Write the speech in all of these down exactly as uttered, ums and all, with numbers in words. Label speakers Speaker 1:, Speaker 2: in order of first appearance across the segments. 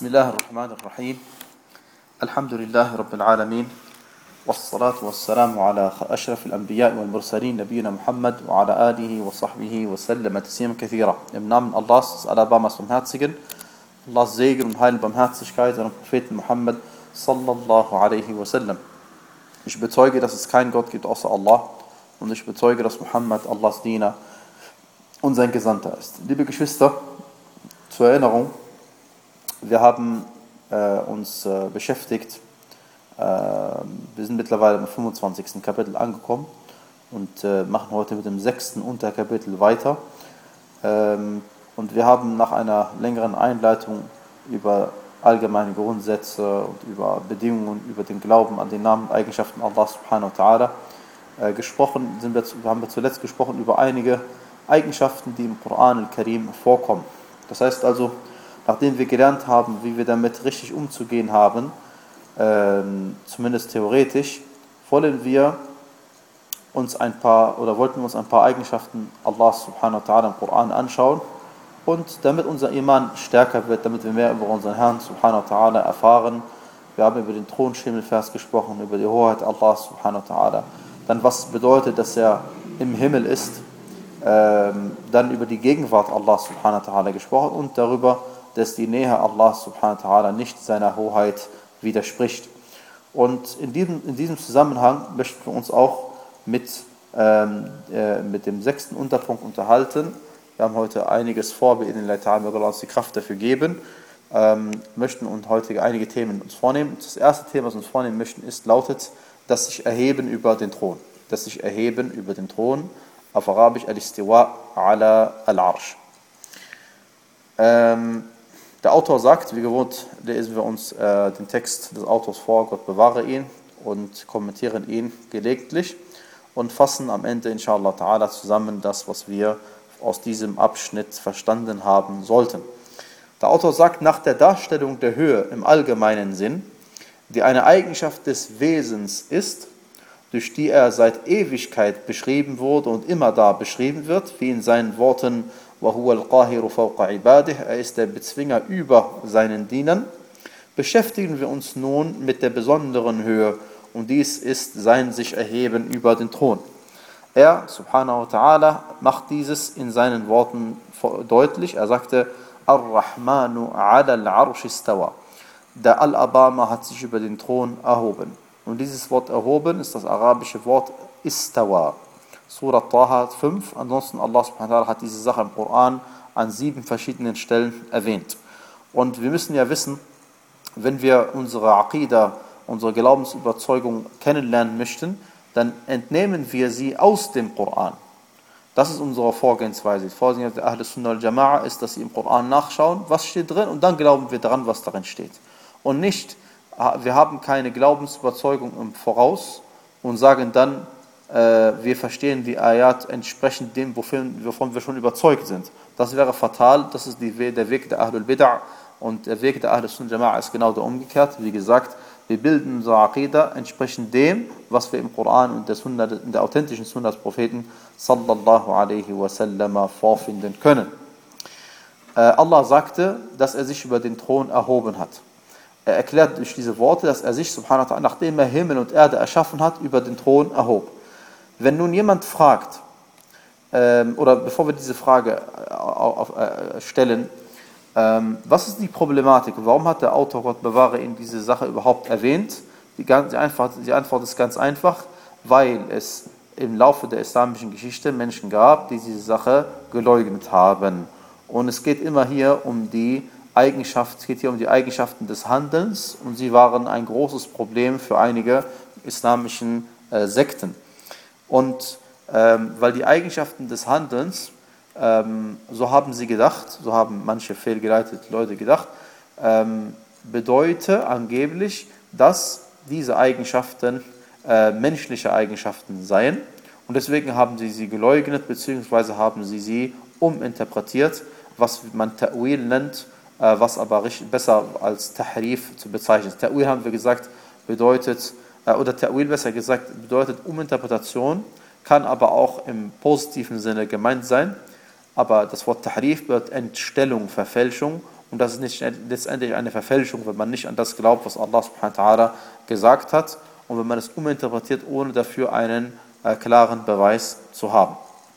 Speaker 1: بسم الله الرحمن الرحيم الحمد لله رب العالمين والصلاة والسلام على أشرف الأنبياء والمرسلين نبينا Muhammad وعلى آله وصحبه وسلم تسليما كثيرا. Im Namen Allahs, des Alabamas Barmherzigen, Allahs Segen und Heil und Barmherzigkeit an den Propheten Muhammad sallallahu alaihi wasallam. Ich bezeuge, dass es keinen Gott gibt außer Allah und ich bezeuge, dass Muhammad Allahs Diener und sein Gesandter ist. Liebe Geschwister, zur Erinnerung, wir haben äh, uns äh, beschäftigt, äh, wir sind mittlerweile im fünfundzwanzigsten Kapitel angekommen und äh, machen heute mit dem sechsten Unterkapitel weiter. Ähm, und wir haben nach einer längeren Einleitung über allgemeine Grundsätze und über Bedingungen, über den Glauben an den Namen und Eigenschaften Allah subhanahu wa ta'ala äh, gesprochen, sind wir, haben wir zuletzt gesprochen über einige Eigenschaften, die im Koran al-Karim vorkommen. Das heißt also, nachdem wir gelernt haben, wie wir damit richtig umzugehen haben, ähm, zumindest theoretisch, wollen wir uns ein paar oder wollten wir uns ein paar Eigenschaften Allah subhanahu wa ta'ala im Koran anschauen und damit unser Iman stärker wird, damit wir mehr über unseren Herrn subhanahu wa ta'ala erfahren. Wir haben über den Thronschemel-Vers gesprochen, über die Hoheit Allah subhanahu wa ta'ala. Dann was bedeutet, dass er im Himmel ist, ähm, dann über die Gegenwart Allah subhanahu wa ta'ala gesprochen und darüber, dass die Nähe Allah subhanahu wa ta'ala nicht seiner Hoheit widerspricht. Und in diesem, in diesem Zusammenhang möchten wir uns auch mit, ähm, äh, mit dem sechsten Unterpunkt unterhalten. Wir haben heute einiges vor, wir in den uns die Kraft dafür geben, ähm, möchten und heute einige Themen uns vornehmen. Das erste Thema, was wir uns vornehmen möchten, ist, lautet, dass sich erheben über den Thron. Das sich erheben über den Thron, auf Arabisch al-Istiwa ala al-Arsh. Ähm, Der Autor sagt, wie gewohnt, lesen wir uns äh, den Text des Autors vor, Gott bewahre ihn, und kommentieren ihn gelegentlich und fassen am Ende, inshallah ta'ala, zusammen das, was wir aus diesem Abschnitt verstanden haben sollten. Der Autor sagt, nach der Darstellung der Höhe im allgemeinen Sinn, die eine Eigenschaft des Wesens ist, durch die er seit Ewigkeit beschrieben wurde und immer da beschrieben wird, wie in seinen Worten, er ist der Bezwinger über seinen Dienern, beschäftigen wir uns nun mit der besonderen Höhe und dies ist sein sich erheben über den Thron. Er, subhanahu wa ta'ala, macht dieses in seinen Worten deutlich. Er sagte, Ar-Rahmanu ala al-Arsh istawa. Der Al-Abama hat sich über den Thron erhoben. Und dieses Wort erhoben ist das arabische Wort istawa. Surah Taha fünf, ansonsten Allah subhanahu wa ta'ala hat diese Sache im Koran an sieben verschiedenen Stellen erwähnt. Und wir müssen ja wissen, wenn wir unsere Aqidah, unsere Glaubensüberzeugung kennenlernen möchten, dann entnehmen wir sie aus dem Koran. Das ist unsere Vorgehensweise. Die Vorgehensweise der Ahl Sunnah al-Jama'a ist, dass sie im Koran nachschauen, was steht drin, und dann glauben wir daran, was darin steht. Und nicht, wir haben keine Glaubensüberzeugung im Voraus und sagen dann, wir verstehen die Ayat entsprechend dem, wovon wir schon überzeugt sind. Das wäre fatal, das ist die, der Weg der Ahlul Bid'ah, und der Weg der Ahl Sunnah Jama'a ist genau der umgekehrt. Wie gesagt, wir bilden unsere Aqidah entsprechend dem, was wir im Koran und der, Sunna, in der authentischen Sunna des Propheten sallallahu alaihi wasallam vorfinden können. Äh, Allah sagte, dass er sich über den Thron erhoben hat. Er erklärt durch diese Worte, dass er sich, subhanahu wa ta'ala, nachdem er Himmel und Erde erschaffen hat, über den Thron erhob. Wenn nun jemand fragt, ähm, oder bevor wir diese Frage äh, auf, äh, stellen, ähm, was ist die Problematik? Warum hat der Autor, Gott bewahre ihn, diese Sache überhaupt erwähnt? Die, ganz, die, einfach, die Antwort ist ganz einfach, weil es im Laufe der islamischen Geschichte Menschen gab, die diese Sache geleugnet haben. Und es geht immer hier um die Eigenschaft, es geht hier um die Eigenschaften des Handelns, und sie waren ein großes Problem für einige islamischen äh, Sekten. Und ähm, weil die Eigenschaften des Handelns, ähm, so haben sie gedacht, so haben manche fehlgeleitete Leute gedacht, ähm, bedeute angeblich, dass diese Eigenschaften äh, menschliche Eigenschaften seien. Und deswegen haben sie sie geleugnet, beziehungsweise haben sie sie uminterpretiert, was man Ta'wil nennt, äh, was aber richtig, besser als Tahrif zu bezeichnen. Ta'wil, haben wir gesagt, bedeutet, oder Ta'wil besser gesagt, bedeutet Uminterpretation, kann aber auch im positiven Sinne gemeint sein. Aber das Wort Tahrif bedeutet Entstellung, Verfälschung, Und das ist nicht letztendlich eine Verfälschung, wenn man nicht an das glaubt, was Allah subhanahu wa ta'ala gesagt hat und wenn man es uminterpretiert, ohne dafür einen äh, klaren Beweis zu haben.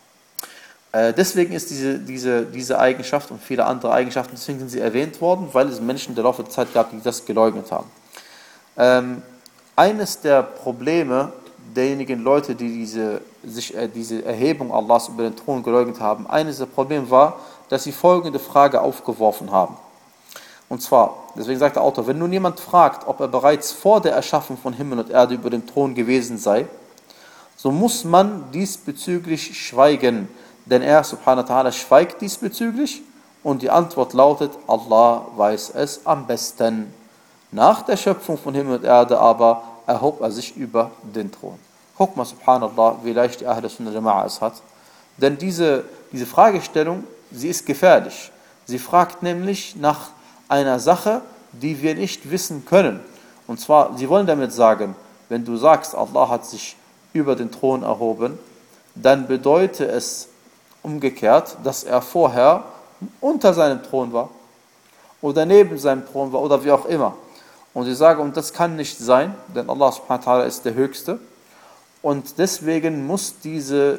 Speaker 1: Äh, deswegen ist diese, diese, diese Eigenschaft und viele andere Eigenschaften, deswegen sind sie erwähnt worden, weil es Menschen in der Laufe der Zeit gab, die das geleugnet haben. Ähm, eines der Probleme derjenigen Leute, die diese, sich, äh, diese Erhebung Allahs über den Thron geleugnet haben, eines der Probleme war, dass sie folgende Frage aufgeworfen haben. Und zwar, deswegen sagt der Autor, wenn nun jemand fragt, ob er bereits vor der Erschaffung von Himmel und Erde über dem Thron gewesen sei, so muss man diesbezüglich schweigen, denn er, subhanahu wa ta'ala, schweigt diesbezüglich und die Antwort lautet, Allah weiß es am besten. Nach der Schöpfung von Himmel und Erde aber erhob er sich über den Thron. Guck mal, subhanallah, wie leicht die Ahl Sunnah Jama'a es hat. Denn diese, diese Fragestellung, sie ist gefährlich. Sie fragt nämlich nach einer Sache, die wir nicht wissen können. Und zwar, sie wollen damit sagen, wenn du sagst, Allah hat sich über den Thron erhoben, dann bedeutet es umgekehrt, dass er vorher unter seinem Thron war oder neben seinem Thron war oder wie auch immer. Und sie sagen, und das kann nicht sein, denn Allah subhanahu wa ta'ala ist der Höchste. Und deswegen muss diese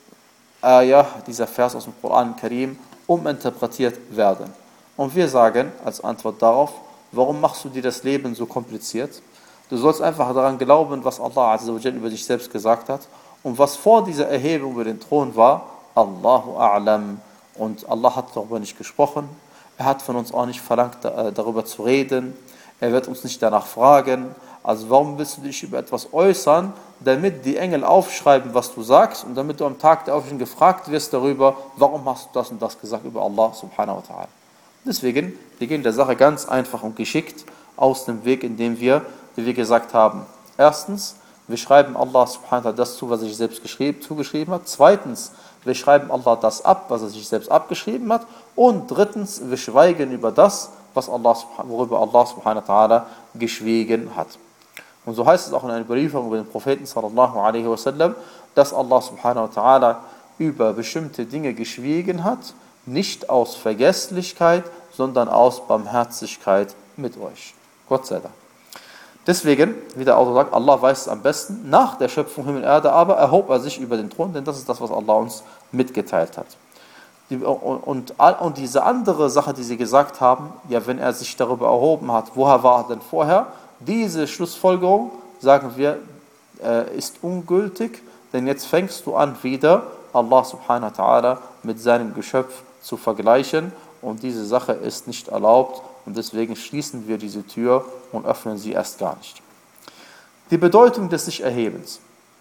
Speaker 1: Ayah, dieser Vers aus dem Koran Karim, uminterpretiert werden. Und wir sagen als Antwort darauf, warum machst du dir das Leben so kompliziert? Du sollst einfach daran glauben, was Allah azza wa jalla über sich selbst gesagt hat. Und was vor dieser Erhebung über den Thron war, Allahu a'lam. Und Allah hat darüber nicht gesprochen. Er hat von uns auch nicht verlangt, darüber zu reden. Er wird uns nicht danach fragen. Also warum willst du dich über etwas äußern, damit die Engel aufschreiben, was du sagst und damit du am Tag der Auferstehung gefragt wirst darüber, warum hast du das und das gesagt über Allah subhanahu wa ta'ala. Deswegen, wir gehen der Sache ganz einfach und geschickt aus dem Weg, indem wir, wie wir gesagt haben, erstens, wir schreiben Allah subhanahu wa ta'ala das zu, was er sich selbst geschrieben, zugeschrieben hat. Zweitens, wir schreiben Allah das ab, was er sich selbst abgeschrieben hat. Und drittens, wir schweigen über das, was Allah, worüber Allah subhanahu wa ta'ala geschwiegen hat. Und so heißt es auch in einer Überlieferung über den Propheten sallallahu alaihi wasallam, dass Allah subhanahu wa ta'ala über bestimmte Dinge geschwiegen hat, nicht aus Vergesslichkeit, sondern aus Barmherzigkeit mit euch. Gott sei Dank. Deswegen, wie der Autor sagt, Allah weiß es am besten, nach der Schöpfung Himmel und Erde aber erhob er sich über den Thron, denn das ist das, was Allah uns mitgeteilt hat. Die, und, und diese andere Sache, die sie gesagt haben, ja, wenn er sich darüber erhoben hat, woher war er denn vorher? Diese Schlussfolgerung, sagen wir, äh, ist ungültig, denn jetzt fängst du an, wieder Allah subhanahu wa ta'ala mit seinem Geschöpf zu vergleichen und diese Sache ist nicht erlaubt und deswegen schließen wir diese Tür und öffnen sie erst gar nicht. Die Bedeutung des Sich-Erhebens,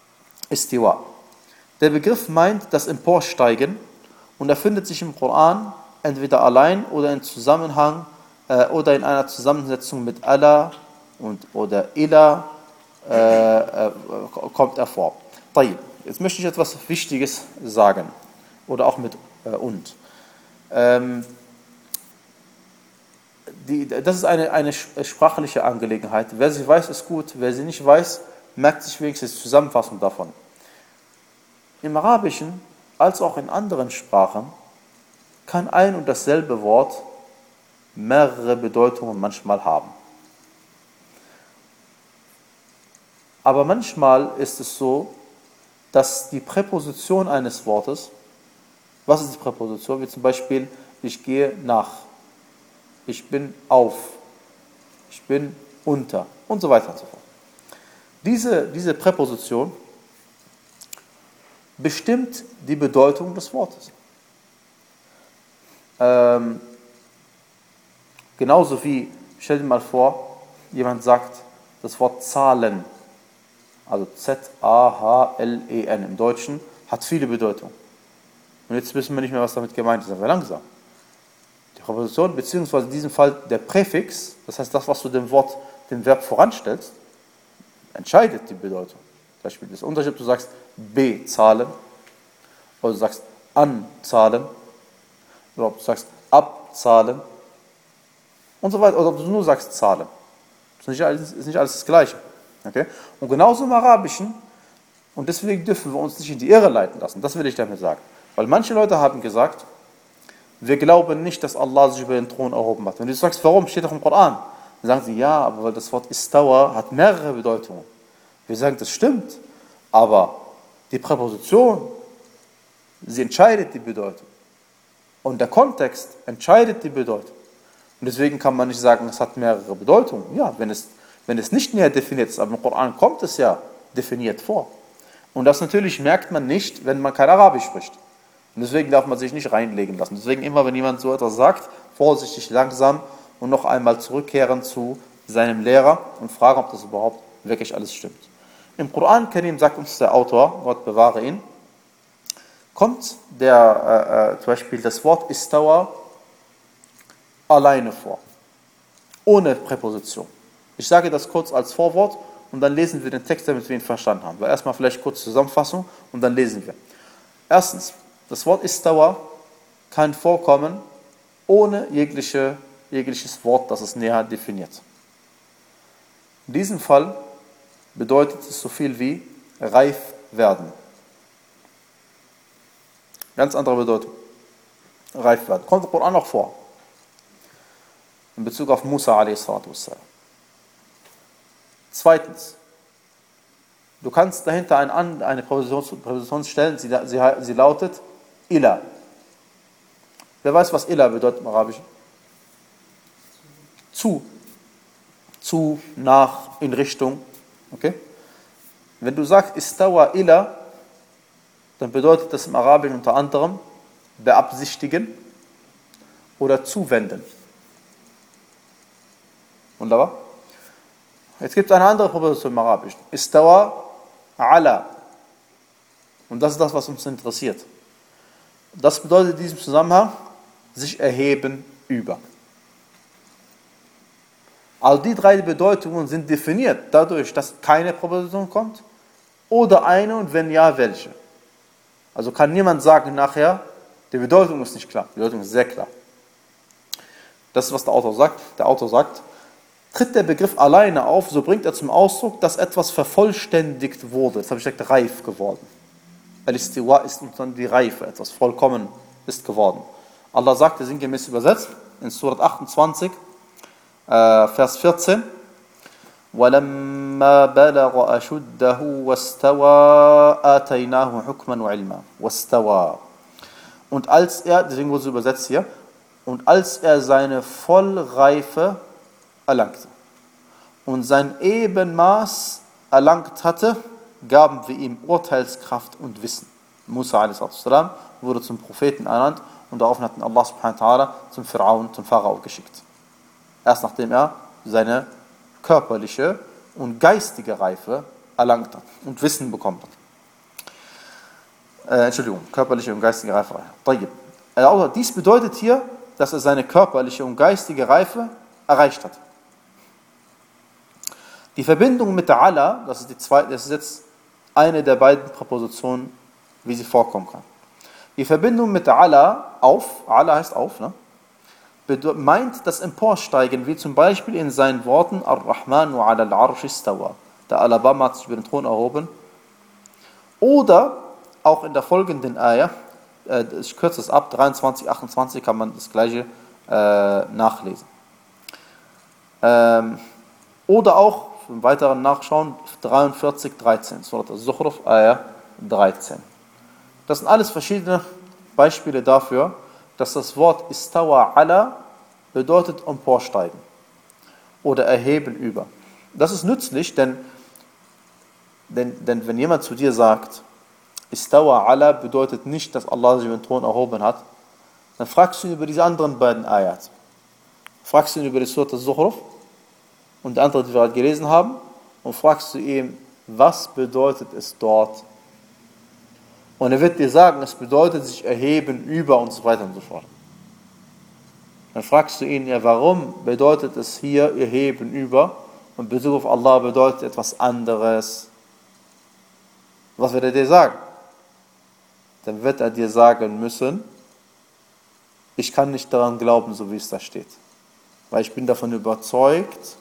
Speaker 1: Istiwa. Der Begriff meint das Emporsteigen und er findet sich im Koran entweder allein oder in Zusammenhang äh, oder in einer Zusammensetzung mit Allah und oder Ila äh, äh, kommt er vor. Jetzt möchte ich etwas Wichtiges sagen oder auch mit äh, und. Ähm, die, das ist eine, eine sprachliche Angelegenheit. Wer sie weiß, ist gut. Wer sie nicht weiß, merkt sich wenigstens die Zusammenfassung davon. Im Arabischen als auch in anderen Sprachen kann ein und dasselbe Wort mehrere Bedeutungen manchmal haben. Aber manchmal ist es so, dass die Präposition eines Wortes, was ist die Präposition? Wie zum Beispiel, ich gehe nach, ich bin auf, ich bin unter und so weiter und so fort. Diese, diese Präposition bestimmt die Bedeutung des Wortes. Ähm, genauso wie, stell dir mal vor, jemand sagt das Wort Zahlen, also Z A H L E N im Deutschen, hat viele Bedeutungen. Und jetzt wissen wir nicht mehr, was damit gemeint ist, aber langsam. Die Präposition, beziehungsweise in diesem Fall der Präfix, das heißt das, was du dem Wort, dem Verb voranstellst, entscheidet die Bedeutung. Zum Beispiel das Unterschied, du sagst bezahlen, oder du sagst anzahlen, oder du sagst abzahlen, und so weiter, oder ob du nur sagst zahlen. Das ist nicht alles, ist nicht alles das Gleiche. Okay? Und genauso im Arabischen, und deswegen dürfen wir uns nicht in die Irre leiten lassen, das will ich damit sagen. Weil manche Leute haben gesagt, wir glauben nicht, dass Allah sich über den Thron erhoben hat. Wenn du sagst, warum, steht doch im Koran. Dann sagen sie, ja, aber das Wort Istawa hat mehrere Bedeutungen. Wir sagen, das stimmt, aber die Präposition, sie entscheidet die Bedeutung. Und der Kontext entscheidet die Bedeutung. Und deswegen kann man nicht sagen, es hat mehrere Bedeutungen. Ja, wenn es, wenn es nicht näher definiert ist, aber im Koran kommt es ja definiert vor. Und das natürlich merkt man nicht, wenn man kein Arabisch spricht. Und deswegen darf man sich nicht reinlegen lassen. Deswegen immer, wenn jemand so etwas sagt, vorsichtig, langsam und noch einmal zurückkehren zu seinem Lehrer und fragen, ob das überhaupt wirklich alles stimmt. Im Koran Karim sagt uns der Autor, Gott bewahre ihn, kommt der, äh, äh, zum Beispiel das Wort Istawa alleine vor, ohne Präposition. Ich sage das kurz als Vorwort und dann lesen wir den Text, damit wir ihn verstanden haben. Weil erstmal vielleicht kurz Zusammenfassung und dann lesen wir. Erstens, das Wort Istawa kann vorkommen ohne jegliche, jegliches Wort, das es näher definiert. In diesem Fall bedeutet es so viel wie reif werden. Ganz andere Bedeutung. Reif werden. Kommt im Koran auch vor. In Bezug auf Musa a s. Zweitens. Du kannst dahinter eine, eine Präposition, Präposition stellen, sie, sie, sie lautet Ila. Wer weiß, was Ila bedeutet im Arabischen? Zu. Zu, nach, in Richtung. Okay? Wenn du sagst Istawa Ila, dann bedeutet das im Arabischen unter anderem beabsichtigen oder zuwenden. Wunderbar. Jetzt gibt es eine andere Präposition im Arabischen. Istawa ala. Und das ist das, was uns interessiert. Das bedeutet in diesem Zusammenhang sich erheben über. All die drei Bedeutungen sind definiert dadurch, dass keine Präposition kommt oder eine und wenn ja, welche. Also kann niemand sagen nachher, die Bedeutung ist nicht klar. Die Bedeutung ist sehr klar. Das ist, was der Autor sagt. Der Autor sagt, tritt der Begriff alleine auf, so bringt er zum Ausdruck, dass etwas vervollständigt wurde. Jetzt habe ich gesagt, reif geworden. Al-Istiwa ist dann die Reife, etwas vollkommen ist geworden. Allah sagte sinngemäß übersetzt, in Surat achtundzwanzig, äh, Vers vierzehn, وَلَمَّا بَلَغَ أَشُدَّهُ وَاسْتَوَى آتَيْنَاهُ حُكْمًا وَعِلْمًا وَاسْتَوَى. Und als er, deswegen wurde es übersetzt hier, und als er seine Vollreife erlangte und sein Ebenmaß erlangt hatte, gaben wir ihm Urteilskraft und Wissen. Musa a s. wurde zum Propheten ernannt und daraufhin hat Allah subhanahu wa ta'ala zum Pharaon, zum Pharao geschickt. Erst nachdem er seine körperliche und geistige Reife erlangt hat und Wissen bekommen hat. Äh, Entschuldigung, körperliche und geistige Reife. Also dies bedeutet hier, dass er seine körperliche und geistige Reife erreicht hat. Die Verbindung mit der Ala, das ist, die zweite, das ist jetzt eine der beiden Präpositionen, wie sie vorkommen kann. Die Verbindung mit der Ala, auf, Ala heißt auf, ne? meint das Emporsteigen, wie zum Beispiel in seinen Worten Ar-Rahmanu ala al-Arsh istawa. Der Alabama hat sich über den Thron erhoben. Oder auch in der folgenden Ayah, äh, ich kürze es ab, dreiundzwanzig, achtundzwanzig kann man das gleiche äh, nachlesen. Ähm, oder auch im weiteren Nachschauen dreiundvierzig, dreizehn, Surat al-Zukhruf, Ayah dreizehn. Das sind alles verschiedene Beispiele dafür, dass das Wort Istawa ala bedeutet emporsteigen oder erheben über. Das ist nützlich, denn, denn, denn wenn jemand zu dir sagt, Istawa ala bedeutet nicht, dass Allah sich über den Thron erhoben hat, dann fragst du ihn über diese anderen beiden Ayat. Fragst du ihn über die Surat al-Zukhruf und die andere, die wir gerade gelesen haben, und fragst du ihn, was bedeutet es dort? Und er wird dir sagen, es bedeutet sich erheben über und so weiter und so fort. Dann fragst du ihn, ja, warum bedeutet es hier erheben über und Bezug auf Allah bedeutet etwas anderes? Was wird er dir sagen? Dann wird er dir sagen müssen, ich kann nicht daran glauben, so wie es da steht. Weil ich bin davon überzeugt,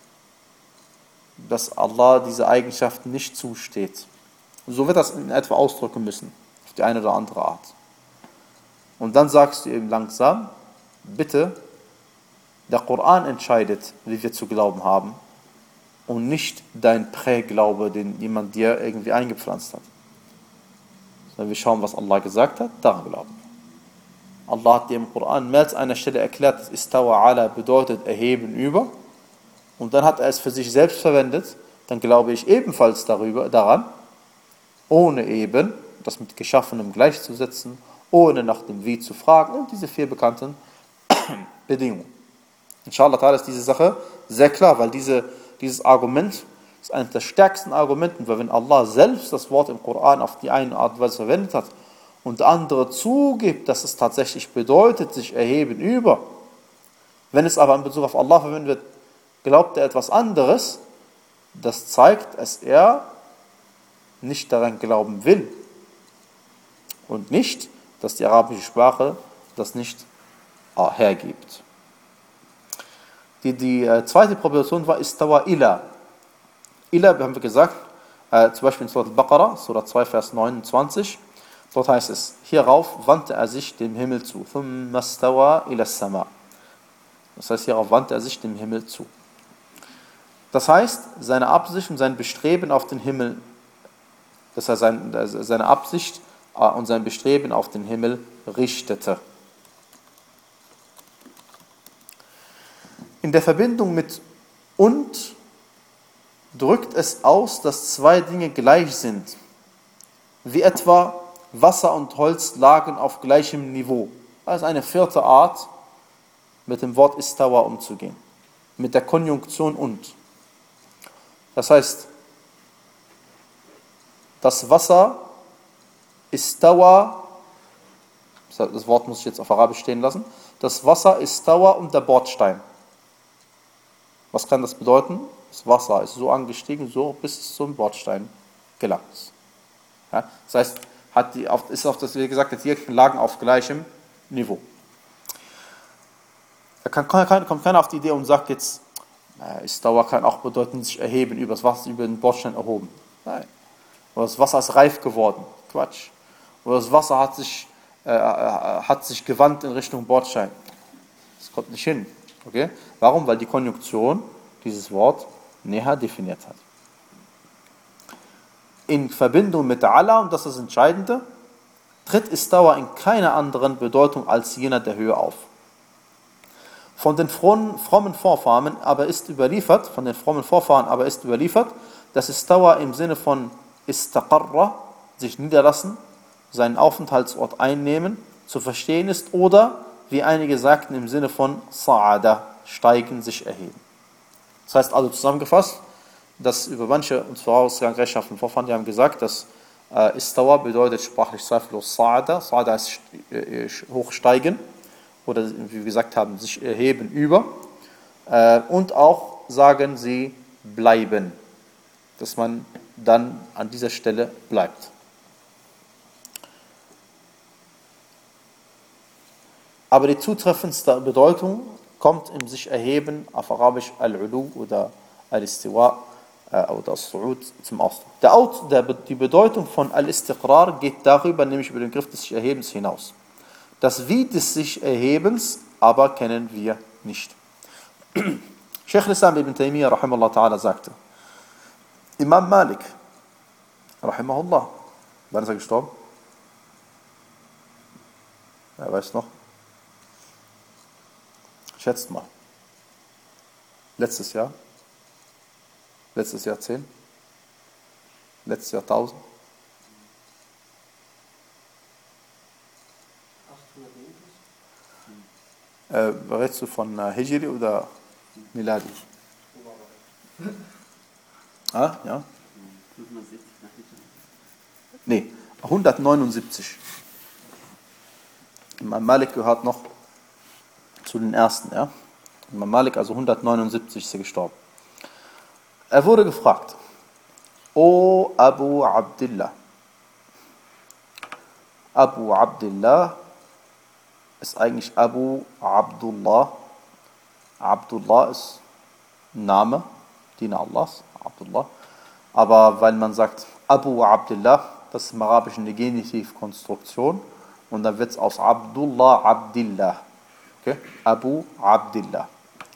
Speaker 1: dass Allah diese Eigenschaften nicht zusteht. So wird das in etwa ausdrücken müssen, auf die eine oder andere Art. Und dann sagst du ihm langsam, bitte, der Koran entscheidet, wie wir zu glauben haben und nicht dein Präglaube, den jemand dir irgendwie eingepflanzt hat. Sondern wir schauen, was Allah gesagt hat, daran glauben wir. Allah hat dir im Koran mehr als einer Stelle erklärt, dass Istawa ala bedeutet erheben über, und dann hat er es für sich selbst verwendet, dann glaube ich ebenfalls darüber, daran, ohne eben das mit Geschaffenem gleichzusetzen, ohne nach dem Wie zu fragen und diese vier bekannten Bedingungen. Inshallah ta'ala ist diese Sache sehr klar, weil diese, dieses Argument ist eines der stärksten Argumenten, weil wenn Allah selbst das Wort im Koran auf die eine Art und Weise verwendet hat und der andere zugibt, dass es tatsächlich bedeutet, sich erheben über, wenn es aber in Bezug auf Allah verwendet wird, glaubt er etwas anderes, das zeigt, dass er nicht daran glauben will und nicht, dass die arabische Sprache das nicht hergibt. Die, die äh, zweite Proposition war Istawa ila. Ila, haben wir gesagt, äh, zum Beispiel in Surah Al-Baqarah, Surah zwei, Vers neunundzwanzig, dort heißt es, hierauf wandte er sich dem Himmel zu. Thumma stawa ila as-sama. Das heißt, hierauf wandte er sich dem Himmel zu. Das heißt, seine Absicht und sein Bestreben auf den Himmel, dass er sein, seine Absicht und sein Bestreben auf den Himmel richtete. In der Verbindung mit und drückt es aus, dass zwei Dinge gleich sind, wie etwa Wasser und Holz lagen auf gleichem Niveau. Das ist eine vierte Art, mit dem Wort Istawa umzugehen, mit der Konjunktion und. Das heißt, das Wasser Istawa, das Wort muss ich jetzt auf Arabisch stehen lassen, das Wasser Istawa und der Bordstein. Was kann das bedeuten? Das Wasser ist so angestiegen, so bis es zum Bordstein gelangt ist. Ja, das heißt, hat die, ist auf das, wie gesagt, die lagen auf gleichem Niveau. Da kann, kann, kommt keiner auf die Idee und sagt jetzt, äh, Istawa kann auch bedeuten, sich erheben, über das Wasser, über den Bordstein erhoben. Nein. Oder das Wasser ist reif geworden. Quatsch. Oder das Wasser hat sich, äh, hat sich gewandt in Richtung Bordstein. Das kommt nicht hin. Okay? Warum? Weil die Konjunktion dieses Wort näher definiert hat. In Verbindung mit Allah, und das ist das Entscheidende, tritt Istawa in keiner anderen Bedeutung als jener der Höhe auf. Von den frommen, frommen Vorfahren aber ist überliefert, von den frommen Vorfahren aber ist überliefert, dass Istawa im Sinne von istaqarra, sich niederlassen, seinen Aufenthaltsort einnehmen, zu verstehen ist, oder, wie einige sagten, im Sinne von sa'ada, steigen, sich erheben. Das heißt also zusammengefasst, dass über manche uns vorausgegangen rechtschaffenen Vorfahren, die haben gesagt, dass äh, Istawa bedeutet sprachlich zweifellos Sa'ada. Sa'ada ist äh, hochsteigen oder wie wir gesagt haben, sich erheben über. Äh, und auch sagen sie bleiben, dass man dann an dieser Stelle bleibt. Aber die zutreffendste Bedeutung kommt im sich erheben auf Arabisch al-Ulu oder al-Istiwa äh, oder al-Su'ud zum Ausdruck. Der, der, die Bedeutung von al-Istiqrar geht darüber, nämlich über den Begriff des sich Erhebens hinaus. Das Wie des sich Erhebens aber kennen wir nicht. Sheikh al-Islam ibn Taymiyyah rahimahullah ta'ala sagte, Imam Malik rahimahullah, wann ist er gestorben? Wer weiß noch? Schätzt mal. Letztes Jahr? Letztes Jahrzehnt? Letztes Jahrtausend? Äh, redest du von äh, Hijri oder Miladi? Ah, ja? Nee, hundertneunundsiebzig. Imam Malik gehört noch zu den ersten, ja. Imam Malik, also hundertneunundsiebzig, ist er gestorben. Er wurde gefragt, O Abu Abdillah. Abu Abdillah ist eigentlich Abu Abdullah. Abdullah ist Name, Diener Allahs, Abdullah. Aber weil man sagt Abu Abdillah, das ist im Arabischen eine Genitivkonstruktion und dann wird es aus Abdullah Abdillah. Okay? Abu Abdillah.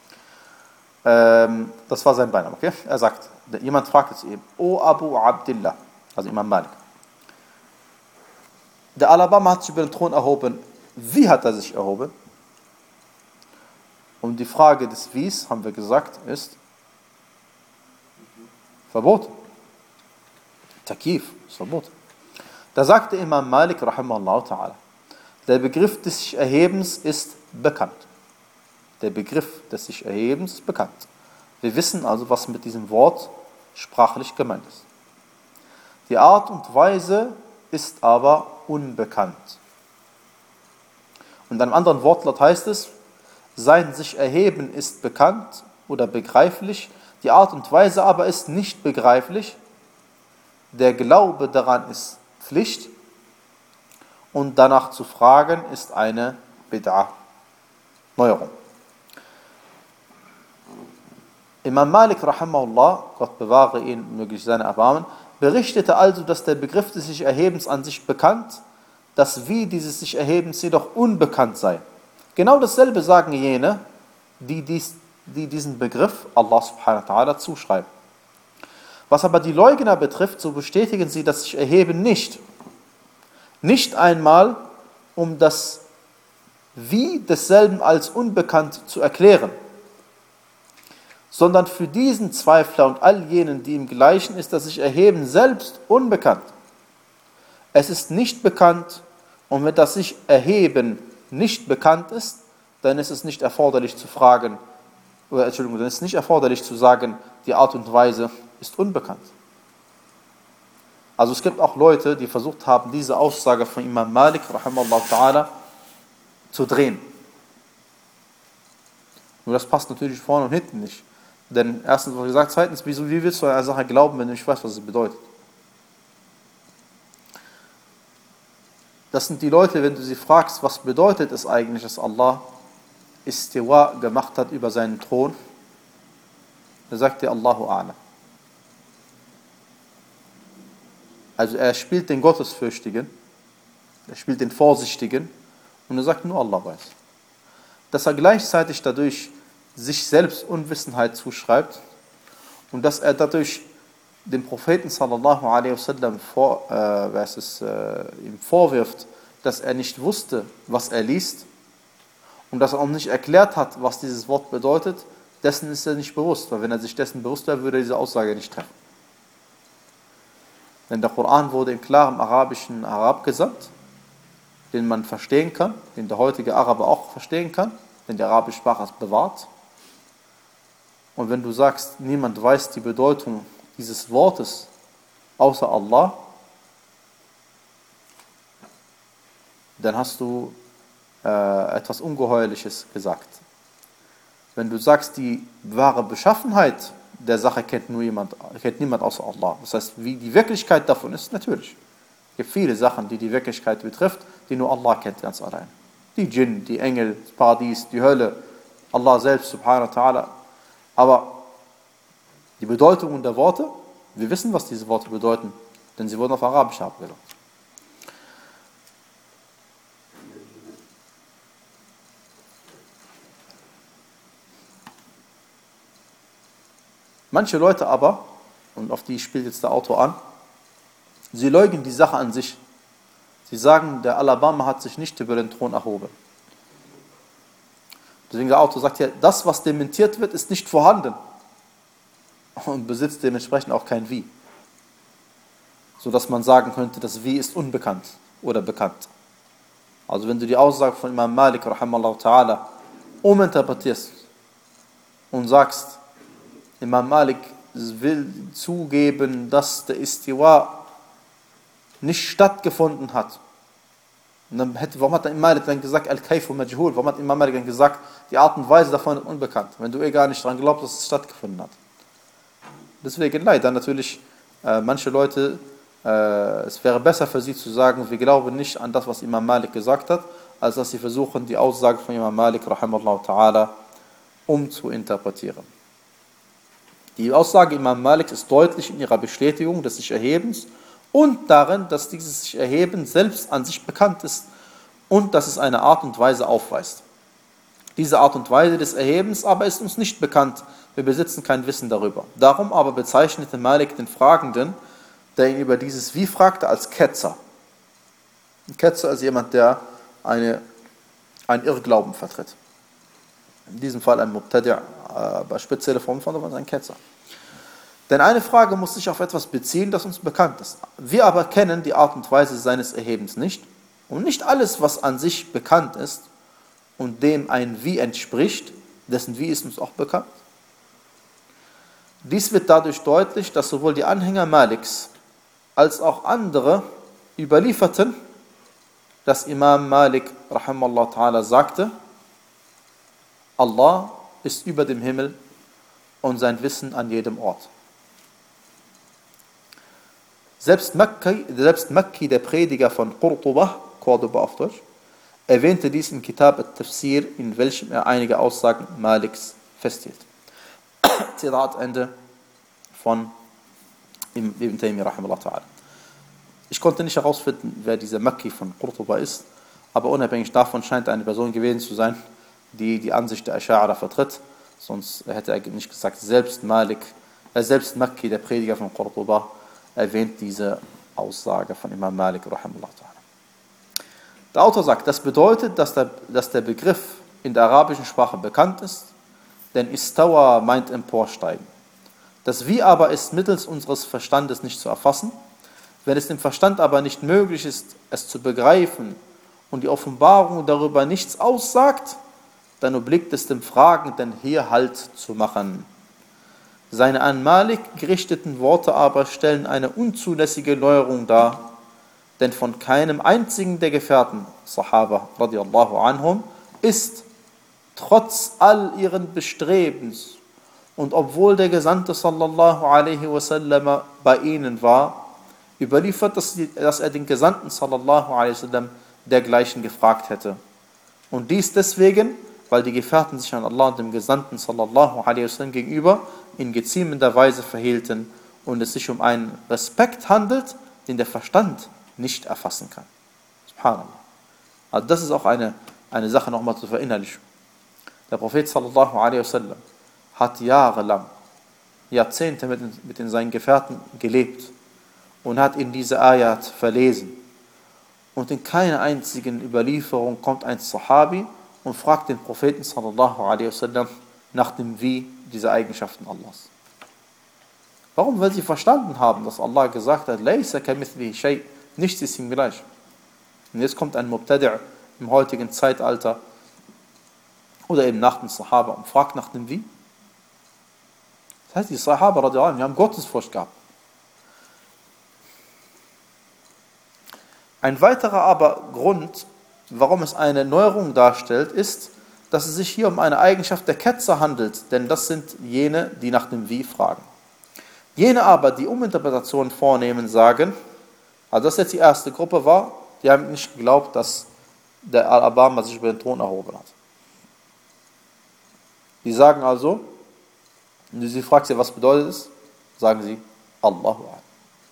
Speaker 1: Ähm, das war sein Beiname. Okay? Er sagt, jemand fragt jetzt eben, O Abu Abdillah, also Imam Malik. Der Alabama hat sich über den Thron erhoben. Wie hat er sich erhoben? Und die Frage des Wies, haben wir gesagt, ist verboten. Takif ist verboten. Da sagte Imam Malik, rahimahullah ta'ala, der Begriff des sich Erhebens ist bekannt. Der Begriff des sich Erhebens ist bekannt. Wir wissen also, was mit diesem Wort sprachlich gemeint ist. Die Art und Weise ist aber unbekannt. Und in einem anderen Wortlaut heißt es, sein sich Erheben ist bekannt oder begreiflich, die Art und Weise aber ist nicht begreiflich. Der Glaube daran ist Pflicht und danach zu fragen ist eine Bid'ah, Neuerung. Imam Malik, rahimahullah, Gott bewahre ihn, möglich seine Erbarmen, berichtete also, dass der Begriff des sich Erhebens an sich bekannt, das Wie dieses sich Erhebens jedoch unbekannt sei. Genau dasselbe sagen jene, die, dies, die diesen Begriff Allah subhanahu wa ta'ala zuschreiben. Was aber die Leugner betrifft, so bestätigen sie das sich Erheben nicht. Nicht einmal, um das Wie desselben als unbekannt zu erklären, sondern für diesen Zweifler und all jenen, die ihm gleichen, ist das sich Erheben selbst unbekannt. Es ist nicht bekannt, und wenn das sich Erheben nicht bekannt ist, dann ist es nicht erforderlich zu fragen, oder Entschuldigung, dann ist es nicht erforderlich zu sagen, die Art und Weise ist unbekannt. Also es gibt auch Leute, die versucht haben, diese Aussage von Imam Malik, rahimahullah ta'ala, zu drehen. Nur das passt natürlich vorne und hinten nicht. Denn erstens, was gesagt, zweitens, wieso, wie willst du an eine Sache glauben, wenn du nicht weißt, was sie bedeutet? Das sind die Leute, wenn du sie fragst, was bedeutet es eigentlich, dass Allah Istiwa gemacht hat über seinen Thron, dann sagt dir Allahu A'lam. Also er spielt den Gottesfürchtigen, er spielt den Vorsichtigen und er sagt, nur Allah weiß. Dass er gleichzeitig dadurch sich selbst Unwissenheit zuschreibt und dass er dadurch dem Propheten sallallahu alaihi wasallam vor, äh, was es, äh, ihm vorwirft, dass er nicht wusste, was er liest und dass er auch nicht erklärt hat, was dieses Wort bedeutet, dessen ist er nicht bewusst, weil wenn er sich dessen bewusst wäre, würde er diese Aussage nicht treffen. Denn der Koran wurde in klarem arabischen Arab gesandt, den man verstehen kann, den der heutige Araber auch verstehen kann, denn die arabische Sprache ist bewahrt. Und wenn du sagst, niemand weiß die Bedeutung dieses Wortes außer Allah, dann hast du äh, etwas Ungeheuerliches gesagt. Wenn du sagst, die wahre Beschaffenheit der Sache kennt nur jemand, kennt niemand außer Allah. Das heißt, wie die Wirklichkeit davon ist, natürlich. Es gibt viele Sachen, die die Wirklichkeit betrifft, die nur Allah kennt ganz allein. Die Djinn, die Engel, das Paradies, die Hölle, Allah selbst, subhanahu wa ta'ala. Aber die Bedeutungen der Worte, wir wissen, was diese Worte bedeuten, denn sie wurden auf Arabisch abgeleitet. Manche Leute aber, und auf die spielt jetzt der Autor an, sie leugnen die Sache an sich. Sie sagen, der Alabama hat sich nicht über den Thron erhoben. Deswegen der Autor sagt hier, das, was dementiert wird, ist nicht vorhanden und besitzt dementsprechend auch kein Wie. Sodass man sagen könnte, das Wie ist unbekannt oder bekannt. Also wenn du die Aussage von Imam Malik, rahimahullah ta'ala, uminterpretierst und sagst, Imam Malik will zugeben, dass der Istiwa nicht stattgefunden hat. Und dann hätte, warum hat Imam Malik dann gesagt, Al-Kayfu Majhul? Warum hat Imam Malik dann gesagt, die Art und Weise davon ist unbekannt, wenn du eh gar nicht daran glaubst, dass es stattgefunden hat? Deswegen leider natürlich äh, manche Leute, äh, es wäre besser für sie zu sagen, wir glauben nicht an das, was Imam Malik gesagt hat, als dass sie versuchen, die Aussage von Imam Malik, rahimahullah ta'ala, umzuinterpretieren. Die Aussage Imam Malik ist deutlich in ihrer Bestätigung des sich Erhebens und darin, dass dieses sich Erheben selbst an sich bekannt ist und dass es eine Art und Weise aufweist. Diese Art und Weise des Erhebens aber ist uns nicht bekannt. Wir besitzen kein Wissen darüber. Darum aber bezeichnete Malik den Fragenden, der ihn über dieses Wie fragte, als Ketzer. Ein Ketzer ist jemand, der eine, einen Irrglauben vertritt. In diesem Fall ein Mubtadi', äh, bei spezieller Form von ein Ketzer. Denn eine Frage muss sich auf etwas beziehen, das uns bekannt ist. Wir aber kennen die Art und Weise seines Erhebens nicht. Und nicht alles, was an sich bekannt ist und dem ein Wie entspricht, dessen Wie ist uns auch bekannt. Dies wird dadurch deutlich, dass sowohl die Anhänger Maliks als auch andere überlieferten, dass Imam Malik rahimallahu ta'ala sagte, Allah ist über dem Himmel und sein Wissen an jedem Ort. Selbst Makki, selbst Makki, der Prediger von Qurtuba, Cordoba auf Deutsch, erwähnte dies in Kitab al-Tafsir, in welchem er einige Aussagen Maliks festhielt. Zitat Ende von Ibn Taymiyyah rahimahullah ta'ala. Ich konnte nicht herausfinden, wer dieser Makki von Qurtuba ist, aber unabhängig davon scheint er eine Person gewesen zu sein, die die Ansicht der Asch'ara vertritt, sonst hätte er nicht gesagt, selbst Malik, äh, selbst Makki, der Prediger von Qurtuba, erwähnt diese Aussage von Imam Malik rahimahullah ta'ala. Der Autor sagt, das bedeutet, dass der, dass der Begriff in der arabischen Sprache bekannt ist, denn Istawa meint emporsteigen. Das Wie aber ist mittels unseres Verstandes nicht zu erfassen. Wenn es dem Verstand aber nicht möglich ist, es zu begreifen und die Offenbarung darüber nichts aussagt, dann obliegt es dem Fragenden, hier Halt zu machen. Seine an Malik gerichteten Worte aber stellen eine unzulässige Neuerung dar, denn von keinem einzigen der Gefährten, Sahaba radiallahu anhum, ist trotz all ihren Bestrebens und obwohl der Gesandte sallallahu alaihi wasallam bei ihnen war, überliefert, dass, die, dass er den Gesandten sallallahu alaihi wasallam dergleichen gefragt hätte. Und dies deswegen, weil die Gefährten sich an Allah und dem Gesandten sallallahu alaihi wasallam gegenüber in geziemender Weise verhielten und es sich um einen Respekt handelt, den der Verstand nicht erfassen kann. Subhanallah. Also das ist auch eine, eine Sache nochmal zu verinnerlichen. Der Prophet sallallahu alaihi wasallam hat jahrelang, Jahrzehnte mit, mit in seinen Gefährten gelebt und hat in diese Ayat verlesen. Und in keiner einzigen Überlieferung kommt ein Sahabi und fragt den Propheten sallallahu alaihi wasallam nach dem Wie dieser Eigenschaften Allahs. Warum? Weil sie verstanden haben, dass Allah gesagt hat, Laysa kamithlihi shay', nichts ist ihm gleich. Und jetzt kommt ein Mubtadi' im heutigen Zeitalter oder eben nach den Sahaba und fragt nach dem Wie. Das heißt, die Sahaba radiallahu anhum, die haben Gottesfurcht gehabt. Ein weiterer aber Grund, warum es eine Neuerung darstellt, ist, dass es sich hier um eine Eigenschaft der Ketzer handelt, denn das sind jene, die nach dem Wie fragen. Jene aber, die Uminterpretationen vornehmen, sagen, also das jetzt die erste Gruppe war, die haben nicht geglaubt, dass der Al-Abama sich über den Thron erhoben hat. Die sagen also, wenn du sie fragst, was bedeutet es, sagen sie, Allahu A'lam.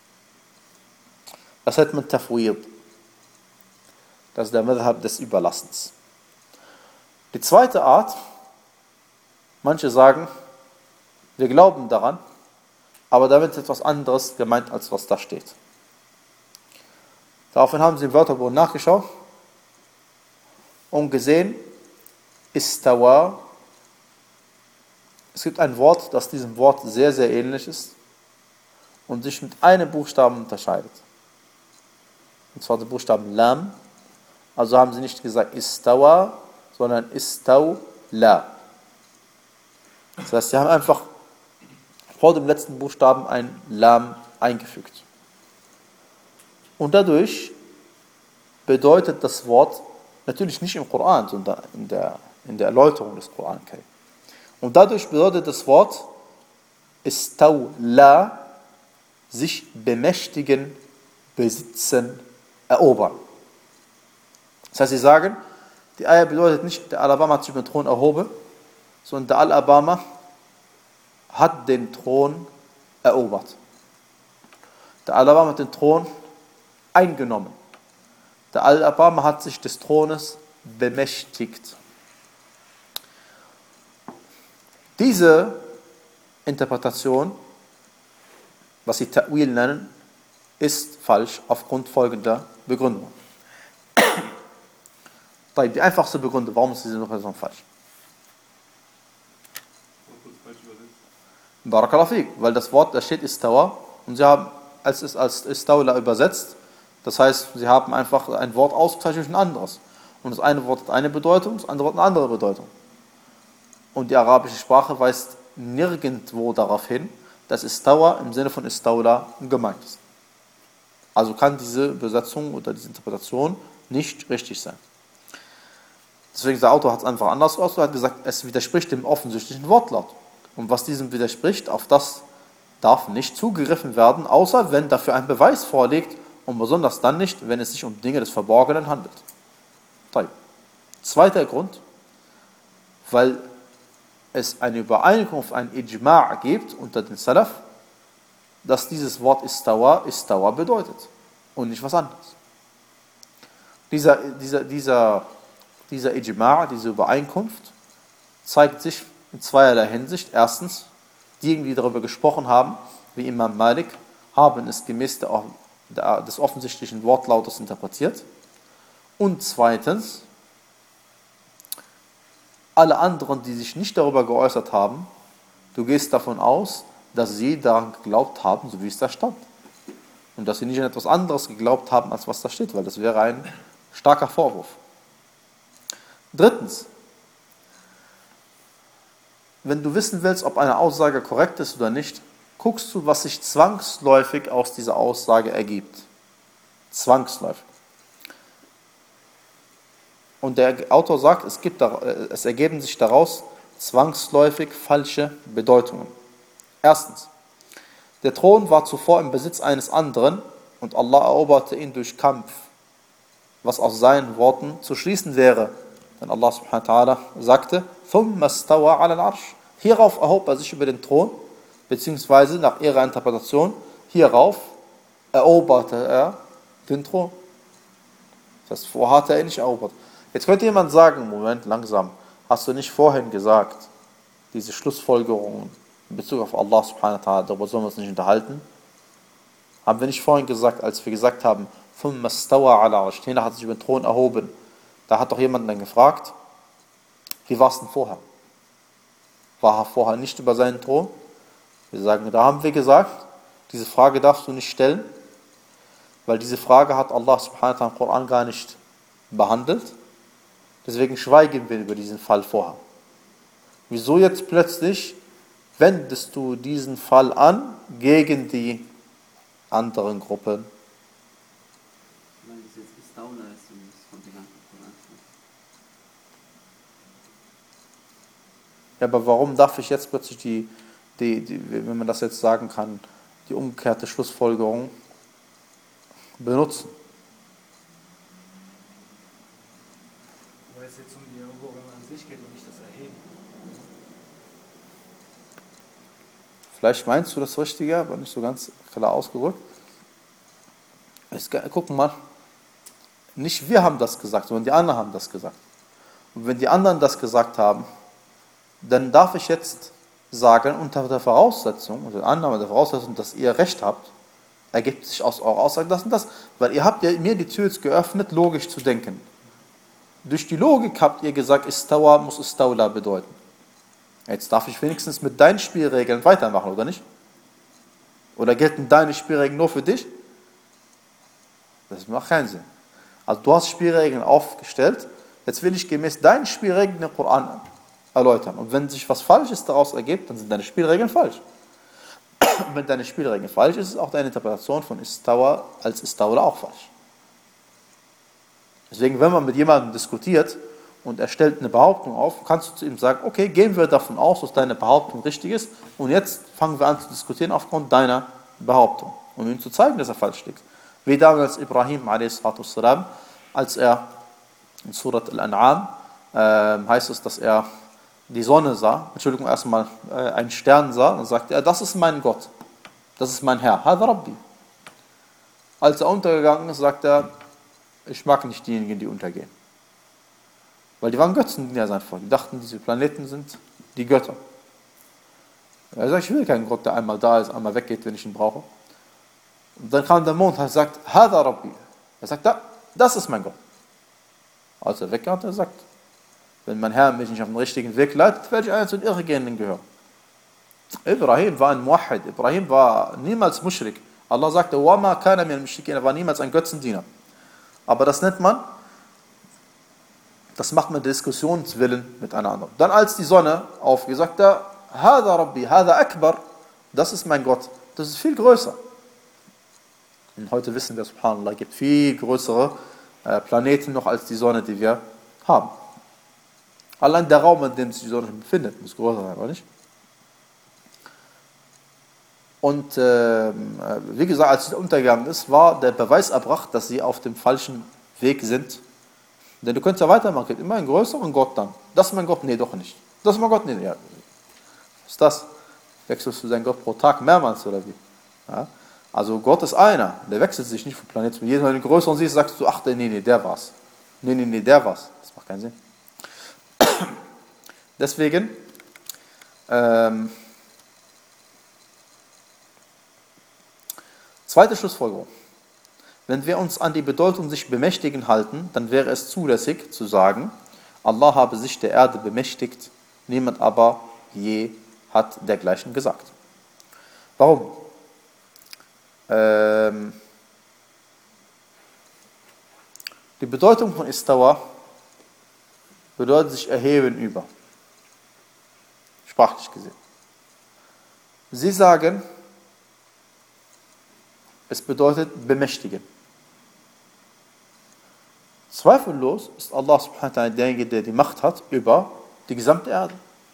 Speaker 1: Das nennt man Tafwid. Das ist der Madhab des Überlassens. Die zweite Art, manche sagen, wir glauben daran, aber damit ist etwas anderes gemeint, als was da steht. Daraufhin haben sie im Wörterbuch nachgeschaut und gesehen, Istawa. Es gibt ein Wort, das diesem Wort sehr, sehr ähnlich ist und sich mit einem Buchstaben unterscheidet. Und zwar den Buchstaben Lam. Also haben sie nicht gesagt Istawa, sondern Istawla. Das heißt, sie haben einfach vor dem letzten Buchstaben ein Lam eingefügt. Und dadurch bedeutet das Wort natürlich nicht im Koran, sondern in der, in der Erläuterung des Koran. Und dadurch bedeutet das Wort Istawla sich bemächtigen, besitzen, erobern. Das heißt, sie sagen, die Ayah bedeutet nicht, der Al-Abama hat sich über den Thron erhoben, sondern der Al-Abama hat den Thron erobert. Der Al-Abama hat den Thron eingenommen. Der Al-Erbarmer hat sich des Thrones bemächtigt. Diese Interpretation, was sie Ta'wil nennen, ist falsch aufgrund folgender Begründung. Die einfachste Begründung, warum ist diese Interpretation falsch? Barakallahu fik, weil das Wort, da steht Istawa und sie haben als es als Istawla übersetzt, das heißt, sie haben einfach ein Wort ausgezeichnet durch ein anderes. Und das eine Wort hat eine Bedeutung, das andere Wort eine andere Bedeutung. Und die arabische Sprache weist nirgendwo darauf hin, dass Istawa im Sinne von Istawla gemeint ist. Also kann diese Übersetzung oder diese Interpretation nicht richtig sein. Deswegen der Autor hat es einfach anders ausgedrückt, hat gesagt, es widerspricht dem offensichtlichen Wortlaut. Und was diesem widerspricht, auf das darf nicht zugegriffen werden, außer wenn dafür ein Beweis vorliegt und besonders dann nicht, wenn es sich um Dinge des Verborgenen handelt. Zweiter Grund, weil es eine Übereinkunft, ein Ijma' gibt unter den Salaf, dass dieses Wort Istawa, Istawa bedeutet und nicht was anderes. Dieser, dieser, dieser, dieser Ijma', diese Übereinkunft, zeigt sich in zweierlei Hinsicht. Erstens, diejenigen, die darüber gesprochen haben, wie Imam Malik, haben es gemäß der, der, des offensichtlichen Wortlautes interpretiert. Und zweitens, alle anderen, die sich nicht darüber geäußert haben, du gehst davon aus, dass sie daran geglaubt haben, so wie es da stand. Und dass sie nicht an etwas anderes geglaubt haben, als was da steht, weil das wäre ein starker Vorwurf. Drittens, wenn du wissen willst, ob eine Aussage korrekt ist oder nicht, guckst du, was sich zwangsläufig aus dieser Aussage ergibt. Zwangsläufig. Und der Autor sagt, es, gibt, es ergeben sich daraus zwangsläufig falsche Bedeutungen. Erstens, der Thron war zuvor im Besitz eines anderen und Allah eroberte ihn durch Kampf, was aus seinen Worten zu schließen wäre. Denn Allah subhanahu wa ta'ala sagte, ثُمَّ اسْتَوَى عَلَى الْعَرْشِ. Hierauf erhob er sich über den Thron, beziehungsweise nach ihrer Interpretation, hierauf eroberte er den Thron. Das heißt, vorher hat er ihn nicht erobert. Jetzt könnte jemand sagen, Moment, langsam, hast du nicht vorhin gesagt, diese Schlussfolgerungen in Bezug auf Allah subhanahu wa ta'ala, darüber sollen wir uns nicht unterhalten? Haben wir nicht vorhin gesagt, als wir gesagt haben, ثُمَّ اسْتَوَى عَلَى الْعَرْشِ, hiernach hat sich über den Thron erhoben. Da hat doch jemand dann gefragt, wie war es denn vorher? War er vorher nicht über seinen Thron? Wir sagen, da haben wir gesagt, diese Frage darfst du nicht stellen, weil diese Frage hat Allah subhanahu wa ta'ala im Koran gar nicht behandelt. Deswegen schweigen wir über diesen Fall vorher. Wieso jetzt plötzlich wendest du diesen Fall an gegen die anderen Gruppen?
Speaker 2: Weil das jetzt Istawla ist und das kommt ja gar nicht im Koran.
Speaker 1: Ja, aber warum darf ich jetzt plötzlich die, die, die, wenn man das jetzt sagen kann, die umgekehrte Schlussfolgerung benutzen?
Speaker 3: Weil es jetzt um die Eroberung an sich geht und nicht das Erheben.
Speaker 1: Vielleicht meinst du das Richtige, aber nicht so ganz klar ausgerückt. Jetzt gucken mal, nicht wir haben das gesagt, sondern die anderen haben das gesagt. Und wenn die anderen das gesagt haben, dann darf ich jetzt sagen, unter der Voraussetzung, unter der Annahme der Voraussetzung, dass ihr Recht habt, ergibt sich aus eurer Aussage das und das. Weil ihr habt ja mir die Tür jetzt geöffnet, logisch zu denken. Durch die Logik habt ihr gesagt, Istawa muss Istawla bedeuten. Jetzt darf ich wenigstens mit deinen Spielregeln weitermachen, oder nicht? Oder gelten deine Spielregeln nur für dich? Das macht keinen Sinn. Also du hast Spielregeln aufgestellt, jetzt will ich gemäß deinen Spielregeln den Koran erläutern. Und wenn sich was Falsches daraus ergibt, dann sind deine Spielregeln falsch. Und wenn deine Spielregeln falsch ist, ist auch deine Interpretation von Istawa als Istawla auch falsch. Deswegen, wenn man mit jemandem diskutiert und er stellt eine Behauptung auf, kannst du zu ihm sagen, okay, gehen wir davon aus, dass deine Behauptung richtig ist und jetzt fangen wir an zu diskutieren aufgrund deiner Behauptung, um ihm zu zeigen, dass er falsch liegt. Wie damals Ibrahim a s, als er in Surat Al-An'am äh, heißt es, dass er die Sonne sah, Entschuldigung, erstmal äh, einen Stern sah und sagte, ja, das ist mein Gott, das ist mein Herr, Hadha Rabbi. Als er untergegangen ist, sagt er, ich mag nicht diejenigen, die untergehen. Weil die waren Götzendiener sein Volk. Die dachten, diese Planeten sind die Götter. Er sagt, ich will keinen Gott, der einmal da ist, einmal weggeht, wenn ich ihn brauche. Und dann kam der Mond und sagt, Hada Rabbi. Er sagt, da, das ist mein Gott. Als er weggeht, er sagt, wenn mein Herr mich nicht auf den richtigen Weg leitet, werde ich einer zu den Irregehenden gehören. Ibrahim war ein Muwahhid. Ibrahim war niemals Muschrik. Allah sagte, Wama kana min al-Mushrikin. Er war niemals ein Götzendiener. Aber das nennt man, das macht man Diskussionswillen mit einer anderen. Dann als die Sonne aufgeht, sagt er, Hada Rabbi, Hada Akbar, das ist mein Gott. Das ist viel größer. Und heute wissen wir, subhanallah, es gibt viel größere äh, Planeten noch als die Sonne, die wir haben. Allein der Raum, in dem sich die Sonne befindet, muss größer sein, oder nicht? Und äh, wie gesagt, als sie untergegangen ist, war der Beweis erbracht, dass sie auf dem falschen Weg sind. Denn du könntest ja weitermachen, es gibt immer einen größeren Gott dann. Das ist mein Gott? Nee, doch nicht. Das ist mein Gott? Nee, ja. Was ist das? Wechselst du deinen Gott pro Tag mehrmals oder wie? Ja? Also Gott ist einer, der wechselt sich nicht von Planet zu Planet. Jedes Mal, wenn du den größeren siehst, sagst du, ach, nee, nee, der war's. Nee, nee, nee, der war's. Das macht keinen Sinn. Deswegen, ähm, zweite Schlussfolgerung. Wenn wir uns an die Bedeutung sich bemächtigen halten, dann wäre es zulässig zu sagen, Allah habe sich der Erde bemächtigt, niemand aber je hat dergleichen gesagt. Warum? Ähm, die Bedeutung von Istawa bedeutet sich erheben über. Sprachlich gesehen. Sie sagen, es bedeutet bemächtigen. Zweifellos ist Allah subhanahu wa ta'ala derjenige, der die Macht hat über die gesamte Erde.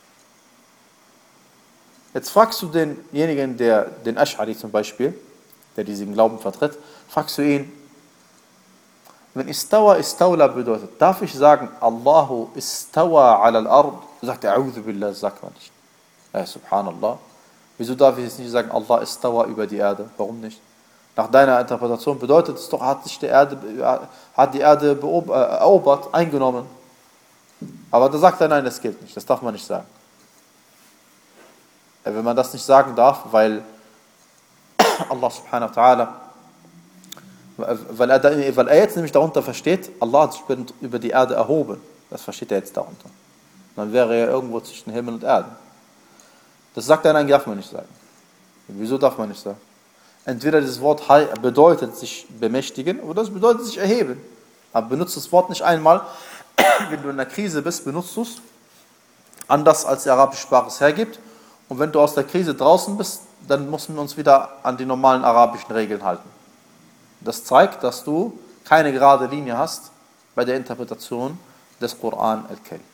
Speaker 1: Jetzt fragst du denjenigen, der den Ash'ari zum Beispiel, der diesen Glauben vertritt, fragst du ihn, wenn Istawa Istawla bedeutet, darf ich sagen, Allahu Istawa ala al-Ard? Sagt er, A'udhu billah, das sagt man nicht. Ja, subhanallah. Wieso darf ich jetzt nicht sagen, Allah Istawa über die Erde? Warum nicht? Nach deiner Interpretation bedeutet es doch, hat sich die Erde, hat die Erde erobert, eingenommen. Aber da sagt er, nein, das gilt nicht, das darf man nicht sagen. Wenn man das nicht sagen darf, weil Allah subhanahu wa ta'ala, weil er, weil er jetzt nämlich darunter versteht, Allah hat sich über die Erde erhoben. Das versteht er jetzt darunter. Dann wäre er irgendwo zwischen Himmel und Erde. Das sagt er, nein, darf man nicht sagen. Wieso darf man nicht sagen? Entweder dieses Wort bedeutet sich bemächtigen oder es bedeutet sich erheben. Aber benutzt das Wort nicht einmal, wenn du in einer Krise bist, benutzt du es anders, als die arabische Sprache es hergibt. Und wenn du aus der Krise draußen bist, dann müssen wir uns wieder an die normalen arabischen Regeln halten. Das zeigt, dass du keine gerade Linie hast bei der Interpretation des Koran al-Karim.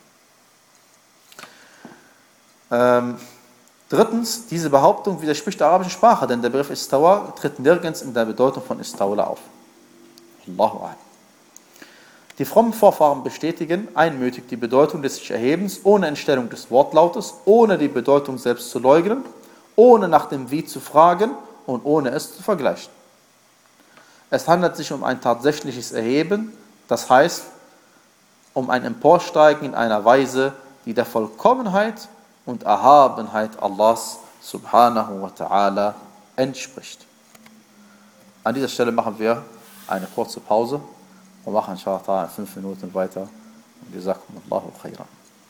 Speaker 1: Ähm, drittens, diese Behauptung widerspricht der arabischen Sprache, denn der Begriff Istawa tritt nirgends in der Bedeutung von Istawla auf. Allahu A'lam. Die frommen Vorfahren bestätigen einmütig die Bedeutung des sich Erhebens ohne Entstellung des Wortlautes, ohne die Bedeutung selbst zu leugnen, ohne nach dem Wie zu fragen und ohne es zu vergleichen. Es handelt sich um ein tatsächliches Erheben, das heißt, um ein Emporsteigen in einer Weise, die der Vollkommenheit und Erhabenheit Allahs subhanahu wa ta'ala entspricht. An dieser Stelle machen wir eine kurze Pause und machen inshallah in fünf Minuten weiter. Und Jazakumullahu khairan.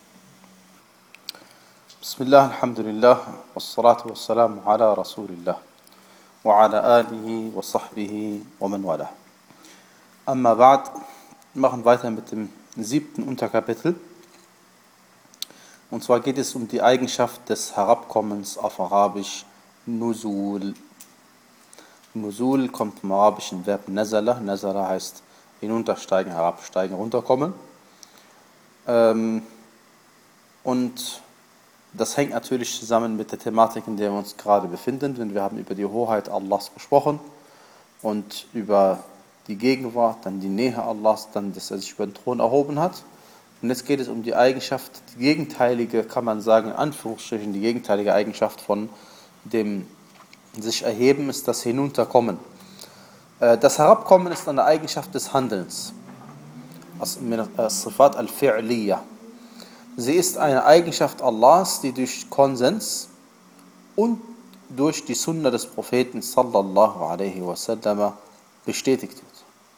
Speaker 1: Bismillah, alhamdulillah, wassalatu wassalamu ala Rasulillah wa ala alihi wa sahbihi wa man wala. Amma ba'd, wir machen weiter mit dem siebten Unterkapitel. Und zwar geht es um die Eigenschaft des Herabkommens auf Arabisch Nuzul. Nuzul kommt vom arabischen Verb Nazala. Nazala heißt hinuntersteigen, herabsteigen, runterkommen. Ähm, und das hängt natürlich zusammen mit der Thematik, in der wir uns gerade befinden, denn wir haben über die Hoheit Allahs gesprochen und über die Gegenwart, dann die Nähe Allahs, dann, dass er sich über den Thron erhoben hat. Und jetzt geht es um die Eigenschaft, die gegenteilige, kann man sagen, in Anführungsstrichen, die gegenteilige Eigenschaft von dem sich Erheben ist das Hinunterkommen. Das Herabkommen ist eine Eigenschaft des Handelns. As-Sifat al-Fi'liya. Sie ist eine Eigenschaft Allahs, die durch Konsens und durch die Sunna des Propheten sallallahu alaihi wasallam bestätigt wird.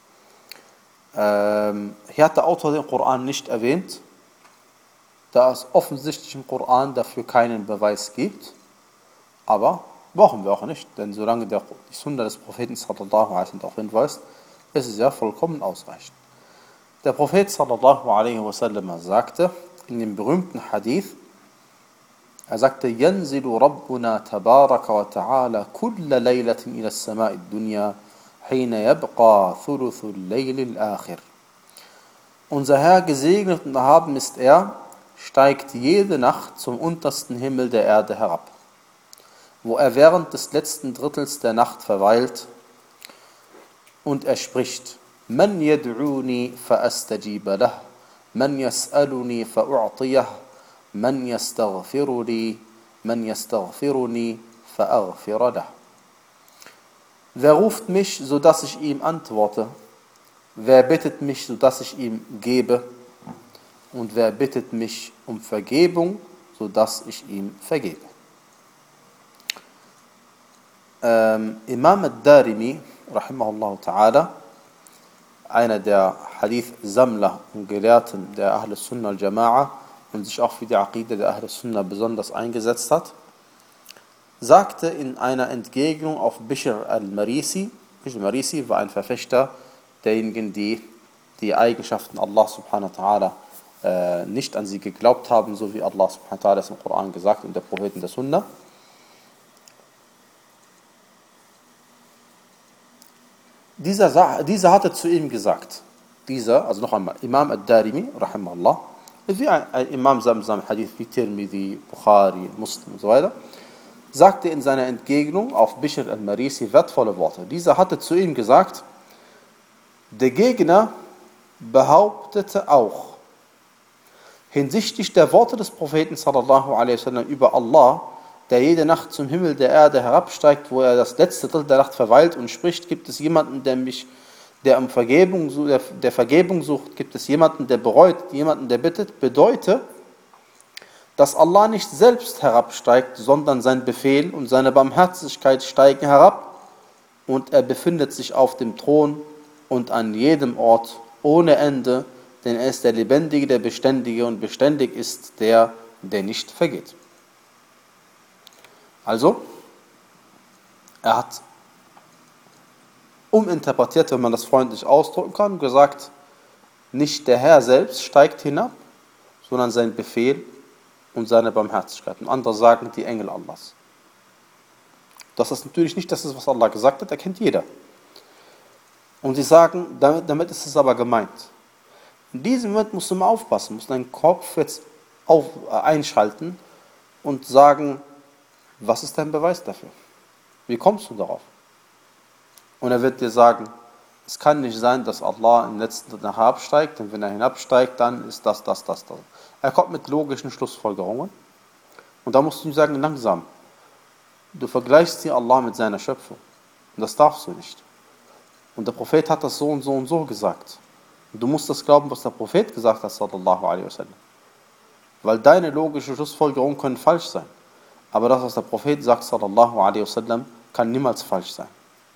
Speaker 1: Ähm, hier hat der Autor den Koran nicht erwähnt, da es offensichtlich im Koran dafür keinen Beweis gibt, aber brauchen wir auch nicht, denn solange der, die Sunna des Propheten sallallahu alaihi wasallam darauf hinweist, ist es ja vollkommen ausreichend. Der Prophet sallallahu alaihi wasallam sagte in dem berühmten Hadith, er sagte, ينزل ربنا تبارك وتعالى كل ليلة إلى السماء الدنيا حين يبقى ثلث الليل الآخر. Unser Herr, gesegnet und erhaben ist er, steigt jede Nacht zum untersten Himmel der Erde herab, wo er während des letzten Drittels der Nacht verweilt, und er spricht: Man yad'uni fa'astajiba lah, man yas'aluni fa'u'tiyah, man yastaghfiruni, man yastaghfiruni fa'aghfira lah. Wer ruft mich, so dass ich ihm antworte? Wer bittet mich, so dass ich ihm gebe? Und wer bittet mich um Vergebung, so dass ich ihm vergebe? Ähm, Imam al-Darimi, rahimahullah ta'ala, einer der Hadith-Sammler und Gelehrten der Ahl Sunnah al-Jama'a und sich auch für die Aqida der Ahl Sunnah besonders eingesetzt hat, sagte in einer Entgegnung auf Bishr al-Marisi, Bishr al-Marisi war ein Verfechter derjenigen, die die Eigenschaften Allah subhanahu wa ta'ala äh, nicht an sie geglaubt haben, so wie Allah subhanahu wa ta'ala es im Koran gesagt und der Propheten der Sunna. Dieser, dieser hatte zu ihm gesagt, dieser, also noch einmal, Imam al-Darimi, rahimahullah, wie ein, ein Imam Samsam, Hadith wie Tirmidhi, Bukhari, Muslim und so weiter, sagte in seiner Entgegnung auf Bishr al-Marisi wertvolle Worte. Dieser hatte zu ihm gesagt, der Gegner behauptete auch, hinsichtlich der Worte des Propheten sallallahu alaihi wasallam über Allah, der jede Nacht zum Himmel der Erde herabsteigt, wo er das letzte Drittel der Nacht verweilt und spricht, gibt es jemanden, der mich, der um Vergebung, der, der Vergebung sucht, gibt es jemanden, der bereut, jemanden, der bittet, bedeutet, dass Allah nicht selbst herabsteigt, sondern sein Befehl und seine Barmherzigkeit steigen herab und er befindet sich auf dem Thron und an jedem Ort ohne Ende, denn er ist der Lebendige, der Beständige und beständig ist der, der nicht vergeht. Also, er hat uminterpretiert, wenn man das freundlich ausdrücken kann, gesagt, nicht der Herr selbst steigt hinab, sondern sein Befehl und seine Barmherzigkeit. Und andere sagen, die Engel Allahs. Das ist natürlich nicht das, was Allah gesagt hat, erkennt jeder. Und sie sagen, damit, damit ist es aber gemeint. In diesem Moment musst du mal aufpassen, musst deinen Kopf jetzt auf, äh, einschalten und sagen, was ist dein Beweis dafür? Wie kommst du darauf? Und er wird dir sagen, es kann nicht sein, dass Allah im letzten Tag herabsteigt, denn wenn er hinabsteigt, dann ist das, das, das, das. Er kommt mit logischen Schlussfolgerungen und da musst du ihm sagen, langsam, du vergleichst hier Allah mit seiner Schöpfung und das darfst du nicht. Und der Prophet hat das so und so und so gesagt. Und du musst das glauben, was der Prophet gesagt hat, sallallahu alaihi wasallam. Weil deine logischen Schlussfolgerungen können falsch sein. Aber das, was der Prophet sagt, sallallahu alaihi wasallam, kann niemals falsch sein.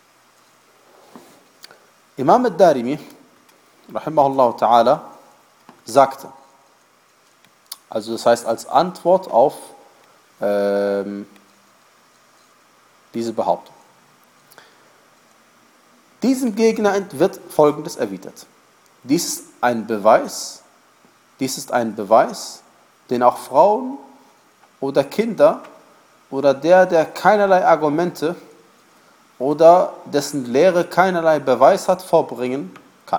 Speaker 1: Imam al-Darimi, rahimahullah ta'ala, sagte, also das heißt als Antwort auf ähm, diese Behauptung. Diesem Gegner wird Folgendes erwidert. Dies ist ein Beweis, dies ist ein Beweis, den auch Frauen oder Kinder oder der, der keinerlei Argumente oder dessen Lehre keinerlei Beweis hat, vorbringen kann.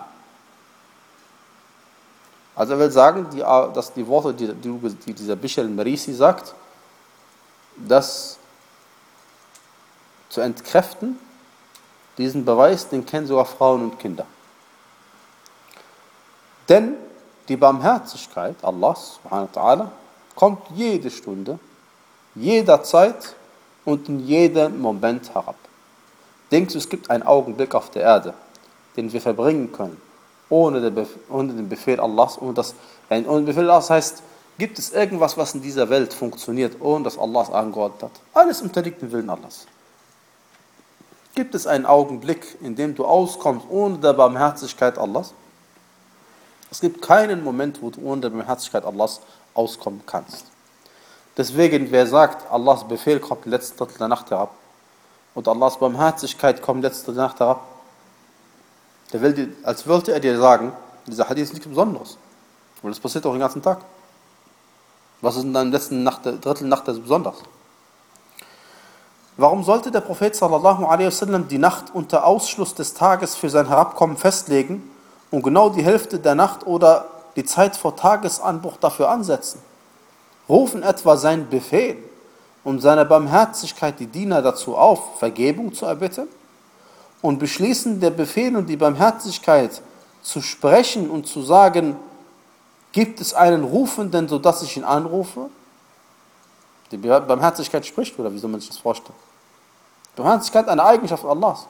Speaker 1: Also er will sagen, die, dass die Worte, die, die dieser Bishr al-Marisi sagt, das zu entkräften, diesen Beweis, den kennen sogar Frauen und Kinder. Denn die Barmherzigkeit Allahs subhanahu wa ta'ala kommt jede Stunde, jederzeit und in jedem Moment herab. Denkst du, es gibt einen Augenblick auf der Erde, den wir verbringen können, ohne den, Bef- ohne den Befehl Allahs? Ohne, das, ohne den Befehl Allahs heißt, gibt es irgendwas, was in dieser Welt funktioniert, ohne dass Allah es angeordnet hat? Alles unterliegt dem Willen Allahs. Gibt es einen Augenblick, in dem du auskommst ohne der Barmherzigkeit Allahs? Es gibt keinen Moment, wo du ohne der Barmherzigkeit Allahs auskommen kannst. Deswegen, wer sagt, Allahs Befehl kommt im letzten Drittel der Nacht herab und Allahs Barmherzigkeit kommt im letzten Drittel der Nacht herab, der will dir, als wollte er dir sagen, dieser Hadith ist nichts Besonderes. Und das passiert auch den ganzen Tag. Was ist in deinem letzten Nacht, Drittel Nacht das Besonderes? Warum sollte der Prophet sallallahu alaihi wasallam die Nacht unter Ausschluss des Tages für sein Herabkommen festlegen und genau die Hälfte der Nacht oder die Zeit vor Tagesanbruch dafür ansetzen? Rufen etwa sein Befehl und seine Barmherzigkeit die Diener dazu auf, Vergebung zu erbitten? Und beschließen der Befehl und die Barmherzigkeit zu sprechen und zu sagen, gibt es einen Rufenden, sodass ich ihn anrufe? Die Barmherzigkeit spricht, oder wie soll man sich das vorstellen? Barmherzigkeit ist eine Eigenschaft Allahs.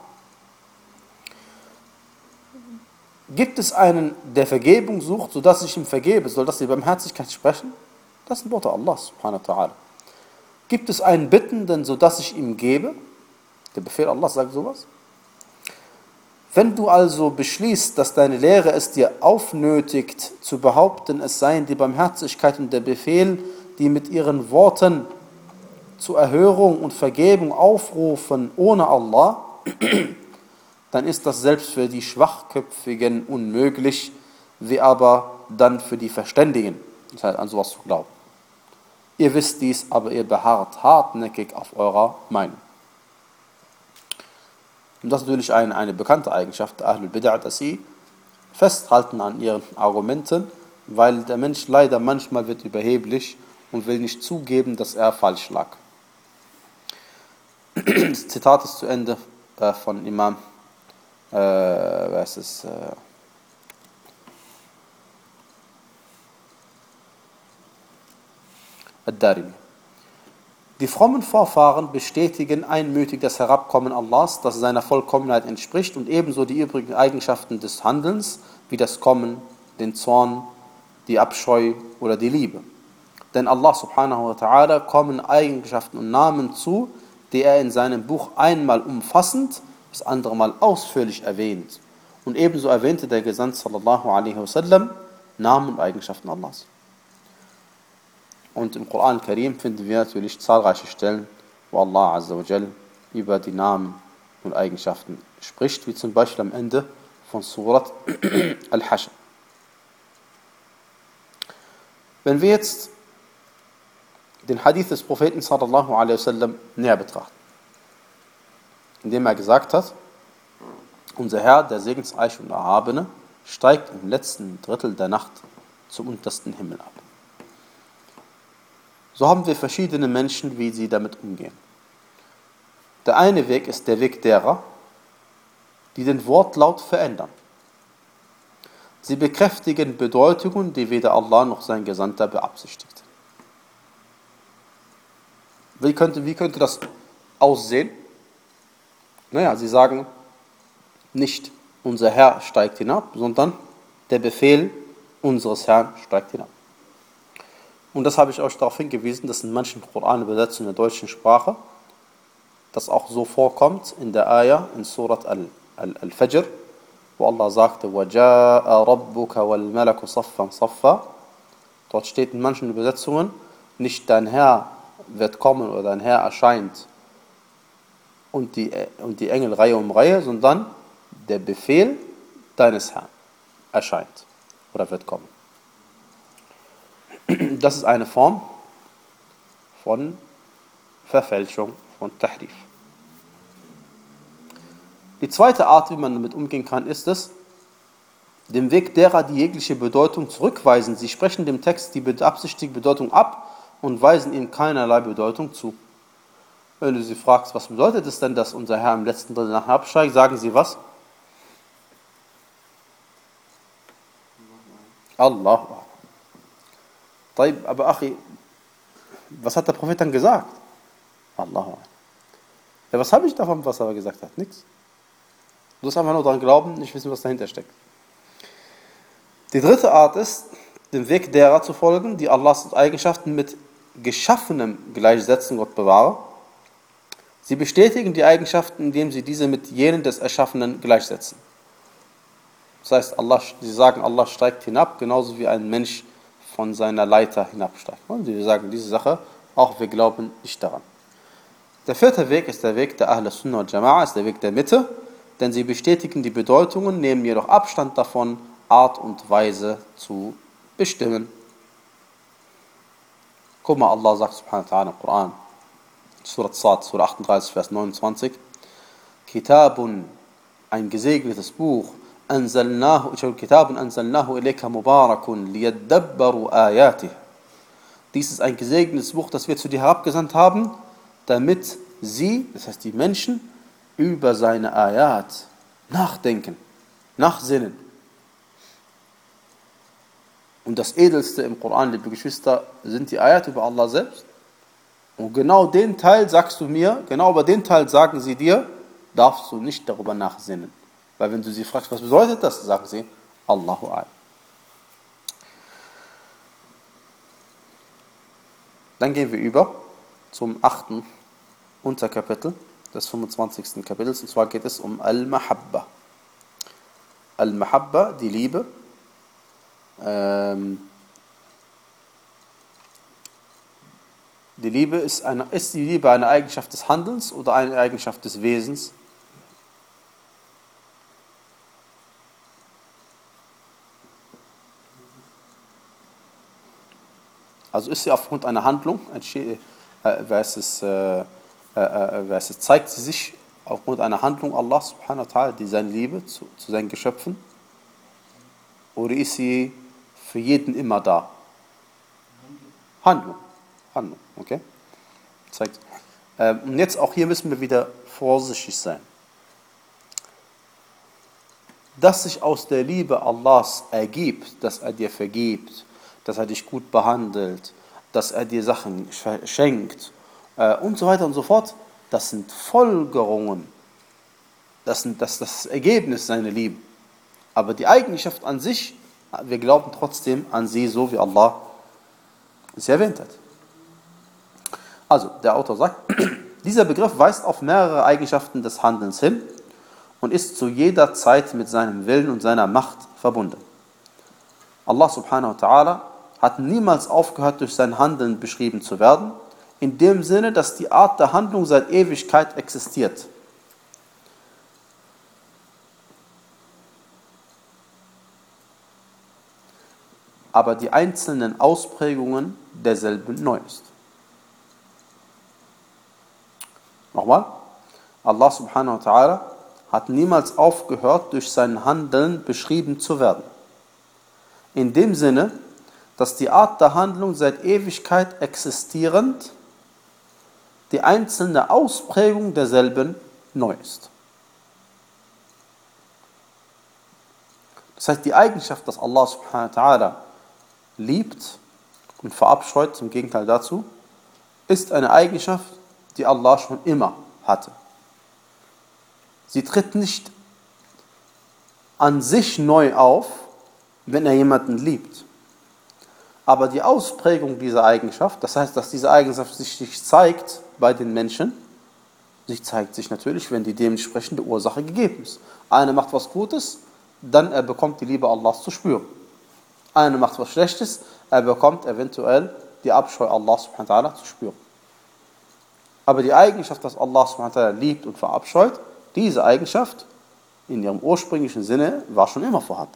Speaker 1: Gibt es einen, der Vergebung sucht, sodass ich ihm vergebe? Soll das die Barmherzigkeit sprechen? Das sind Worte Allahs, subhanahu wa ta'ala. Gibt es einen Bittenden, sodass ich ihm gebe? Der Befehl Allahs sagt sowas. Wenn du also beschließt, dass deine Lehre es dir aufnötigt, zu behaupten, es seien die Barmherzigkeit und der Befehl, die mit ihren Worten zur Erhörung und Vergebung aufrufen ohne Allah, dann ist das selbst für die Schwachköpfigen unmöglich, wie aber dann für die Verständigen, das heißt an sowas zu glauben. Ihr wisst dies, aber ihr beharrt hartnäckig auf eurer Meinung. Und das ist natürlich eine, eine bekannte Eigenschaft der Ahlul Bid'ah, dass sie festhalten an ihren Argumenten, weil der Mensch leider manchmal wird überheblich und will nicht zugeben, dass er falsch lag. Das Zitat ist zu Ende äh, von Imam, äh, wer ist es? Äh, Ad-Darimi. Die frommen Vorfahren bestätigen einmütig das Herabkommen Allahs, das seiner Vollkommenheit entspricht, und ebenso die übrigen Eigenschaften des Handelns, wie das Kommen, den Zorn, die Abscheu oder die Liebe. Denn Allah subhanahu wa ta'ala kommen Eigenschaften und Namen zu, die er in seinem Buch einmal umfassend, das andere Mal ausführlich erwähnt. Und ebenso erwähnte der Gesandte sallallahu alaihi wasallam Namen und Eigenschaften Allahs. Und im Koran Karim finden wir natürlich zahlreiche Stellen, wo Allah azza wa jal über die Namen und Eigenschaften spricht, wie zum Beispiel am Ende von Surat Al-Hashr. Wenn wir jetzt den Hadith des Propheten sallallahu alaihi wasallam näher betrachten, indem er gesagt hat, unser Herr, der segensreiche und Erhabene, steigt im letzten Drittel der Nacht zum untersten Himmel ab. So haben wir verschiedene Menschen, wie sie damit umgehen. Der eine Weg ist der Weg derer, die den Wortlaut verändern. Sie bekräftigen Bedeutungen, die weder Allah noch sein Gesandter beabsichtigt. Wie könnte, wie könnte das aussehen? Naja, sie sagen nicht, unser Herr steigt hinab, sondern der Befehl unseres Herrn steigt hinab. Und das habe ich euch darauf hingewiesen, dass in manchen Koran-Übersetzungen in der deutschen Sprache das auch so vorkommt in der Ayah in Surat Al-Fajr, wo Allah sagte, وَجَاءَ رَبُّكَ وَالْمَلَكُ صَفًّا صَفًّا. Dort steht in manchen Übersetzungen nicht dein Herr wird kommen oder dein Herr erscheint und die, und die Engel Reihe um Reihe, sondern der Befehl deines Herrn erscheint oder wird kommen. Das ist eine Form von Verfälschung, von Tahrif. Die zweite Art, wie man damit umgehen kann, ist es, dem Weg derer, die jegliche Bedeutung zurückweisen. Sie sprechen dem Text die beabsichtigte Bedeutung ab und weisen ihm keinerlei Bedeutung zu. Wenn du sie fragst, was bedeutet es denn, dass unser Herr im letzten Drittel nachher absteigt, sagen sie was? Allah. Aber Achi, was hat der Prophet dann gesagt? Allah.
Speaker 4: Ja, was habe ich davon, was er gesagt hat? Nichts. Du musst einfach nur daran glauben, nicht wissen, was dahinter steckt. Die dritte Art ist, dem Weg derer zu folgen, die Allahs Eigenschaften mit Geschaffenem gleichsetzen, Gott bewahre. Sie bestätigen die Eigenschaften, indem sie diese mit jenen des Erschaffenen gleichsetzen. Das heißt, Allah, sie sagen, Allah steigt hinab, genauso wie ein Mensch von seiner Leiter hinabsteigt. Und sie sagen diese Sache, auch wir glauben nicht daran. Der vierte Weg ist der Weg der Ahl Sunnah wal Jama'a, ist der Weg der Mitte, denn sie bestätigen die Bedeutungen, nehmen jedoch Abstand davon, Art und Weise zu bestimmen. Guck mal, Allah sagt subhanahu wa ta'ala im Koran, Surat Sad, Surah achtunddreißig, Vers neunundzwanzig, Kitabun, ein gesegnetes Buch, anzalnahu, Kitabun anzalnahu ilayka mubarakun, liyadabbaru ayatih. Dies ist ein gesegnetes Buch, das wir zu dir herabgesandt haben, damit sie, das heißt die Menschen, über seine Ayat nachdenken, nachsinnen. Und das Edelste im Koran, liebe Geschwister, sind die Ayat über Allah selbst. Und genau den Teil sagst du mir, genau über den Teil sagen sie dir, darfst du nicht darüber nachsinnen. Weil wenn du sie fragst, was bedeutet das, sagen sie, Allahu A'lam. Dann gehen wir über zum achten Unterkapitel des fünfundzwanzigsten Kapitels, und zwar geht es um Al-Mahabba. Al-Mahabba, die Liebe. Ähm, die Liebe ist, eine, ist die Liebe eine Eigenschaft des Handelns oder eine Eigenschaft des Wesens? Also ist sie aufgrund einer Handlung, äh, versus, äh, äh, versus zeigt sie sich aufgrund einer Handlung Allah subhanahu wa ta'ala, die seine Liebe zu, zu seinen Geschöpfen, oder ist sie für jeden immer da? Handlung. Handlung, okay? Zeigt. Ähm, und jetzt auch hier müssen wir wieder vorsichtig sein. Dass sich aus der Liebe Allahs ergibt, dass er dir vergibt, dass er dich gut behandelt, dass er dir Sachen schenkt äh, und so weiter und so fort, das sind Folgerungen. Das ist das, das Ergebnis seiner Liebe. Aber die Eigenschaft an sich, wir glauben trotzdem an sie, so wie Allah es erwähnt hat. Also, der Autor sagt, dieser Begriff weist auf mehrere Eigenschaften des Handelns hin und ist zu jeder Zeit mit seinem Willen und seiner Macht verbunden. Allah subhanahu wa ta'ala hat niemals aufgehört, durch sein Handeln beschrieben zu werden, in dem Sinne, dass die Art der Handlung seit Ewigkeit existiert. Aber die einzelnen Ausprägungen derselben neu ist. Nochmal, Allah subhanahu wa ta'ala hat niemals aufgehört, durch sein Handeln beschrieben zu werden. In dem Sinne, dass die Art der Handlung seit Ewigkeit existierend, die einzelne Ausprägung derselben neu ist. Das heißt, die Eigenschaft, dass Allah subhanahu wa ta'ala liebt und verabscheut, im Gegenteil dazu, ist eine Eigenschaft, die Allah schon immer hatte. Sie tritt nicht an sich neu auf, wenn er jemanden liebt. Aber die Ausprägung dieser Eigenschaft, das heißt, dass diese Eigenschaft sich nicht zeigt bei den Menschen, sie zeigt sich natürlich, wenn die dementsprechende Ursache gegeben ist. Einer macht was Gutes, dann er bekommt die Liebe Allahs zu spüren. Einer macht was Schlechtes, er bekommt eventuell die Abscheu Allahs subhanahu wa ta'ala zu spüren. Aber die Eigenschaft, dass Allah subhanahu wa ta'ala liebt und verabscheut, diese Eigenschaft in ihrem ursprünglichen Sinne war schon immer vorhanden.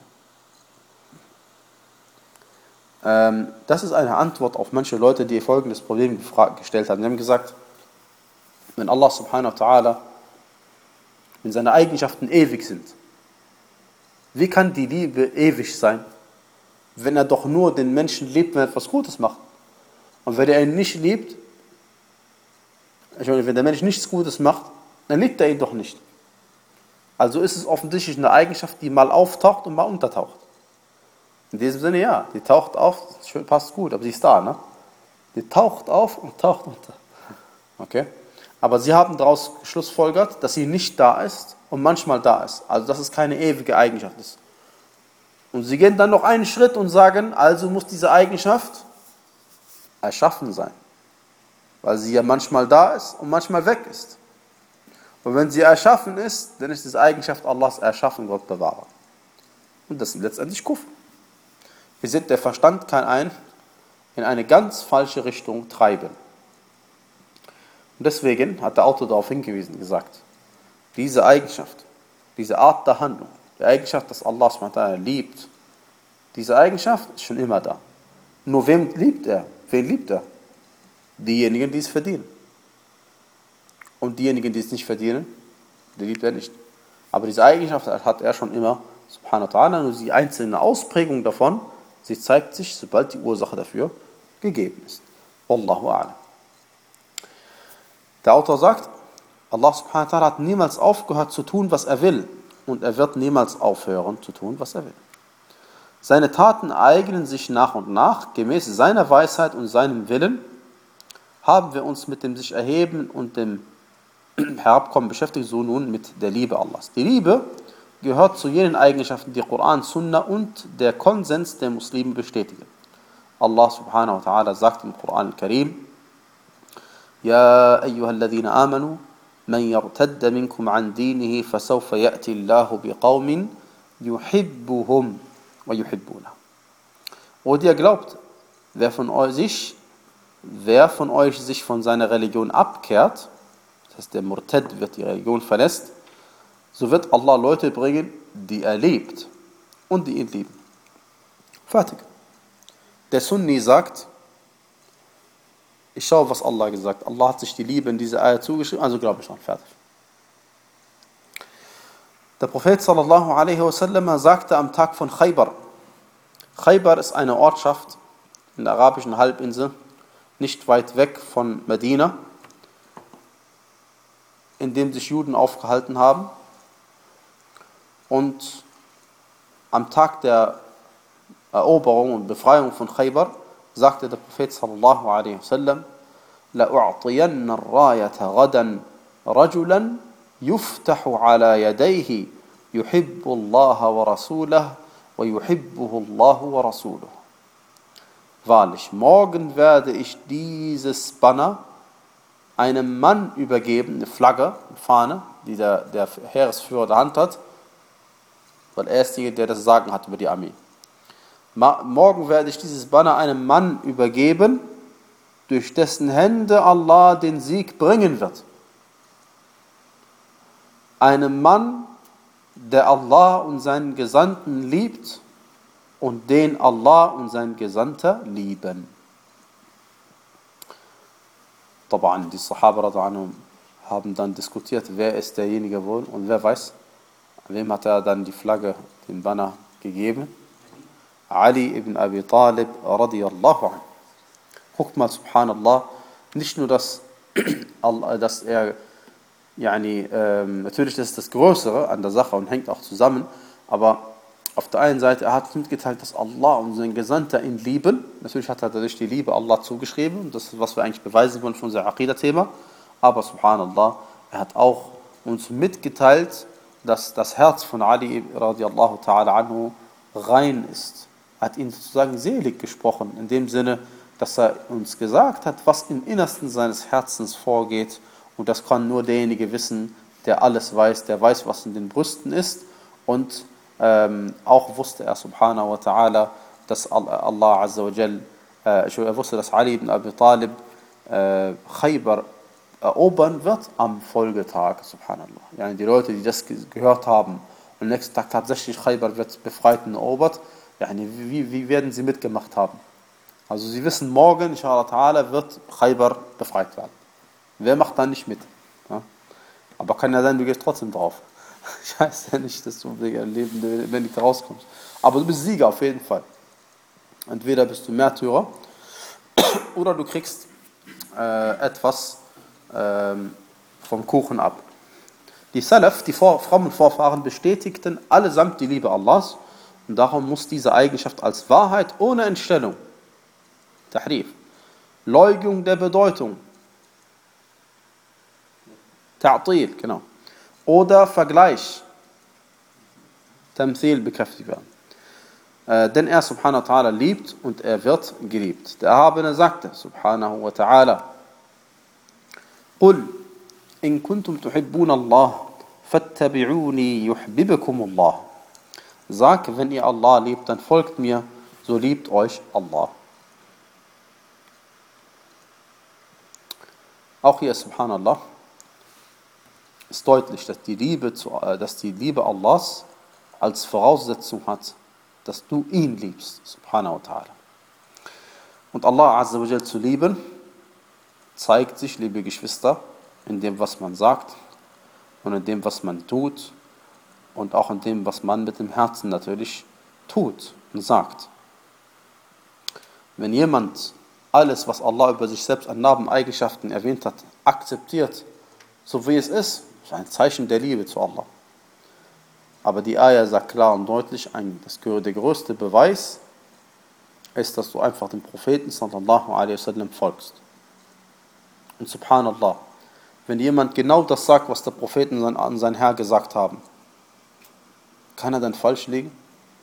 Speaker 4: Ähm, das ist eine Antwort auf manche Leute, die folgendes Problem gefragt, gestellt haben. Sie haben gesagt, wenn Allah subhanahu wa ta'ala, wenn seine Eigenschaften ewig sind, wie kann die Liebe ewig sein, wenn er doch nur den Menschen liebt, wenn er etwas Gutes macht? Und wenn er ihn nicht liebt, ich meine, wenn der Mensch nichts Gutes macht, dann liebt er ihn doch nicht. Also ist es offensichtlich eine Eigenschaft, die mal auftaucht und mal untertaucht. In diesem Sinne ja, die taucht auf, passt gut, aber sie ist da, ne? Die taucht auf und taucht unter. Okay? Aber sie haben daraus geschlussfolgert, dass sie nicht da ist und manchmal da ist. Also dass es keine ewige Eigenschaft ist. Und sie gehen dann noch einen Schritt und sagen, also muss diese Eigenschaft erschaffen sein. Weil sie ja manchmal da ist und manchmal weg ist. Und wenn sie erschaffen ist, dann ist diese Eigenschaft Allahs erschaffen, Gott bewahre. Und das ist letztendlich Kufr. Ihr seht, der Verstand kann einen in eine ganz falsche Richtung treiben. Und deswegen hat der Autor darauf hingewiesen, gesagt, diese Eigenschaft, diese Art der Handlung, die Eigenschaft, dass Allah subhanahu wa ta'ala liebt, diese Eigenschaft ist schon immer da. Nur wem liebt er? Wen liebt er? Diejenigen, die es verdienen. Und diejenigen, die es nicht verdienen, die liebt er nicht. Aber diese Eigenschaft hat er schon immer, subhanahu wa ta'ala, nur die einzelne Ausprägung davon, sie zeigt sich, sobald die Ursache dafür gegeben ist. Wallahu a'lam. Der Autor sagt, Allah subhanahu wa ta'ala hat niemals aufgehört zu tun, was er will. Und er wird niemals aufhören zu tun, was er will. Seine Taten eignen sich nach und nach, gemäß seiner Weisheit und seinem Willen, haben wir uns mit dem sich erheben und dem Herabkommen beschäftigt, so nun mit der Liebe Allahs. Die Liebe gehört zu jenen Eigenschaften, die Koran, Sunna und der Konsens der Muslime bestätigen. Allah subhanahu wa ta'ala sagt im Koran al-Karim, Ja ayyuhalladhina amanu, man yartadda minkum an dinihi, fasawfa ya'ti Allahu biqawmin yuhibbuhum wa yuhibbuna. O ihr glaubt, wer von euch sich, wer von euch sich von seiner Religion abkehrt, das heißt der Murtad wird die Religion verlässt, so wird Allah Leute bringen, die er liebt und die ihn lieben. Fertig. Der Sunni sagt, ich schaue, was Allah gesagt hat. Allah hat sich die Liebe in diese Ayah zugeschrieben, also glaube ich schon. Fertig. Der Prophet sallallahu alaihi wasallam sagte am Tag von Khaybar, Khaybar ist eine Ortschaft in der arabischen Halbinsel, nicht weit weg von Medina, in dem sich Juden aufgehalten haben. Und am Tag der Eroberung und Befreiung von Khaybar sagte der Prophet sallallahu alaihi wasallam, لَأُعْطِيَنَّ الرَّايَةَ غَدًا رَجُلًا يُفْتَحُ عَلَى يَدَيْهِ يُحِبُّ اللَّهَ وَرَسُولَهُ وَيُحِبُّهُ اللَّهُ وَرَسُولُهُ. Wahrlich, morgen werde ich dieses Banner einem Mann übergeben, eine Flagge, eine Fahne, die der, der Heeresführer der Hand hat, weil er ist derjenige, der das Sagen hat über die Armee. Morgen werde ich dieses Banner einem Mann übergeben, durch dessen Hände Allah den Sieg bringen wird. Einem Mann, der Allah und seinen Gesandten liebt und den Allah und sein Gesandter lieben. Taban, die Sahaba radha'anhum haben dann diskutiert, wer ist derjenige wohl und wer weiß, wem hat er dann die Flagge, den Banner gegeben? Ali ibn Abi Talib radiyallahu anhu. Guckt mal, subhanallah, nicht nur, dass, dass er, yani, ähm, natürlich das ist das Größere an der Sache und hängt auch zusammen, aber auf der einen Seite, er hat mitgeteilt, dass Allah und sein Gesandter ihn lieben. Natürlich hat er dadurch die Liebe Allah zugeschrieben, und das ist, was wir eigentlich beweisen wollen von unserem Aqidah-Thema. Aber subhanallah, er hat auch uns mitgeteilt, dass das Herz von Ali radiallahu ta'ala anhu rein ist. Er hat ihn sozusagen selig gesprochen, in dem Sinne, dass er uns gesagt hat, was im Innersten seines Herzens vorgeht. Und das kann nur derjenige wissen, der alles weiß, der weiß, was in den Brüsten ist. Und ähm, auch wusste er, subhanahu wa ta'ala, dass Allah azza wa jal, äh, er wusste, dass Ali ibn Abi Talib äh, Khaybar erobern wird am Folgetag, subhanallah. Yani die Leute, die das gehört haben und am nächsten Tag tatsächlich Khaybar wird befreit und erobert, yani wie, wie werden sie mitgemacht haben? Also sie wissen, morgen, inshallah ta'ala, wird Khaybar befreit werden. Wer macht da nicht mit? Ja? Aber kann ja sein, du gehst trotzdem drauf. Ich weiß ja nicht, dass du Leben, wenn du rauskommst. Aber du bist Sieger auf jeden Fall. Entweder bist du Märtyrer oder du kriegst äh, etwas äh, vom Kuchen ab. Die Salaf, die Vor- frommen Vorfahren, bestätigten allesamt die Liebe Allahs, und darum muss diese Eigenschaft als Wahrheit ohne Entstellung, Tahrif, Leugnung der Bedeutung Ta'til, genau. Oder Vergleich, Tamthil, bekräftigt werden. Äh, denn er subhanahu wa ta'ala liebt und er wird geliebt. Der Erhabene sagte subhanahu wa ta'ala: Qul in kuntum tuhibbuna Allah fattabi'uni yuhibbukum Allah. Sag, wenn ihr Allah liebt, dann folgt mir, so liebt euch Allah. Auch hier subhanallah ist deutlich, dass die Liebe, zu, äh, dass die Liebe Allahs als Voraussetzung hat, dass du ihn liebst, subhanahu wa ta'ala. Und Allah azza wa jal zu lieben, zeigt sich, liebe Geschwister, in dem, was man sagt und in dem, was man tut und auch in dem, was man mit dem Herzen natürlich tut und sagt. Wenn jemand alles, was Allah über sich selbst an Nabeneigenschaften erwähnt hat, akzeptiert, so wie es ist, ist ein Zeichen der Liebe zu Allah. Aber die Ayah sagt klar und deutlich, ein, das, der größte Beweis ist, dass du einfach dem Propheten sallallahu alaihi wasallam folgst. Und subhanallah, wenn jemand genau das sagt, was der Propheten an sein Herr gesagt haben, kann er dann falsch liegen?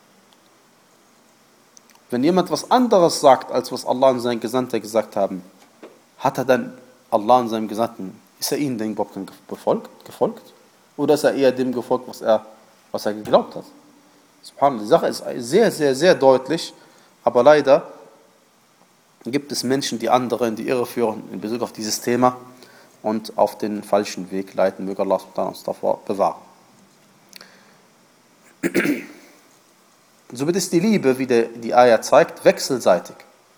Speaker 4: Wenn jemand was anderes sagt, als was Allah und sein Gesandter gesagt haben, hat er dann Allah und seinem Gesandten, ist er ihnen denn überhaupt gefolgt, gefolgt? Oder ist er eher dem gefolgt, was er, was er geglaubt hat? Subhanallah, die Sache ist sehr, sehr, sehr deutlich, aber leider gibt es Menschen, die andere in die Irre führen in Bezug auf dieses Thema und auf den falschen Weg leiten. Möge Allah uns davor bewahren. Somit ist die Liebe, wie der, die Ayah zeigt, wechselseitig.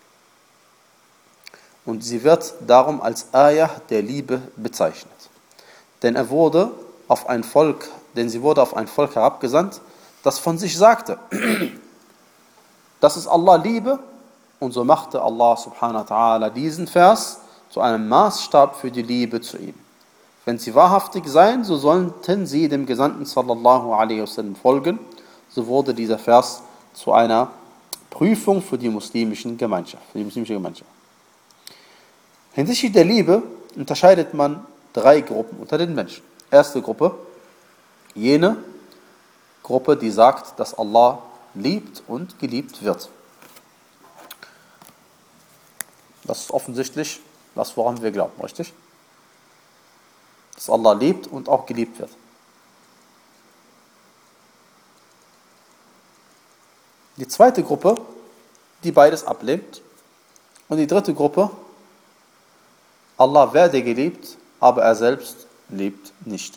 Speaker 4: Und sie wird darum als Ayah der Liebe bezeichnet. Denn er wurde auf ein Volk, denn sie wurde auf ein Volk herabgesandt, das von sich sagte, dass es Allah liebe, und so machte Allah subhanahu wa ta'ala diesen Vers zu einem Maßstab für die Liebe zu ihm. Wenn sie wahrhaftig seien, so sollten sie dem Gesandten sallallahu alaihi wasallam folgen. So wurde dieser Vers zu einer Prüfung für die muslimischen Gemeinschaft, für die muslimische Gemeinschaft. Hinsichtlich der Liebe unterscheidet man drei Gruppen unter den Menschen. Erste Gruppe, jene Gruppe, die sagt, dass Allah liebt und geliebt wird. Das ist offensichtlich das, woran wir glauben, richtig? Dass Allah liebt und auch geliebt wird. Die zweite Gruppe, die beides ablehnt. Und die dritte Gruppe, Allah werde geliebt, aber er selbst liebt nicht.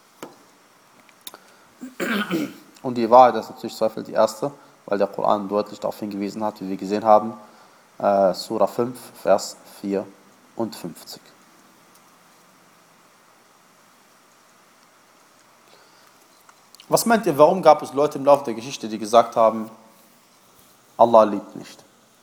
Speaker 4: Und die Wahrheit ist natürlich zweifelt die erste, weil der Koran deutlich darauf hingewiesen hat, wie wir gesehen haben, äh, Surah fünf, Vers vierundfünfzig. Was meint ihr, warum gab es Leute im Laufe der Geschichte, die gesagt haben, Allah liebt nicht?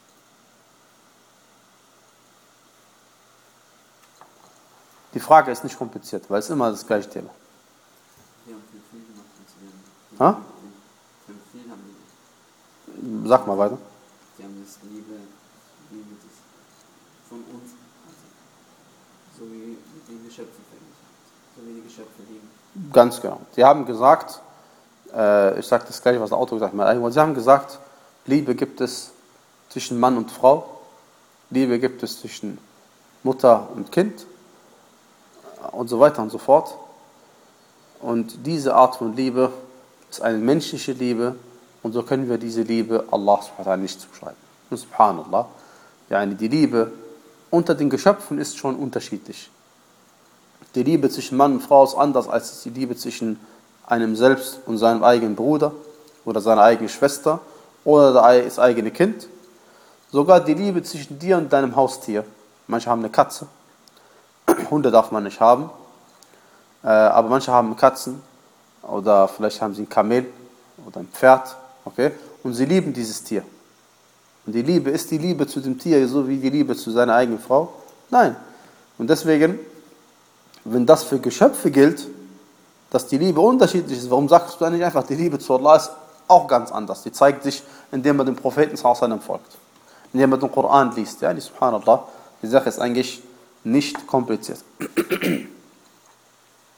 Speaker 4: Die Frage ist nicht kompliziert, weil es immer das gleiche Thema.
Speaker 2: Die haben viel, viel gemacht. Die
Speaker 4: Ha?
Speaker 2: haben viel haben die.
Speaker 4: Sag mal weiter.
Speaker 2: Die haben das Liebe, Liebe das von uns, also, so wie die Geschöpfe verglichen, so wie die Geschöpfe lieben.
Speaker 4: Ganz genau. Die haben gesagt, äh, ich sage das gleiche, was der Autor gesagt hat, sie haben gesagt, Liebe gibt es zwischen Mann und Frau, Liebe gibt es zwischen Mutter und Kind und so weiter und so fort. Und diese Art von Liebe ist eine menschliche Liebe und so können wir diese Liebe Allah subhanahu wa ta'ala nicht zuschreiben. Und subhanallah, yani die Liebe unter den Geschöpfen ist schon unterschiedlich. Die Liebe zwischen Mann und Frau ist anders als die Liebe zwischen einem selbst und seinem eigenen Bruder oder seiner eigenen Schwester oder das eigene Kind. Sogar die Liebe zwischen dir und deinem Haustier. Manche haben eine Katze. Hunde darf man nicht haben. Äh, aber manche haben Katzen. Oder vielleicht haben sie ein Kamel oder ein Pferd. Okay? Und sie lieben dieses Tier. Und die Liebe, ist die Liebe zu dem Tier so wie die Liebe zu seiner eigenen Frau? Nein. Und deswegen, wenn das für Geschöpfe gilt, dass die Liebe unterschiedlich ist, warum sagst du nicht einfach, die Liebe zu Allah ist auch ganz anders. Die zeigt sich, indem man dem Propheten sallallahu alaihi wasallam folgt. Indem man den Koran liest. Ja, subhanallah, die Sache ist eigentlich nicht kompliziert.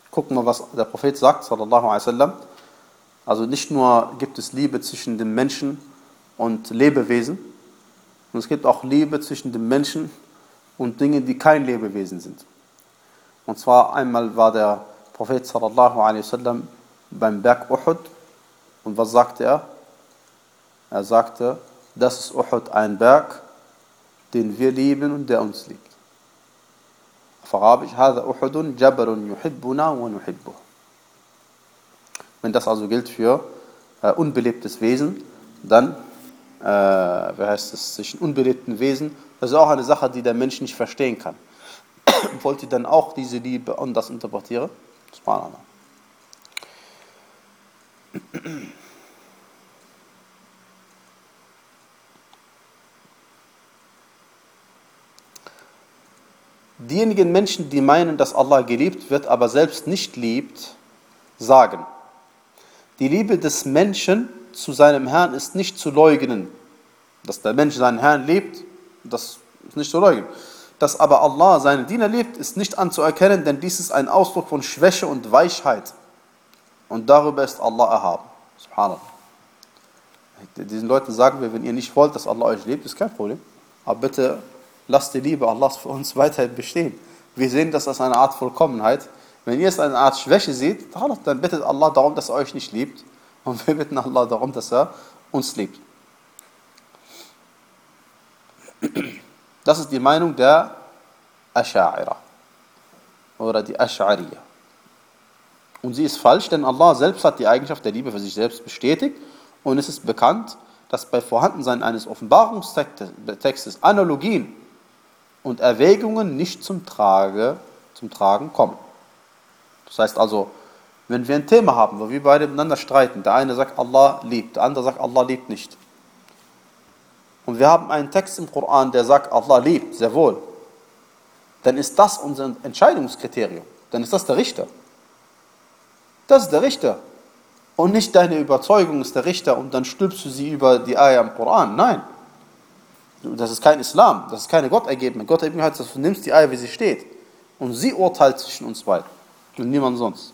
Speaker 4: Gucken wir, was der Prophet sagt, sallallahu alaihi wasallam. Also nicht nur gibt es Liebe zwischen dem Menschen und Lebewesen, sondern es gibt auch Liebe zwischen dem Menschen und Dingen, die kein Lebewesen sind. Und zwar einmal war der Prophet sallallahu alaihi wasallam beim Berg Uhud und was sagte er? Er sagte, das ist Uhud, ein Berg, den wir lieben und der uns liebt. Auf Arabisch, هذا أحد جبل يحبنا ونحبه. Wenn das also gilt für äh, unbelebtes Wesen, dann, äh, wie heißt es, zwischen unbelebten Wesen, das ist auch eine Sache, die der Mensch nicht verstehen kann. Wollt ihr dann auch diese Liebe anders interpretieren? Subhanallah. Diejenigen Menschen, die meinen, dass Allah geliebt wird, aber selbst nicht liebt, sagen, die Liebe des Menschen zu seinem Herrn ist nicht zu leugnen. Dass der Mensch seinen Herrn liebt, das ist nicht zu leugnen. Dass aber Allah seine Diener liebt, ist nicht anzuerkennen, denn dies ist ein Ausdruck von Schwäche und Weichheit. Und darüber ist Allah erhaben. Subhanallah. Diesen Leuten sagen wir, wenn ihr nicht wollt, dass Allah euch liebt, ist kein Problem. Aber bitte lasst die Liebe Allahs für uns weiterhin bestehen. Wir sehen das als eine Art Vollkommenheit. Wenn ihr es als eine Art Schwäche seht, dann bittet Allah darum, dass er euch nicht liebt. Und wir bitten Allah darum, dass er uns liebt. Das ist die Meinung der Asha'ira oder die Ash'ariyya. Und sie ist falsch, denn Allah selbst hat die Eigenschaft der Liebe für sich selbst bestätigt. Und es ist bekannt, dass bei Vorhandensein eines Offenbarungstextes Analogien und Erwägungen nicht zum, Trage, zum Tragen kommen. Das heißt also, wenn wir ein Thema haben, wo wir beide miteinander streiten, der eine sagt, Allah liebt, der andere sagt, Allah liebt nicht. Und wir haben einen Text im Koran, der sagt, Allah liebt, sehr wohl. Dann ist das unser Entscheidungskriterium. Dann ist das der Richter. Das ist der Richter. Und nicht deine Überzeugung ist der Richter und dann stülpst du sie über die Ayah im Koran. Nein. Das ist kein Islam. Das ist keine Gottergebung. Gottergebung heißt, dass du nimmst die Ayah, wie sie steht. Und sie urteilt zwischen uns beiden. Und niemand sonst.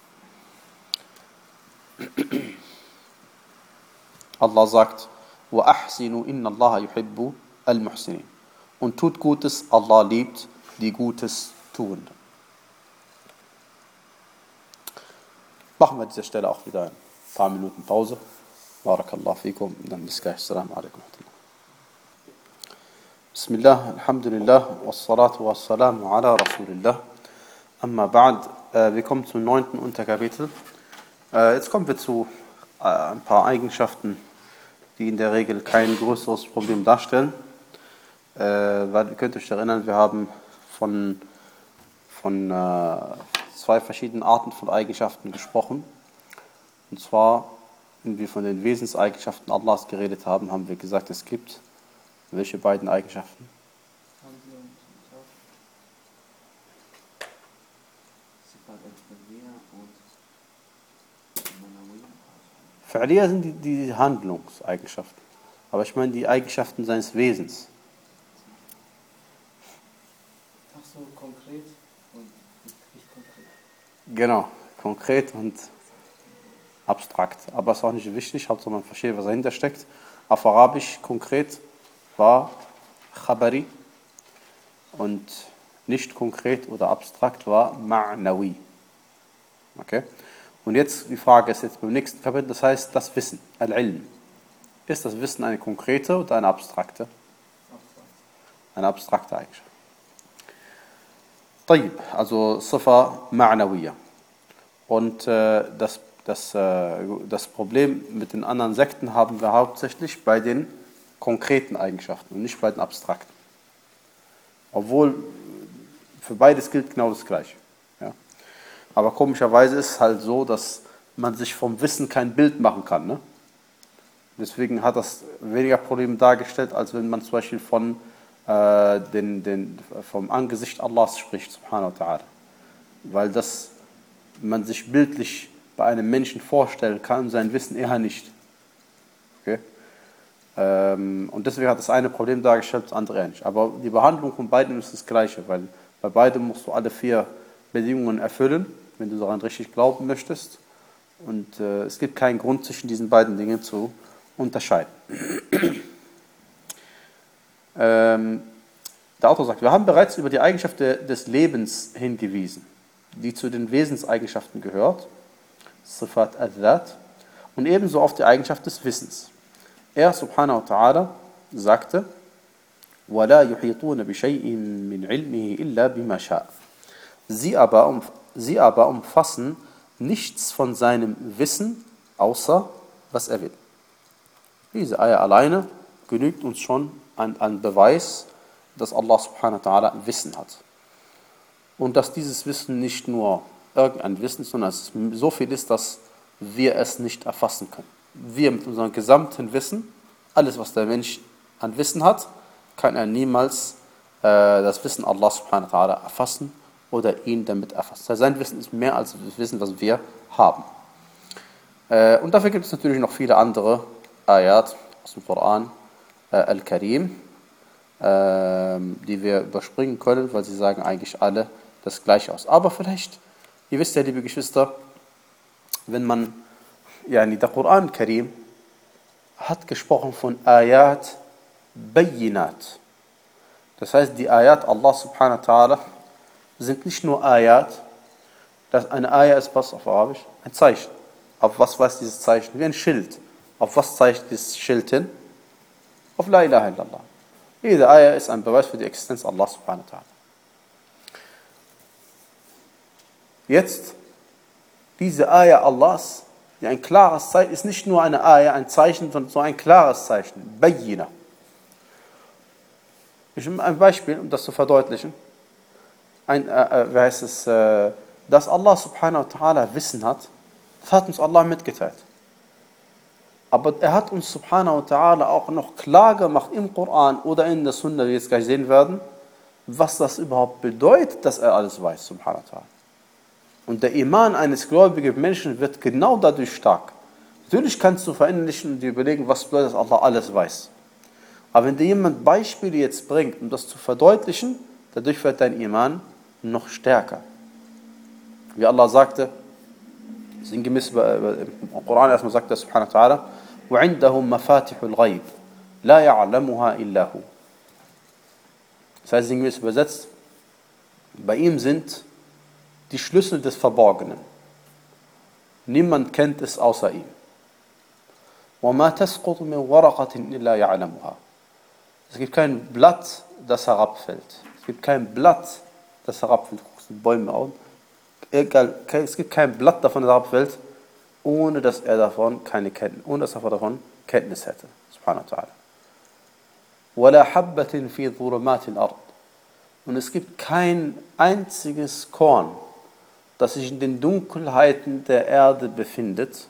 Speaker 4: Allah sagt, وَأَحْسِنُوا إِنَّ اللَّهَ يُحِبُّ الْمُحْسِنِينَ. Und tut Gutes, Allah liebt die Gutes tun. Machen wir an dieser Stelle auch wieder ein paar Minuten Pause. Barakallahu fikum. Dann bis gleich. Assalamu alaikum. Bismillah, alhamdulillah, wassalatu wassalamu ala rasulillah. Amma ba'd. Wir kommen zum neunten Unterkapitel. Jetzt kommen wir zu ein paar Eigenschaften, die in der Regel kein größeres Problem darstellen. Weil ihr könnt euch erinnern, wir haben von, von zwei verschiedenen Arten von Eigenschaften gesprochen. Und zwar, wenn wir von den Wesenseigenschaften Allahs geredet haben, haben wir gesagt, es gibt welche beiden Eigenschaften? Fa'liya sind die, die Handlungseigenschaften. Aber ich meine die Eigenschaften seines Wesens.
Speaker 2: Ach so, konkret und nicht konkret.
Speaker 4: Genau, konkret und abstrakt. Aber es ist auch nicht wichtig, Hauptsache man versteht, was dahinter steckt. Auf Arabisch konkret war Khabari und nicht konkret oder abstrakt war Ma'nawi. Okay? Und jetzt, die Frage ist jetzt beim nächsten Kapitel, das heißt das Wissen, Al-Ilm. Ist das Wissen eine konkrete oder eine abstrakte? Eine abstrakte Eigenschaft. طيب, also Sifa Ma'nawiyya. Und äh, das, das, äh, das Problem mit den anderen Sekten haben wir hauptsächlich bei den konkreten Eigenschaften und nicht bei den abstrakten. Obwohl für beides gilt genau das Gleiche. Ja. Aber komischerweise ist es halt so, dass man sich vom Wissen kein Bild machen kann. Ne? Deswegen hat das weniger Probleme dargestellt, als wenn man zum Beispiel von, äh, den, den, vom Angesicht Allahs spricht, subhanahu wa ta'ala. Weil das man sich bildlich bei einem Menschen vorstellen kann, sein Wissen eher nicht. Okay? Ähm, und deswegen hat das eine Problem dargestellt, das andere eher nicht. Aber die Behandlung von beiden ist das Gleiche, weil bei beidem musst du alle vier Bedingungen erfüllen wenn du daran richtig glauben möchtest. Und äh, es gibt keinen Grund, zwischen diesen beiden Dingen zu unterscheiden. ähm, der Autor sagt, wir haben bereits über die Eigenschaft des Lebens hingewiesen, die zu den Wesenseigenschaften gehört, Sifat al-Dhat, und ebenso auf die Eigenschaft des Wissens. Er, subhanahu wa ta'ala, sagte, وَلَا يُحِيطُونَ بِشَيْءٍ مِّنْ عِلْمِهِ إِلَّا بِمَا شَاءَ. Sie aber, um, sie aber umfassen nichts von seinem Wissen, außer was er will. Diese Eier alleine genügt uns schon ein, ein Beweis, dass Allah subhanahu wa ta'ala Wissen hat. Und dass dieses Wissen nicht nur irgendein Wissen ist, sondern dass es so viel ist, dass wir es nicht erfassen können. Wir mit unserem gesamten Wissen, alles was der Mensch an Wissen hat, kann er niemals äh, das Wissen Allah subhanahu wa ta'ala erfassen oder ihn damit erfassen. Das heißt, sein Wissen ist mehr als das Wissen, was wir haben. Äh, und dafür gibt es natürlich noch viele andere Ayat aus dem Koran, äh, Al-Karim, äh, die wir überspringen können, weil sie sagen eigentlich alle das Gleiche aus. Aber vielleicht, ihr wisst ja, liebe Geschwister, wenn man, ja, der Koran Karim hat gesprochen von Ayat Bayinat. Das heißt, die Ayat Allah subhanahu wa ta'ala sind nicht nur Ayat, dass eine Ayat ist was auf Arabisch? Ein Zeichen. Auf was weist dieses Zeichen? Wie ein Schild. Auf was zeigt dieses Schild hin? Auf La ilaha illallah. Jede Ayat ist ein Beweis für die Existenz Allah subhanahu wa ta'ala. Jetzt, diese Ayat Allahs, die ein klares Zeichen, ist nicht nur eine Ayat, ein Zeichen, sondern so ein klares Zeichen. Bayina. Ich nehme ein Beispiel, um das zu verdeutlichen. Ein, äh, wie heißt es, äh, dass Allah subhanahu wa ta'ala Wissen hat, das hat uns Allah mitgeteilt. Aber er hat uns subhanahu wa ta'ala auch noch klar gemacht im Koran oder in der Sunna, wie wir jetzt gleich sehen werden, was das überhaupt bedeutet, dass er alles weiß, subhanahu wa ta'ala. Und der Iman eines gläubigen Menschen wird genau dadurch stark. Natürlich kannst du verinnerlichen und dir überlegen, was bedeutet, dass Allah alles weiß. Aber wenn dir jemand Beispiele jetzt bringt, um das zu verdeutlichen, dadurch wird dein Iman noch stärker. Wie Allah sagte, sinngemäß im Koran erstmal sagt er subhanahu wa ta'ala, وَعِنْدَهُمْ مَفَاتِحُ الْغَيْبِ لَا يَعْلَمُهَا إِلَّا هُ. Das heißt sinngemäß übersetzt, bei ihm sind die Schlüssel des Verborgenen. Niemand kennt es außer ihm. وَمَا تَسْقُطُ مِنْ وَرَقَةٍ إِلَّا يَعْلَمُهَا. Es gibt kein Blatt, das herabfällt. Es gibt kein Blatt, das herabfällt. Du guckst die Bäume an. Egal, es gibt kein Blatt davon, das herabfällt, ohne dass er davon keine Kenntnis, ohne dass er davon Kenntnis hätte. Subhanahu wa ta'ala. وَلَا حَبَّةٍ فِي ظُلُمَاتِ الْأَرْضِ. Und es gibt kein einziges Korn, das sich in den Dunkelheiten der Erde befindet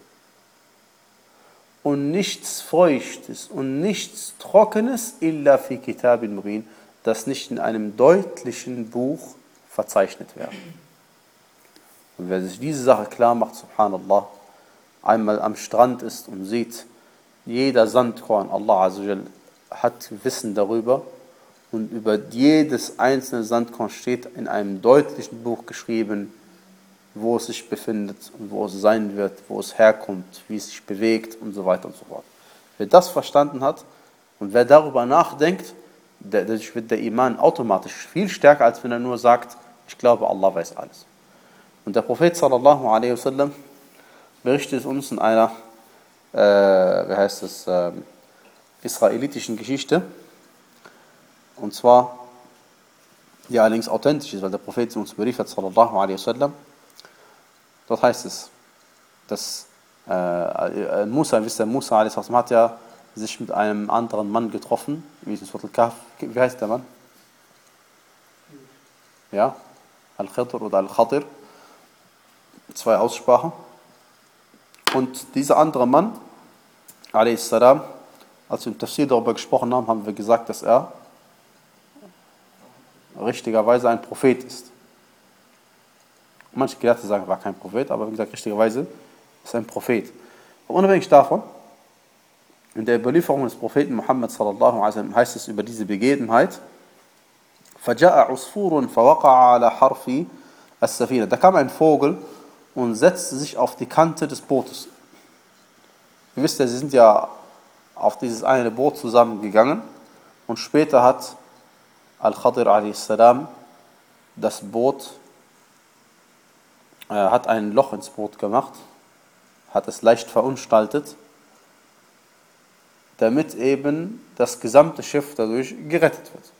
Speaker 4: und nichts Feuchtes und nichts Trockenes, illa fi kitabin mubin, das nicht in einem deutlichen Buch verzeichnet werden. Und wer sich diese Sache klar macht, subhanallah, einmal am Strand ist und sieht, jeder Sandkorn, Allah Azza wa Jal hat Wissen darüber und über jedes einzelne Sandkorn steht in einem deutlichen Buch geschrieben, wo es sich befindet und wo es sein wird, wo es herkommt, wie es sich bewegt und so weiter und so fort. Wer das verstanden hat und wer darüber nachdenkt, dadurch wird der Iman automatisch viel stärker, als wenn er nur sagt, ich glaube, Allah weiß alles. Und der Prophet sallallahu alaihi wasallam berichtet uns in einer, äh, wie heißt es, äh, israelitischen Geschichte, und zwar, die allerdings authentisch ist, weil der Prophet uns berichtet sallallahu alaihi wasallam. Dort heißt es, dass äh, Musa, wisst ihr, Musa a.s. hat ja sich mit einem anderen Mann getroffen, wie wie heißt der Mann? Ja, Al-Khidr oder Al-Khadir, zwei Aussprachen. Und dieser andere Mann, a.s., als wir im Tafsir darüber gesprochen haben, haben wir gesagt, dass er richtigerweise ein Prophet ist. Manche Gelehrte sagen, er war kein Prophet, aber wie gesagt, richtigerweise ist er ein Prophet. Aber unabhängig davon, in der Überlieferung des Propheten Muhammad sallallahu alaihi wasallam heißt es über diese Begebenheit, فَجَاءَ عُصْفُورٌ فَوَقَعَ عَلَى حَرْفِ As-Safina. Da kam ein Vogel und setzte sich auf die Kante des Bootes. Ihr wisst ja, sie sind ja auf dieses eine Boot zusammengegangen und später hat Al-Khadir a.s. das Boot, äh, hat ein Loch ins Boot gemacht, hat es leicht verunstaltet, damit eben das gesamte Schiff dadurch gerettet wird.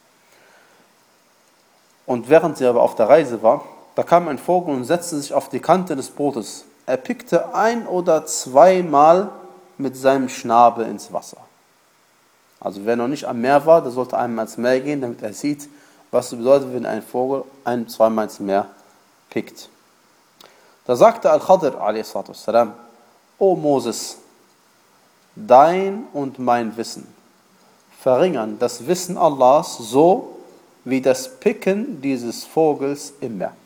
Speaker 4: Und während sie aber auf der Reise war, da kam ein Vogel und setzte sich auf die Kante des Bootes. Er pickte ein oder zweimal mit seinem Schnabel ins Wasser. Also wer noch nicht am Meer war, der sollte einmal ins Meer gehen, damit er sieht, was es bedeutet, wenn ein Vogel ein- zweimal ins Meer pickt. Da sagte Al-Khadir a.s. O Moses, dein und mein Wissen verringern das Wissen Allahs so wie das Picken dieses Vogels im Meer.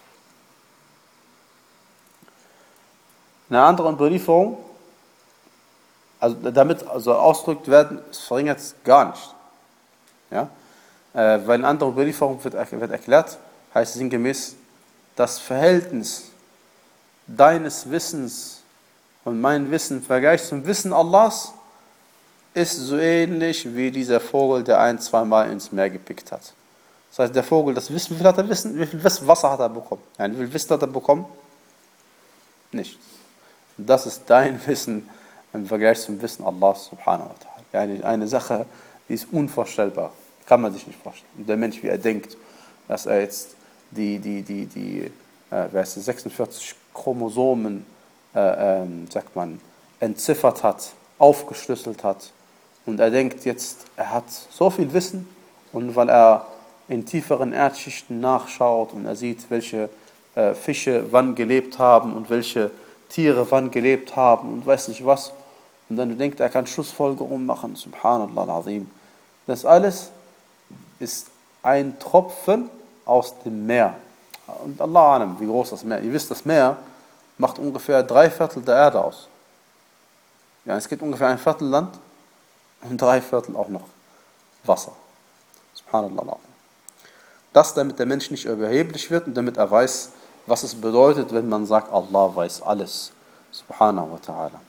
Speaker 4: In einer anderen Überlieferung, also damit also ausgedrückt werden, es verringert es gar nicht. Ja? Äh, weil in einer anderen Überlieferung wird, wird erklärt, heißt es sinngemäß, das Verhältnis deines Wissens und mein Wissen im Vergleich zum Wissen Allahs ist so ähnlich wie dieser Vogel, der ein, zweimal ins Meer gepickt hat. Das heißt, der Vogel, das Wissen, wie viel hat er Wissen, wie viel Wasser hat er bekommen? Ja, wie viel Wissen hat er bekommen? Nichts. Das ist dein Wissen im Vergleich zum Wissen Allahs subhanahu wa ta'ala. Eine, eine Sache, die ist unvorstellbar. Kann man sich nicht vorstellen. Und der Mensch, wie er denkt, dass er jetzt die, die, die, die äh, wer ist das, sechsundvierzig Chromosomen, äh, ähm, sagt man, entziffert hat, aufgeschlüsselt hat. Und er denkt jetzt, er hat so viel Wissen, und weil er in tieferen Erdschichten nachschaut und er sieht, welche äh, Fische wann gelebt haben und welche Tiere wann gelebt haben und weiß nicht was. Und dann denkt er, er kann Schlussfolgerungen machen. Subhanallah al-Azim. Das alles ist ein Tropfen aus dem Meer. Und Allah alam, wie groß das Meer. Ihr wisst, das Meer macht ungefähr drei Viertel der Erde aus. Ja, es gibt ungefähr ein Viertel Land und drei Viertel auch noch Wasser. Subhanallah al-Azim. Das, damit der Mensch nicht überheblich wird und damit er weiß, was es bedeutet, wenn man sagt, Allah weiß alles. Subhanahu wa ta'ala.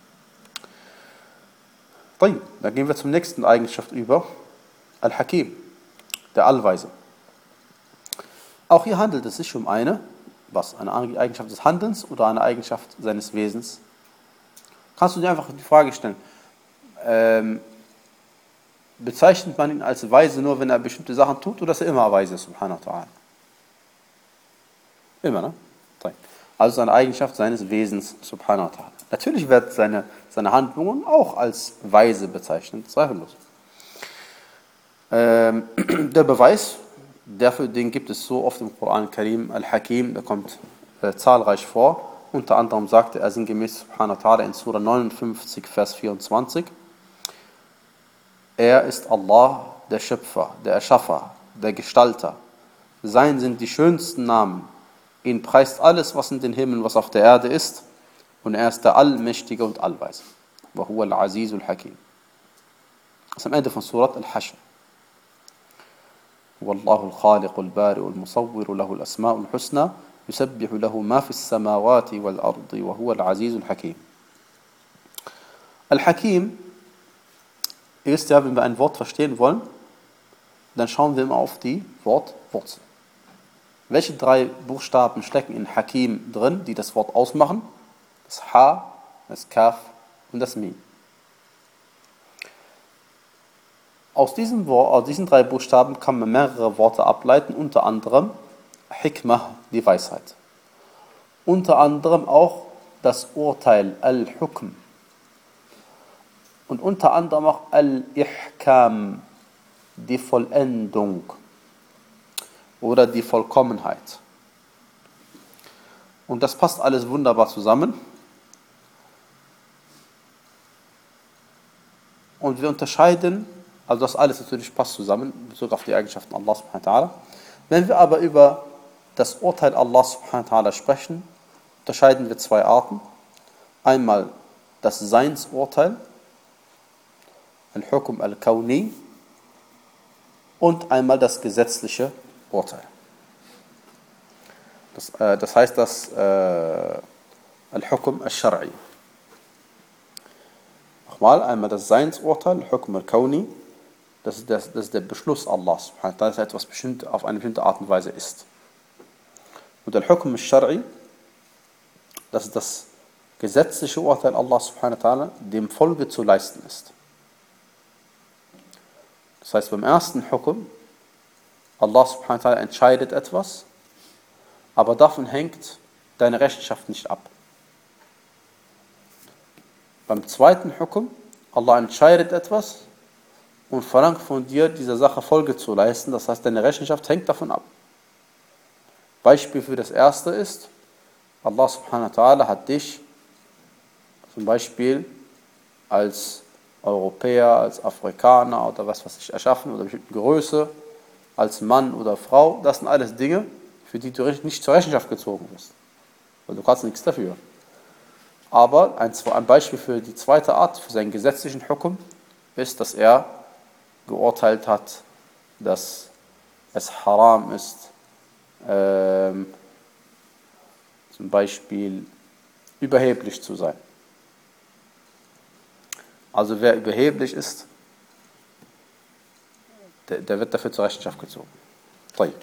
Speaker 4: Dann gehen wir zur nächsten Eigenschaft über. Al-Hakim, der Allweise. Auch hier handelt es sich um eine, was? Eine Eigenschaft des Handelns oder eine Eigenschaft seines Wesens? Kannst du dir einfach die Frage stellen, ähm, bezeichnet man ihn als weise nur, wenn er bestimmte Sachen tut, oder ist er immer weise, subhanahu wa ta'ala? Immer, ne? Also eine Eigenschaft seines Wesens, subhanahu wa ta'ala. Natürlich wird seine, seine Handlungen auch als weise bezeichnet, zweifellos. Ähm, der Beweis, dafür, den gibt es so oft im Koran Karim, Al-Hakim, der kommt äh, zahlreich vor. Unter anderem sagte er sinngemäß, subhanahu wa ta'ala, in Surah neunundfünfzig, Vers vierundzwanzig, er ist Allah, der Schöpfer, der Erschaffer, der Gestalter. Sein sind die schönsten Namen. Ihn preist alles, was in den Himmeln, was auf der Erde ist. Und er ist der Allmächtige und Allweise. Wa huwa al-Azizul Hakim. Das ist am Ende von Surat Al-Hashr. Wallahu al-Khaliq al-Bari al-Musawwir lahu al-Asma' al-Husna yusabbihu lahu ma fi as-samawati wal-ardi wa huwa al-Azizul Hakim. Al-Hakim ist ja, wenn wir ein Wort verstehen wollen, dann schauen wir immer auf die Wortwurzel. Welche drei Buchstaben stecken in Hakim drin, die das Wort ausmachen? Das Ha, das Kaf und das Mim. Aus diesen, aus diesen drei Buchstaben kann man mehrere Worte ableiten, unter anderem Hikmah, die Weisheit. Unter anderem auch das Urteil, Al-Hukm. Und unter anderem auch Al-Ihkam, die Vollendung oder die Vollkommenheit. Und das passt alles wunderbar zusammen. Und wir unterscheiden, also das alles natürlich passt zusammen, in Bezug auf die Eigenschaften Allah subhanahu wa ta'ala. Wenn wir aber über das Urteil Allah subhanahu wa ta'ala sprechen, unterscheiden wir zwei Arten. Einmal das Seinsurteil, Al-Hukm al-Kawni, und einmal das gesetzliche Urteil. Das, äh, das heißt das äh, Al-Hukm al-Shar'i. Nochmal einmal das Seinsurteil, Al-Hukm al-Kauni, das ist, das, das ist der Beschluss Allahs, dass etwas bestimmt auf eine bestimmte Art und Weise ist. Und Al-Hukm al-Shar'i, das ist das gesetzliche Urteil Allah subhanahu wa ta'ala, dem Folge zu leisten ist. Das heißt, beim ersten Hukum, Allah subhanahu wa ta'ala entscheidet etwas, aber davon hängt deine Rechenschaft nicht ab. Beim zweiten Hukum, Allah entscheidet etwas und verlangt von dir, dieser Sache Folge zu leisten, das heißt, deine Rechenschaft hängt davon ab. Beispiel für das erste ist, Allah subhanahu wa ta'ala hat dich zum Beispiel als Europäer, als Afrikaner oder was weiß ich erschaffen oder bestimmte Größe, als Mann oder Frau. Das sind alles Dinge, für die du nicht zur Rechenschaft gezogen wirst. Weil du kannst nichts dafür. Aber ein, ein Beispiel für die zweite Art, für seinen gesetzlichen Hukum, ist, dass er geurteilt hat, dass es haram ist, ähm, zum Beispiel überheblich zu sein. Also wer überheblich ist, der, der wird dafür zur Rechenschaft gezogen. طيب.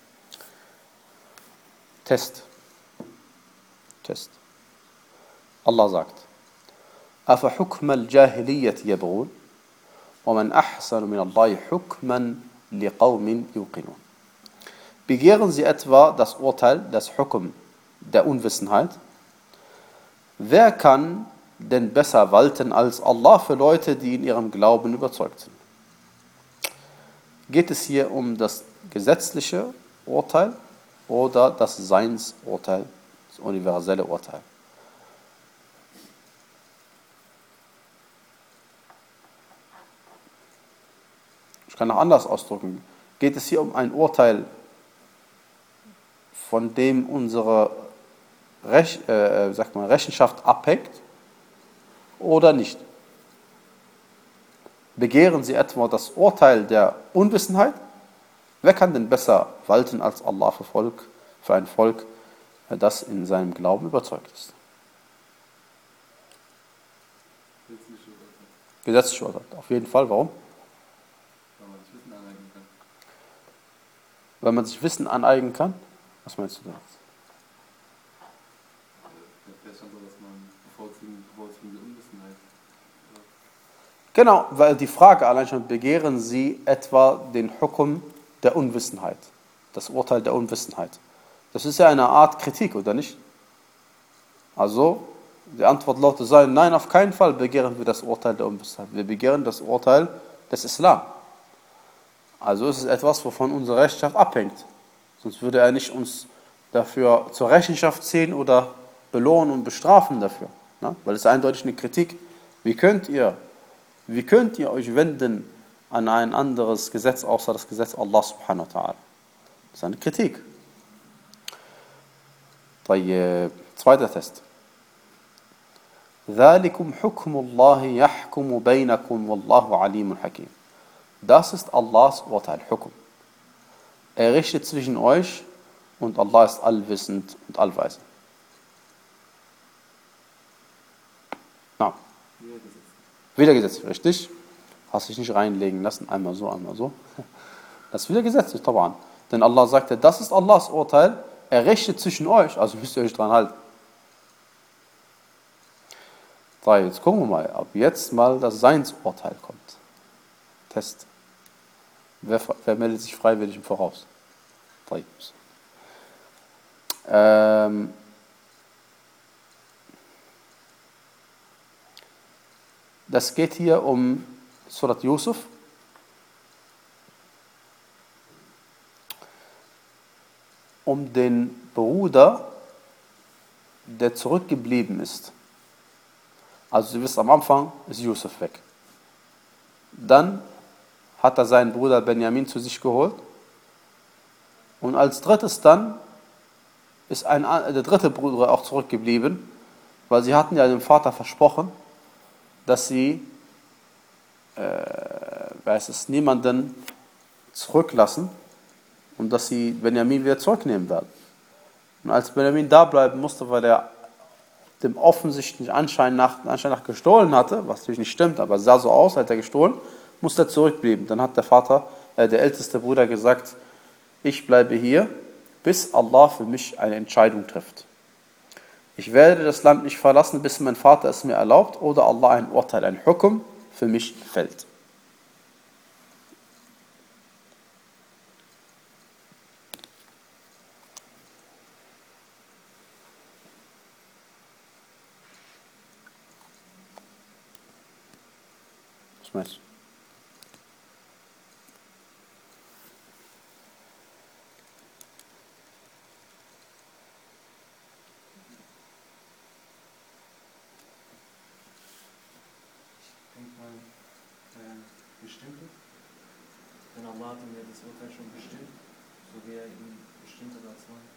Speaker 4: Test. Test. Allah sagt: أَفَحُكْمَ الْجَاهِلِيَّةِ يَبْغُونَ وَمَنْ أَحْسَنُ مِنَ اللَّهِ حُكْمًا لِقَوْمٍ يُوقِنُونَ. Begehren sie etwa das Urteil, das Hukum der Unwissenheit? Wer kann denn besser walten als Allah für Leute, die in ihrem Glauben überzeugt sind? Geht es hier um das gesetzliche Urteil oder das Seinsurteil, das universelle Urteil? Ich kann auch anders ausdrücken. Geht es hier um ein Urteil, von dem unsere Rech, äh, sagt man, Rechenschaft abhängt oder nicht? Begehren sie etwa das Urteil der Unwissenheit? Wer kann denn besser walten als Allah für, Volk, für ein Volk, das in seinem Glauben überzeugt ist? Gesetzliche Urteil. Auf jeden Fall. Warum?
Speaker 2: Weil man sich Wissen aneignen kann.
Speaker 4: Weil man sich Wissen aneignen kann? Was meinst du da?
Speaker 2: Das ist schon so, dass man bevorzugen, bevorzugen die Unwissenheit.
Speaker 4: Genau, weil die Frage allein schon, begehren sie etwa den Hukum der Unwissenheit, das Urteil der Unwissenheit. Das ist ja eine Art Kritik, oder nicht? Also, die Antwort lautet sein, nein, auf keinen Fall begehren wir das Urteil der Unwissenheit. Wir begehren das Urteil des Islam. Also ist es etwas, wovon unsere Rechenschaft abhängt. Sonst würde er nicht uns dafür zur Rechenschaft ziehen oder belohnen und bestrafen dafür. Ne? Weil es ist eindeutig eine Kritik. Wie könnt ihr, wie könnt ihr euch wenden an ein anderes Gesetz, außer das Gesetz Allah subhanahu wa ta'ala? Das ist eine Kritik. طيب. Zweiter Test. ذَلِكُمْ حُكْمُ اللَّهِ يَحْكُمُ بَيْنَكُمْ وَاللَّهُ عَلِيمٌ حَكِيمٌ. Das ist Allahs Urteil, Hukum. Er richtet zwischen euch und Allah ist allwissend und allweise. Na, wieder gesetzlich, richtig? Hast dich nicht reinlegen lassen, einmal so, einmal so. Das ist wieder gesetzlich, taban. Denn Allah sagte, das ist Allahs Urteil, er richtet zwischen euch, also müsst ihr euch dran halten. So, jetzt gucken wir mal, ob jetzt mal das Seinsurteil kommt. Test. Wer, wer meldet sich freiwillig im Voraus? Drei. Ähm, das geht hier um Surat Yusuf. Um den Bruder, der zurückgeblieben ist. Also ihr wisst, am Anfang ist Yusuf weg. Dann hat er seinen Bruder Benjamin zu sich geholt. Und als drittes dann ist ein, der dritte Bruder auch zurückgeblieben, weil sie hatten ja dem Vater versprochen, dass sie äh, weiß es, niemanden zurücklassen und dass sie Benjamin wieder zurücknehmen werden. Und als Benjamin da bleiben musste, weil er dem offensichtlichen Anschein nach, Anschein nach gestohlen hatte, was natürlich nicht stimmt, aber es sah so aus, als er gestohlen, musste er zurückbleiben. Dann hat der Vater, äh, der älteste Bruder gesagt, ich bleibe hier, bis Allah für mich eine Entscheidung trifft. Ich werde das Land nicht verlassen, bis mein Vater es mir erlaubt oder Allah ein Urteil, ein Hukum für mich fällt. Was meinst du?
Speaker 3: Ich denke mal, äh, bestimmte. Denn Allah hat ihm ja das Urteil schon bestimmt, so wie er ihn bestimmt hat als Mann.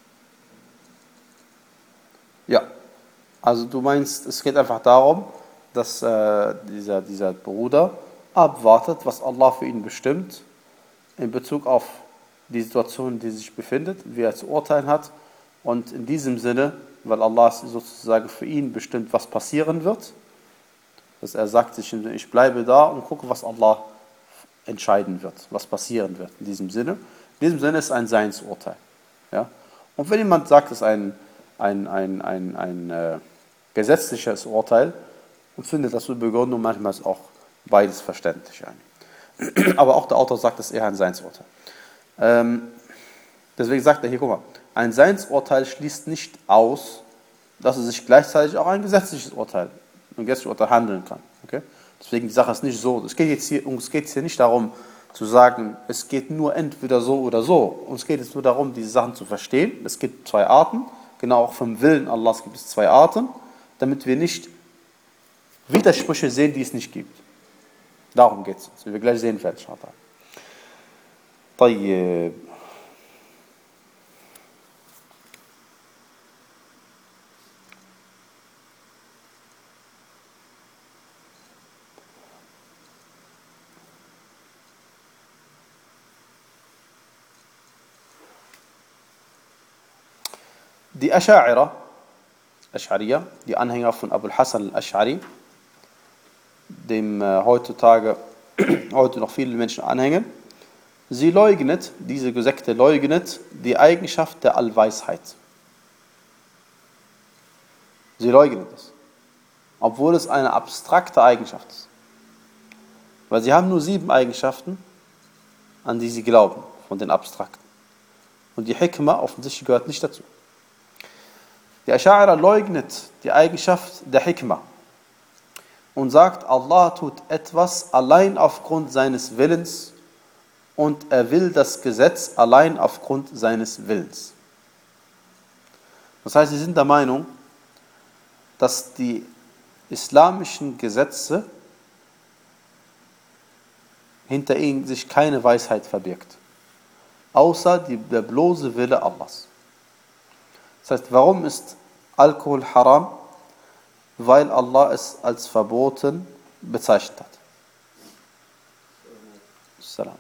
Speaker 4: Ja, also du meinst, es geht einfach darum, dass äh, dieser, dieser Bruder abwartet, was Allah für ihn bestimmt, in Bezug auf die Situation, in der er sich befindet, wie er zu urteilen hat. Und in diesem Sinne, weil Allah sozusagen für ihn bestimmt, was passieren wird, dass er sagt sich, ich bleibe da und gucke, was Allah entscheiden wird, was passieren wird. In diesem Sinne, in diesem Sinne ist ein Seinsurteil. Ja? Und wenn jemand sagt, es ist ein, ein, ein, ein, ein äh, gesetzliches Urteil und findet das so Begründung, manchmal ist auch beides verständlich. Aber auch der Autor sagt, es ist eher ein Seinsurteil. Ähm, deswegen sagt er hier, guck mal, ein Seinsurteil schließt nicht aus, dass es sich gleichzeitig auch ein gesetzliches Urteil, ein gesetzliches Urteil handeln kann. Okay? Deswegen die Sache ist nicht so. Es geht jetzt hier, uns geht es hier nicht darum zu sagen, es geht nur entweder so oder so. Uns geht es nur darum, diese Sachen zu verstehen. Es gibt zwei Arten, genau auch vom Willen Allahs gibt es zwei Arten, damit wir nicht Widersprüche sehen, die es nicht gibt. Darum geht es uns, wie wir gleich sehen werden. طيب. Die Ascha'ira, Asch'ariya, die Anhänger von Abul Hasan al-Asch'ari, dem äh, heutzutage heute noch viele Menschen anhängen, sie leugnet, diese Sekte leugnet die Eigenschaft der Allweisheit. Sie leugnet es, obwohl es eine abstrakte Eigenschaft ist. Weil sie haben nur sieben Eigenschaften, an die sie glauben, von den abstrakten. Und die Hikmah offensichtlich gehört nicht dazu. Die Ascha'ira leugnet die Eigenschaft der Hikmah und sagt, Allah tut etwas allein aufgrund seines Willens und er will das Gesetz allein aufgrund seines Willens. Das heißt, sie sind der Meinung, dass die islamischen Gesetze hinter ihnen sich keine Weisheit verbirgt, außer die, der bloße Wille Allahs. Das heißt, warum ist Alkohol haram? Weil Allah es als verboten bezeichnet hat. Salam.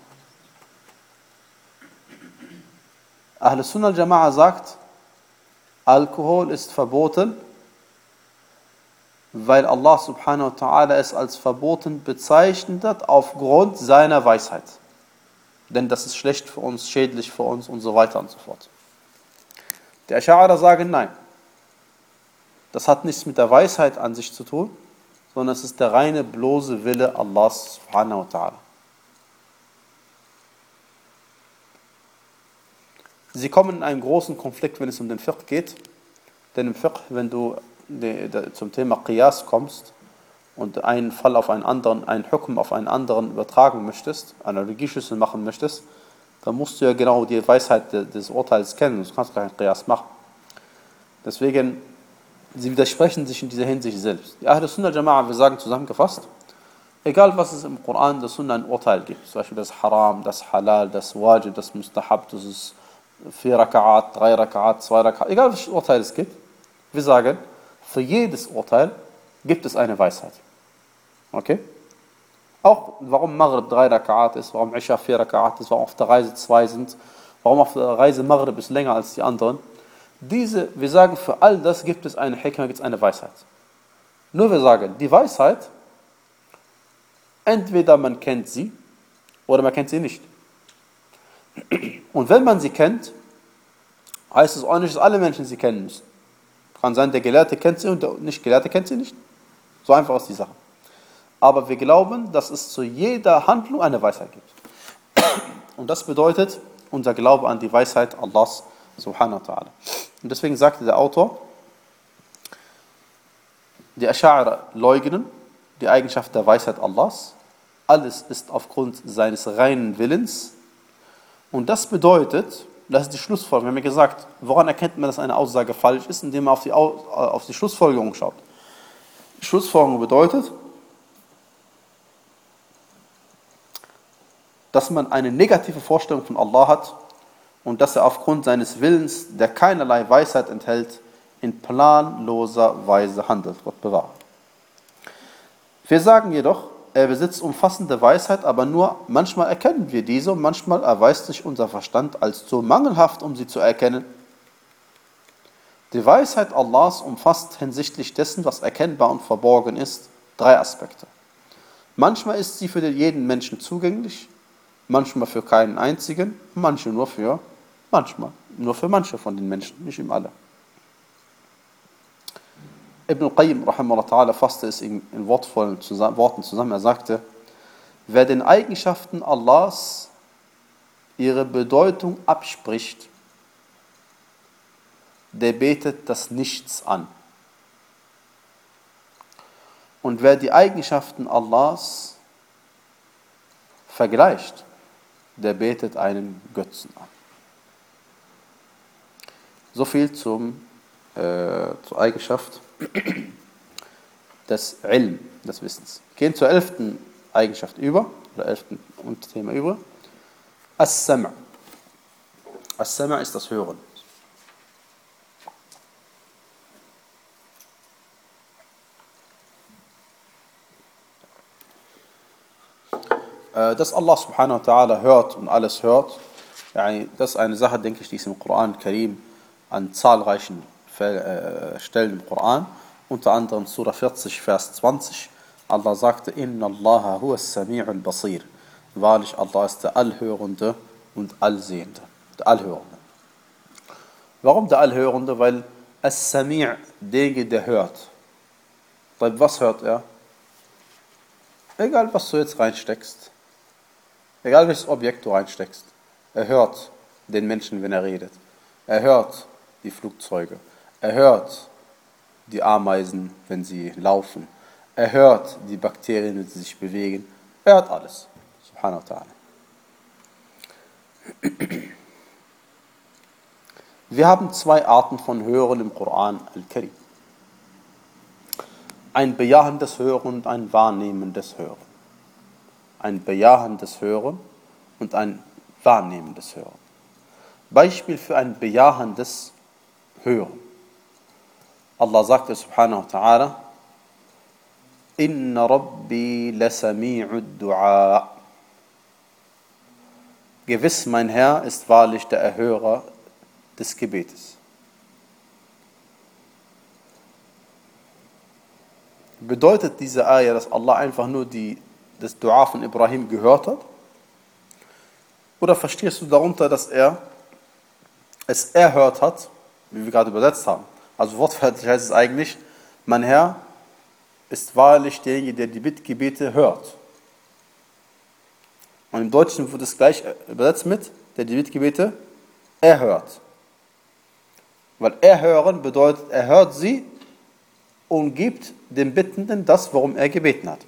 Speaker 4: Ahl Sunnah al-Jama'a sagt, Alkohol ist verboten, weil Allah subhanahu wa ta'ala es als verboten bezeichnet hat aufgrund seiner Weisheit. Denn das ist schlecht für uns, schädlich für uns und so weiter und so fort. Die Ascha'ira sagen, nein. Das hat nichts mit der Weisheit an sich zu tun, sondern es ist der reine, bloße Wille Allahs subhanahu wa ta'ala. Sie kommen in einen großen Konflikt, wenn es um den Fiqh geht. Denn im Fiqh, wenn du zum Thema Qiyas kommst und einen Fall auf einen anderen, einen Hukum auf einen anderen übertragen möchtest, Analogieschlüssel machen möchtest, dann musst du ja genau die Weisheit des Urteils kennen, sonst kannst du keinen Qiyas machen. Deswegen, sie widersprechen sich in dieser Hinsicht selbst. Die Ahl Sunnah Jama'a, wir sagen zusammengefasst, egal was es im Koran, der Sunnah ein Urteil gibt, zum Beispiel das Haram, das Halal, das Wajib, das Mustahab, das ist vier Raka'at, drei Raka'at, zwei Raka'at, egal welches Urteil es gibt, wir sagen, für jedes Urteil gibt es eine Weisheit. Okay? Auch warum Maghrib drei Raka'at ist, warum Isha vier Raka'at ist, warum auf der Reise zwei sind, warum auf der Reise Maghrib ist länger als die anderen. Diese, wir sagen, für all das gibt es eine Hikmah, gibt es eine Weisheit. Nur wir sagen, die Weisheit, entweder man kennt sie oder man kennt sie nicht. Und wenn man sie kennt, heißt es auch nicht, dass alle Menschen sie kennen müssen. Kann sein, der Gelehrte kennt sie und der Nicht-Gelehrte kennt sie nicht. So einfach ist die Sache. Aber wir glauben, dass es zu jeder Handlung eine Weisheit gibt. Und das bedeutet unser Glaube an die Weisheit Allahs subhanahu wa ta'ala. Und deswegen sagte der Autor, die Ascha'ira leugnen die Eigenschaft der Weisheit Allahs. Alles ist aufgrund seines reinen Willens. Und das bedeutet, das ist die Schlussfolgerung. Wir haben ja gesagt, woran erkennt man, dass eine Aussage falsch ist? Indem man auf die, auf die Schlussfolgerung schaut. Die Schlussfolgerung bedeutet, dass man eine negative Vorstellung von Allah hat und dass er aufgrund seines Willens, der keinerlei Weisheit enthält, in planloser Weise handelt. Gott bewahre. Wir sagen jedoch, er besitzt umfassende Weisheit, aber nur manchmal erkennen wir diese und manchmal erweist sich unser Verstand als zu mangelhaft, um sie zu erkennen. Die Weisheit Allahs umfasst hinsichtlich dessen, was erkennbar und verborgen ist, drei Aspekte. Manchmal ist sie für jeden Menschen zugänglich, manchmal für keinen einzigen, manche nur für, manchmal nur für manche von den Menschen, nicht im alle. Ibn al-Qayyim rahimahullah ta'ala fasste es in, in wortvollen zusammen, Worten zusammen. Er sagte, wer den Eigenschaften Allahs ihre Bedeutung abspricht, der betet das Nichts an. Und wer die Eigenschaften Allahs vergleicht, der betet einen Götzen an. So viel zum, äh, zur Eigenschaft des Ilm, des Wissens. Wir gehen zur elften Eigenschaft über, oder elften Unterthema über. As-Sam'. As-Sam' ist das Hören. Dass Allah subhanahu wa ta'ala hört und alles hört, das ist eine Sache, denke ich, die ist im Koran Karim an zahlreichen Stellen im Koran, unter anderem Surah vierzig, Vers zwanzig. Allah sagte, Inna Allaha huwa as-Sami'ul Basir. Wahrlich, Allah ist der Allhörende und Allsehende. Der Allhörende. Warum der Allhörende? Weil As-Sami', derjenige, der hört. Was hört er? Egal, was du jetzt reinsteckst. Egal, welches Objekt du reinsteckst. Er hört den Menschen, wenn er redet. Er hört die Flugzeuge. Er hört die Ameisen, wenn sie laufen. Er hört die Bakterien, wenn sie sich bewegen. Er hört alles. Subhanahu wa ta'ala. Wir haben zwei Arten von Hören im Koran al-Karim. Ein bejahendes Hören und ein wahrnehmendes Hören. Ein bejahendes Hören und ein wahrnehmendes Hören. Beispiel für ein bejahendes Hören. Allah sagte subhanahu wa ta'ala, Inna Rabbi lasami'ud du'a. Gewiss, mein Herr ist wahrlich der Erhörer des Gebetes. Bedeutet diese Ayah, dass Allah einfach nur die, das Dua von Ibrahim gehört hat? Oder verstehst du darunter, dass er es erhört hat, wie wir gerade übersetzt haben? Also wortwörtlich heißt es eigentlich, mein Herr ist wahrlich derjenige, der die Bittgebete hört. Und im Deutschen wird es gleich übersetzt mit, der die Bittgebete erhört. Weil erhören bedeutet, er hört sie und gibt dem Bittenden das, worum er gebeten hat.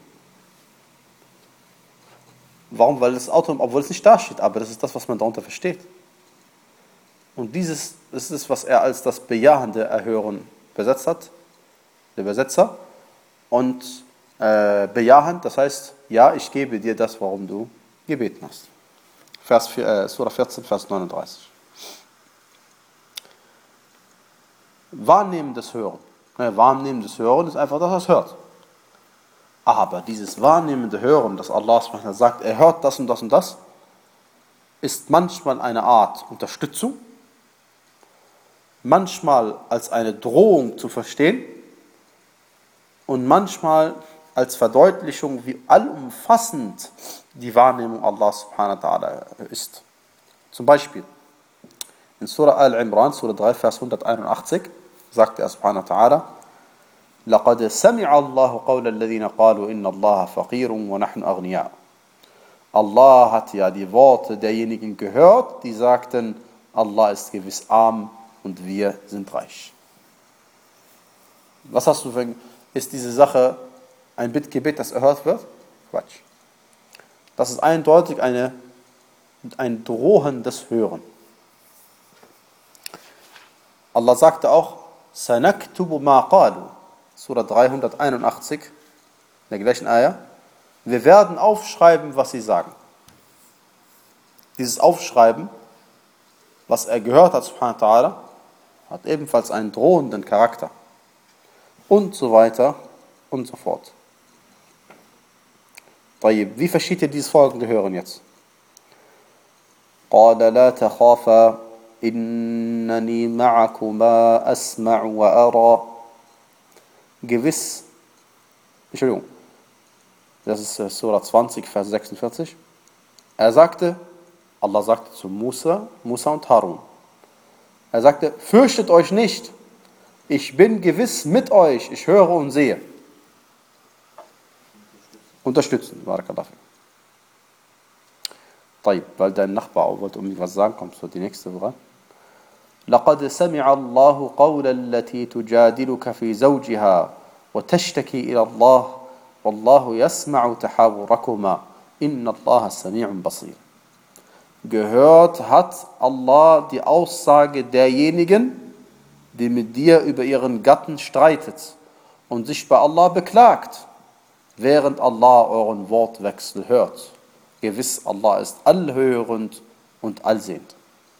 Speaker 4: Warum? Weil das Auto, obwohl es nicht da steht, aber das ist das, was man darunter versteht. Und dieses ist es, was er als das bejahende Erhören besetzt hat, der Übersetzer. Und äh, bejahend, das heißt, ja, ich gebe dir das, worum du gebeten hast. Vers vier, äh, Surah vierzehn, Vers neununddreißig. Wahrnehmendes Hören. Ja, wahrnehmendes Hören ist einfach, dass er es hört. Aber dieses wahrnehmende Hören, dass Allah sagt, er hört das und das und das, ist manchmal eine Art Unterstützung manchmal als eine Drohung zu verstehen und manchmal als Verdeutlichung, wie allumfassend die Wahrnehmung Allah subhanahu wa ta'ala ist. Zum Beispiel in Surah Al-Imran, Surah drei, Vers hunderteinundachtzig, sagt er subhanahu wa ta'ala: لَقَدْ سَمِعَ اللَّهُ قَوْلَ الَّذِينَ قَالُوا إِنَّ اللَّهَ فَقِيرٌ وَنَحْنُ أَغْنِيَاءُ. Allah hat ja die Worte derjenigen gehört, die sagten, Allah ist gewiss arm und wir sind reich. Was hast du für, ist diese Sache ein Bittgebet, das erhört wird? Quatsch. Das ist eindeutig eine, ein drohendes Hören. Allah sagte auch, سَنَكْتُبُ مَا قَالُوا, Surah dreihunderteinundachtzig, in der gleichen Ayah, wir werden aufschreiben, was sie sagen. Dieses Aufschreiben, was er gehört hat, subhanahu wa ta'ala, hat ebenfalls einen drohenden Charakter. Und so weiter und so fort. Wie versteht ihr dieses folgende Hören jetzt? قَالَ لَا تَخَافَا إِنَّنِي مَعَكُمَا أَسْمَعُ وَأَرَى. Gewiss, Entschuldigung, das ist Surah zwanzig, Vers sechsundvierzig. Er sagte, Allah sagte zu Musa, Musa und Harun, er sagte, fürchtet euch nicht, ich bin gewiss mit euch, ich höre und sehe. Unterstützen, barakallahu. طيب, weil dein Nachbar auch wollte um was sagen, kommst du die nächste dran. لقد سمع الله قول التي تجادلك في زوجها وتشتكي إلى الله والله يسمع تحاوركما إن الله سميع بصير. Gehört hat Allah die Aussage derjenigen, die mit dir über ihren Gatten streitet und sich bei Allah beklagt, während Allah euren Wortwechsel hört. Gewiss, Allah ist allhörend und allsehend.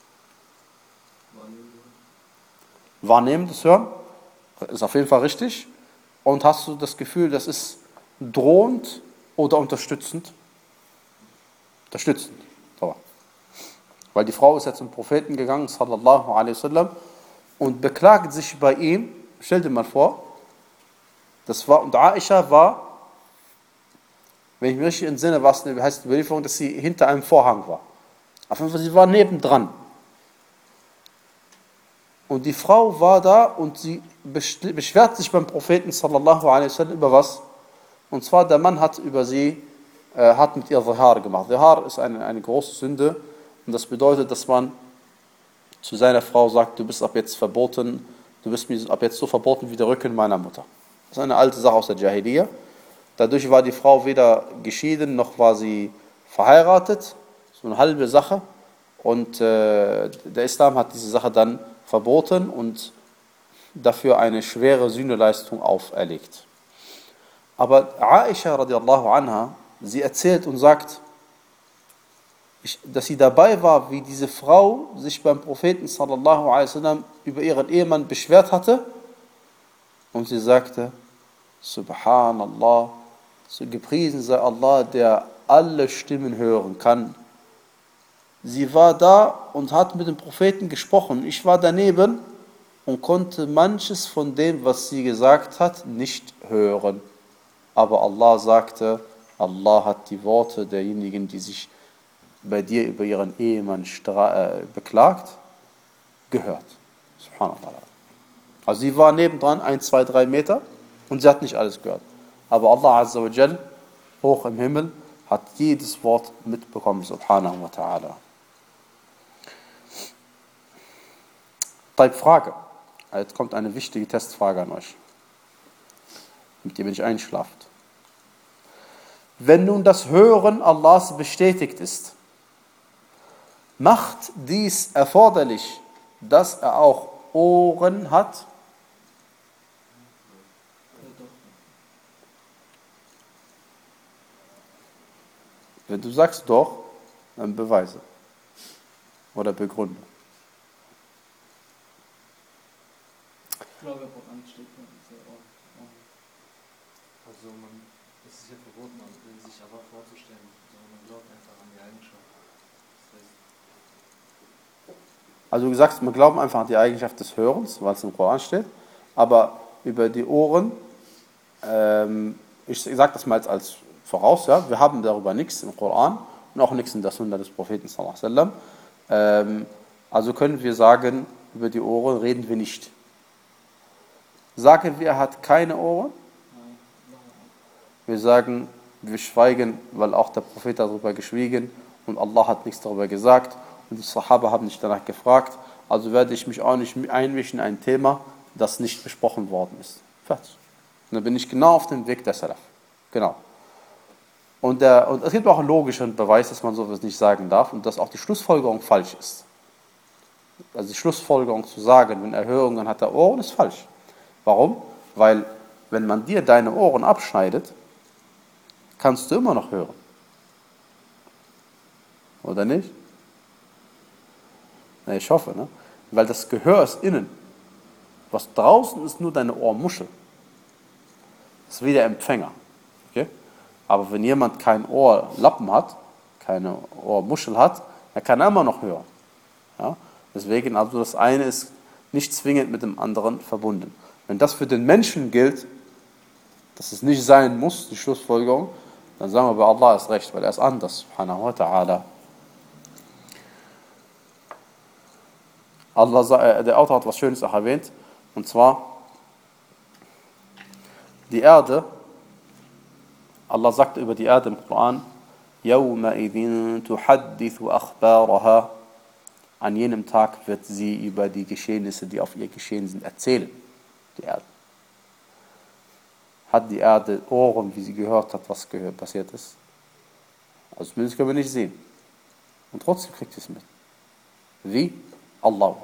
Speaker 4: Wahrnehmendes Hören ist auf jeden Fall richtig. Und hast du das Gefühl, das ist drohend oder unterstützend? Unterstützend. Weil die Frau ist jetzt zum Propheten gegangen, sallallahu alaihi wasallam, und beklagt sich bei ihm. Stell dir mal vor, das war, und Aisha war, wenn ich mich richtig entsinne, war es eine, heißt die Überlieferung, dass sie hinter einem Vorhang war. Auf jeden Fall, sie war nebendran. Und die Frau war da und sie beschwert sich beim Propheten sallallahu alaihi wasallam über was? Und zwar, der Mann hat über sie, äh, hat mit ihr Zihar gemacht. Zihar ist eine, eine große Sünde und das bedeutet, dass man zu seiner Frau sagt, du bist ab jetzt verboten, du bist mir ab jetzt so verboten wie der Rücken meiner Mutter. Das ist eine alte Sache aus der Jahiliyyah. Dadurch war die Frau weder geschieden, noch war sie verheiratet. So eine halbe Sache. Und äh, der Islam hat diese Sache dann verboten und dafür eine schwere Sühneleistung auferlegt. Aber Aisha radiallahu anha, sie erzählt und sagt, ich, dass sie dabei war, wie diese Frau sich beim Propheten sallallahu alaihi wasallam über ihren Ehemann beschwert hatte. Und sie sagte, Subhanallah, so gepriesen sei Allah, der alle Stimmen hören kann. Sie war da und hat mit dem Propheten gesprochen. Ich war daneben und konnte manches von dem, was sie gesagt hat, nicht hören. Aber Allah sagte, Allah hat die Worte derjenigen, die sich bei dir über ihren Ehemann stra- äh, beklagt, gehört. Subhanallah. Also sie war nebendran, ein, zwei, drei Meter und sie hat nicht alles gehört. Aber Allah Azza wa Jal, hoch im Himmel, hat jedes Wort mitbekommen, subhanahu wa ta'ala. Frage. Jetzt kommt eine wichtige Testfrage an euch, mit der ihr nicht einschlaft. Wenn nun das Hören Allahs bestätigt ist, macht dies erforderlich, dass er auch Ohren hat? Wenn du sagst doch, dann beweise oder begründe.
Speaker 2: Ich glaube, woran steht man diese Ohren?
Speaker 3: Also man, es ist ja verboten, also sich Allah vorzustellen, sondern man glaubt einfach an die Eigenschaft. Das heißt,
Speaker 4: Also du sagst, wir glauben einfach an die Eigenschaft des Hörens, weil es im Koran steht, aber über die Ohren, ähm, ich sage das mal jetzt als voraus, ja, wir haben darüber nichts im Koran und auch nichts in der Sunna des Propheten sallallahu alaihi wasallam. Ähm, also können wir sagen, über die Ohren reden wir nicht. Sagen wir, er hat keine Ohren? Wir sagen, wir schweigen, weil auch der Prophet darüber geschwiegen und Allah hat nichts darüber gesagt und die Sahaba haben nicht danach gefragt. Also werde ich mich auch nicht einmischen in ein Thema, das nicht besprochen worden ist. Fertig. Und dann bin ich genau auf dem Weg der Salaf. Genau. Und, der, und es gibt auch einen logischen Beweis, dass man sowas nicht sagen darf und dass auch die Schlussfolgerung falsch ist. Also die Schlussfolgerung zu sagen, wenn er Hörungen hat, er Ohren, ist falsch. Warum? Weil, wenn man dir deine Ohren abschneidet, kannst du immer noch hören. Oder nicht? Na, ich hoffe, ne? Weil das Gehör ist innen. Was draußen ist, nur deine Ohrmuschel. Das ist wie der Empfänger. Okay? Aber wenn jemand kein Ohrlappen hat, keine Ohrmuschel hat, dann kann er immer noch hören. Ja? Deswegen, also das eine ist nicht zwingend mit dem anderen verbunden. Wenn das für den Menschen gilt, dass es nicht sein muss, die Schlussfolgerung, dann sagen wir, bei Allah ist recht, weil er ist anders, subhanahu wa ta'ala. Allah, der Autor hat was Schönes auch erwähnt, und zwar, die Erde, Allah sagt über die Erde im Koran, يَوْمَئِذٍ تُحَدِّثُ أَخْبَارَهَا. An jenem Tag wird sie über die Geschehnisse, die auf ihr geschehen sind, erzählen. Die Erde. Hat die Erde Ohren, wie sie gehört hat, was gehört, passiert ist? Also zumindest können wir nicht sehen. Und trotzdem kriegt sie es mit. Wie? Allah.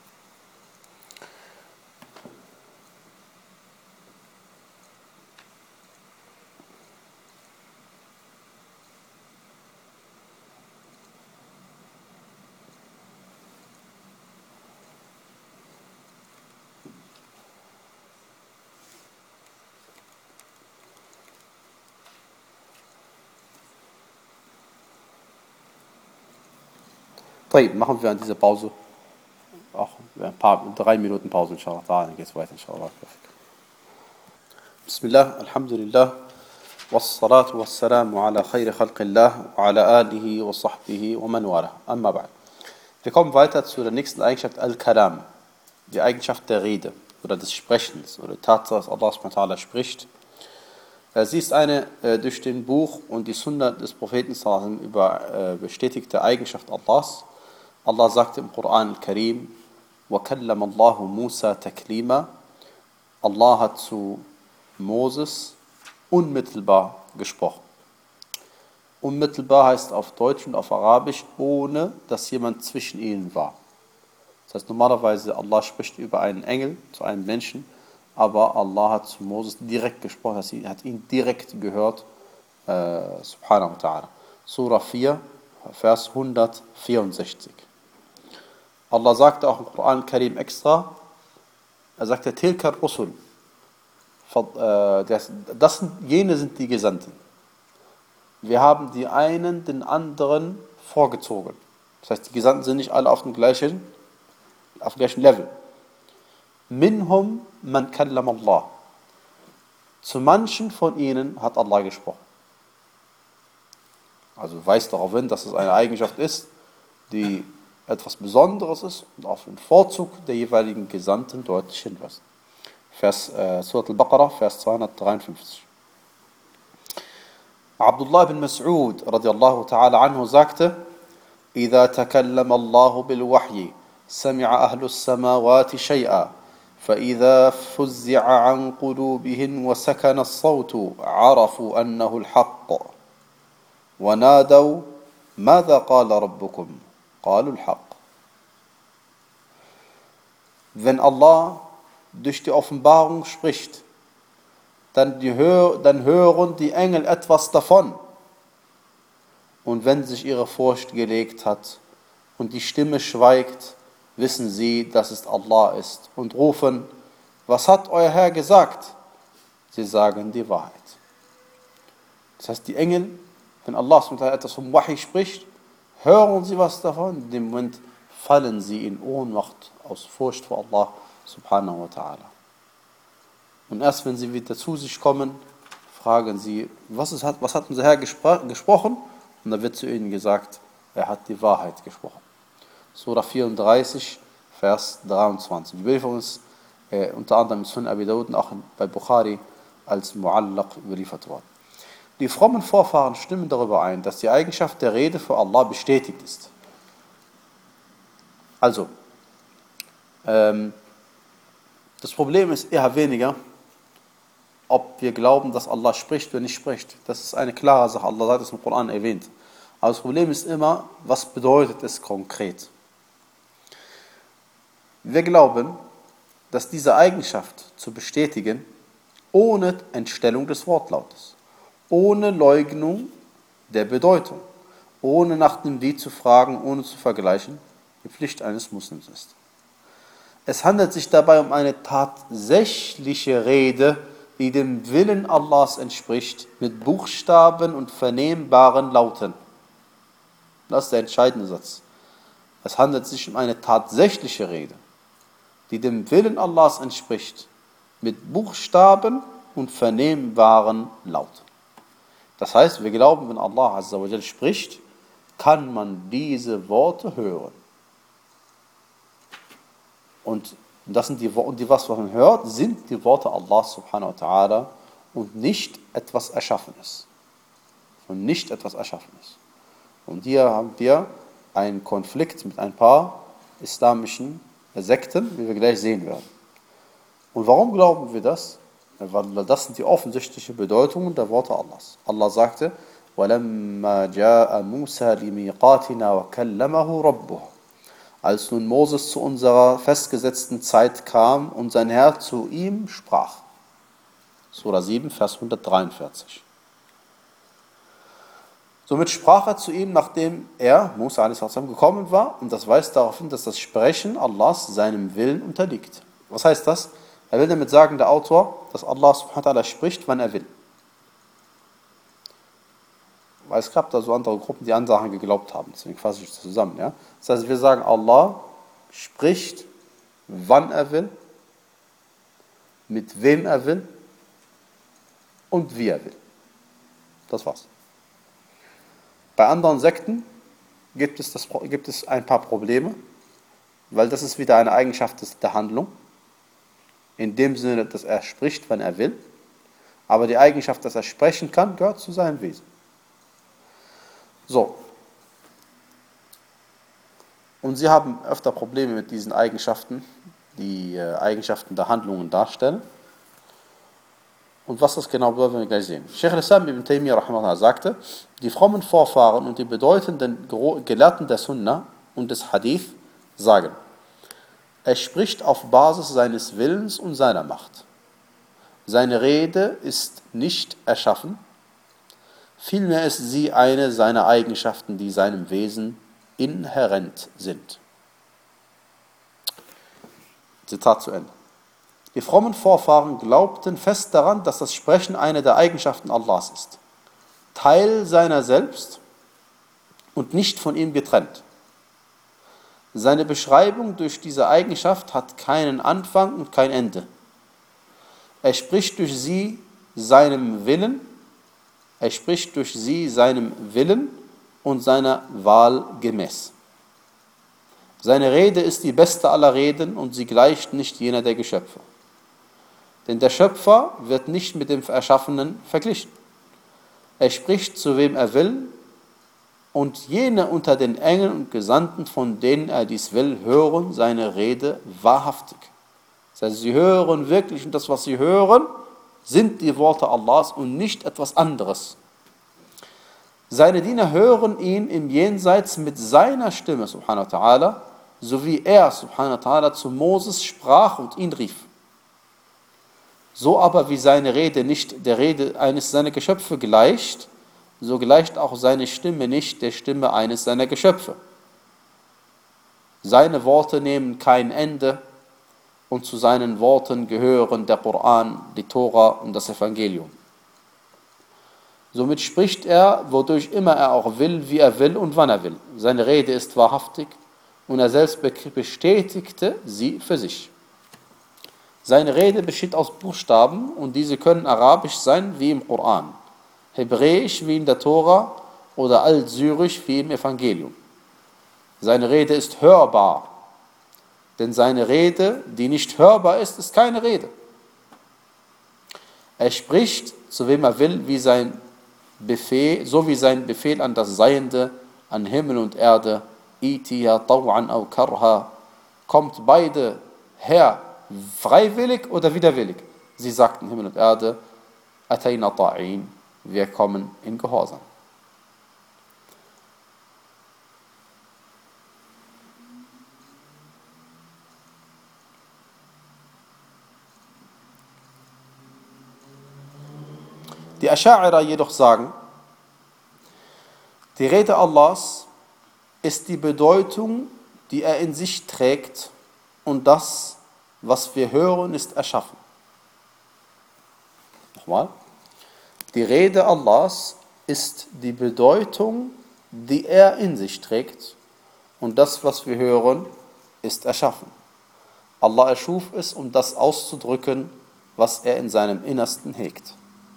Speaker 4: Machen wir an dieser Pause auch ein paar, drei Minuten Pause, inshallah. Dann geht es weiter, inshallah. Bismillah, Alhamdulillah, wassalatu wassalamu ala khayri khalqillah, wa ala alihi wa sahbihi wa man wala. Amma ba'd. Wir kommen weiter zu der nächsten Eigenschaft, Al-Kalam, die Eigenschaft der Rede oder des Sprechens oder Tatsache, dass Allah subhanahu wa ta'ala spricht. Sie ist eine äh, durch den Buch und die Sunna des Propheten über äh, bestätigte Eigenschaft Allahs. Allah sagte im Koran al-Karim, وَكَلَّمَ اللَّهُ مُوسَى تَكْلِيمًا. Allah hat zu Moses unmittelbar gesprochen. Unmittelbar heißt auf Deutsch und auf Arabisch, ohne dass jemand zwischen ihnen war. Das heißt normalerweise, Allah spricht über einen Engel zu einem Menschen, aber Allah hat zu Moses direkt gesprochen, er hat ihn direkt gehört, äh, subhanahu wa ta'ala. Surah vier, Vers hundertvierundsechzig. Allah sagte auch im Koran Karim extra, er sagte, Tilka Rusul, das sind, jene sind die Gesandten. Wir haben die einen den anderen vorgezogen. Das heißt, die Gesandten sind nicht alle auf dem gleichen, auf dem gleichen Level. Minhum man kallam Allah. Zu manchen von ihnen hat Allah gesprochen. Also weist darauf hin, dass es eine Eigenschaft ist, die etwas Besonderes ist und auf den Vorzug der jeweiligen Gesandten deutlich hinweist. Vers, äh, Surah Al-Baqarah, Vers zweihundertdreiundfünfzig. Abdullah bin Mas'ud radiallahu ta'ala anhu sagte, إذا تكلم الله بالوحي سمع أهل السماوات شيئا فإذا فزع عن قلوبهم وسكن الصوت عرفوا أنه الحق ونادوا ماذا قال ربكم قالوا الحق. Wenn Allah durch die Offenbarung spricht, dann, die Hör, dann hören die Engel etwas davon. Und wenn sich ihre Furcht gelegt hat und die Stimme schweigt, wissen sie, dass es Allah ist und rufen, was hat euer Herr gesagt? Sie sagen die Wahrheit. Das heißt, die Engel, wenn Allah etwas vom Wahi spricht, hören sie was davon, in dem Moment fallen sie in Ohnmacht aus Furcht vor Allah subhanahu wa ta'ala. Und erst wenn sie wieder zu sich kommen, fragen sie, was, ist, was hat unser Herr gespro- gesprochen? Und da wird zu ihnen gesagt, er hat die Wahrheit gesprochen. Surah vierunddreißig, Vers dreiundzwanzig. Die Überlieferung ist äh, unter anderem in Sunan Abi Dawud und auch bei Bukhari als Mu'allaq überliefert worden. Die frommen Vorfahren stimmen darüber ein, dass die Eigenschaft der Rede für Allah bestätigt ist. Also, ähm, das Problem ist eher weniger, ob wir glauben, dass Allah spricht oder nicht spricht. Das ist eine klare Sache. Allah hat es im Koran erwähnt. Aber das Problem ist immer, was bedeutet es konkret? Wir glauben, dass diese Eigenschaft zu bestätigen, ohne Entstellung des Wortlautes, ohne Leugnung der Bedeutung, ohne nach dem Lied zu fragen, ohne zu vergleichen, die Pflicht eines Muslims ist. Es handelt sich dabei um eine tatsächliche Rede, die dem Willen Allahs entspricht, mit Buchstaben und vernehmbaren Lauten. Das ist der entscheidende Satz. Es handelt sich um eine tatsächliche Rede, die dem Willen Allahs entspricht, mit Buchstaben und vernehmbaren Lauten. Das heißt, wir glauben, wenn Allah Azza wa Jal spricht, kann man diese Worte hören. Und das sind die Worte, die was man hört, sind die Worte Allah subhanahu wa ta'ala und nicht etwas Erschaffenes. Und nicht etwas Erschaffenes. Und hier haben wir einen Konflikt mit ein paar islamischen Sekten, wie wir gleich sehen werden. Und warum glauben wir das? Weil das sind die offensichtlichen Bedeutungen der Worte Allahs. Allah sagte, وَلَمَّا جَاءَ مُوسَى لِمِيقَاتِنَا وَكَلَّمَهُ رَبُّهُ. Als nun Moses zu unserer festgesetzten Zeit kam und sein Herr zu ihm sprach. Surah sieben, Vers hundertdreiundvierzig. Somit sprach er zu ihm, nachdem er, Musa a s. gekommen war, und das weist darauf hin, dass das Sprechen Allahs seinem Willen unterliegt. Was heißt das? Er will damit sagen, der Autor, dass Allah subhanahu wa ta'ala spricht, wann er will. Weil es gab da so andere Gruppen, die andere Sachen geglaubt haben. Deswegen fasse ich das zusammen. Ja? Das heißt, wir sagen, Allah spricht, wann er will, mit wem er will und wie er will. Das war's. Bei anderen Sekten gibt es, das, gibt es ein paar Probleme, weil das ist wieder eine Eigenschaft der Handlung. In dem Sinne, dass er spricht, wann er will. Aber die Eigenschaft, dass er sprechen kann, gehört zu seinem Wesen. So. Und sie haben öfter Probleme mit diesen Eigenschaften, die äh, Eigenschaften der Handlungen darstellen. Und was das genau bedeutet, werden wir gleich sehen. Sheikh al-Islam ibn Taymiyyah rahimahullah sagte, die frommen Vorfahren und die bedeutenden Gelehrten der Sunna und des Hadith sagen, er spricht auf Basis seines Willens und seiner Macht. Seine Rede ist nicht erschaffen, vielmehr ist sie eine seiner Eigenschaften, die seinem Wesen inhärent sind. Zitat zu Ende. Die frommen Vorfahren glaubten fest daran, dass das Sprechen eine der Eigenschaften Allahs ist, Teil seiner selbst und nicht von ihm getrennt. Seine Beschreibung durch diese Eigenschaft hat keinen Anfang und kein Ende. Er spricht durch sie seinem Willen, er spricht durch sie seinem Willen und seiner Wahl gemäß. Seine Rede ist die beste aller Reden und sie gleicht nicht jener der Geschöpfe. Denn der Schöpfer wird nicht mit dem Erschaffenen verglichen. Er spricht zu wem er will und jene unter den Engeln und Gesandten, von denen er dies will, hören seine Rede wahrhaftig. Das heißt, sie hören wirklich und das, was sie hören, sind die Worte Allahs und nicht etwas anderes. Seine Diener hören ihn im Jenseits mit seiner Stimme, subhanahu wa ta'ala, so wie er, subhanahu wa ta'ala, zu Moses sprach und ihn rief. So aber wie seine Rede nicht der Rede eines seiner Geschöpfe gleicht, so gleicht auch seine Stimme nicht der Stimme eines seiner Geschöpfe. Seine Worte nehmen kein Ende und zu seinen Worten gehören der Koran, die Tora und das Evangelium. Somit spricht er, wodurch immer er auch will, wie er will und wann er will. Seine Rede ist wahrhaftig und er selbst bestätigte sie für sich. Seine Rede besteht aus Buchstaben und diese können arabisch sein wie im Koran, hebräisch wie in der Tora oder altsyrisch wie im Evangelium. Seine Rede ist hörbar, denn seine Rede, die nicht hörbar ist, ist keine Rede. Er spricht, zu wem er will, wie sein Befehl, so wie sein Befehl an das Seiende, an Himmel und Erde, itiya taw'an aw karha, kommt beide her, freiwillig oder widerwillig. Sie sagten Himmel und Erde, atayna ta'in, wir kommen in Gehorsam. Die Ascha'ira jedoch sagen, die Rede Allahs ist die Bedeutung, die er in sich trägt, und das, was wir hören, ist erschaffen. Nochmal. Die Rede Allahs ist die Bedeutung, die er in sich trägt, und das, was wir hören, ist erschaffen. Allah erschuf es, um das auszudrücken, was er in seinem Innersten hegt.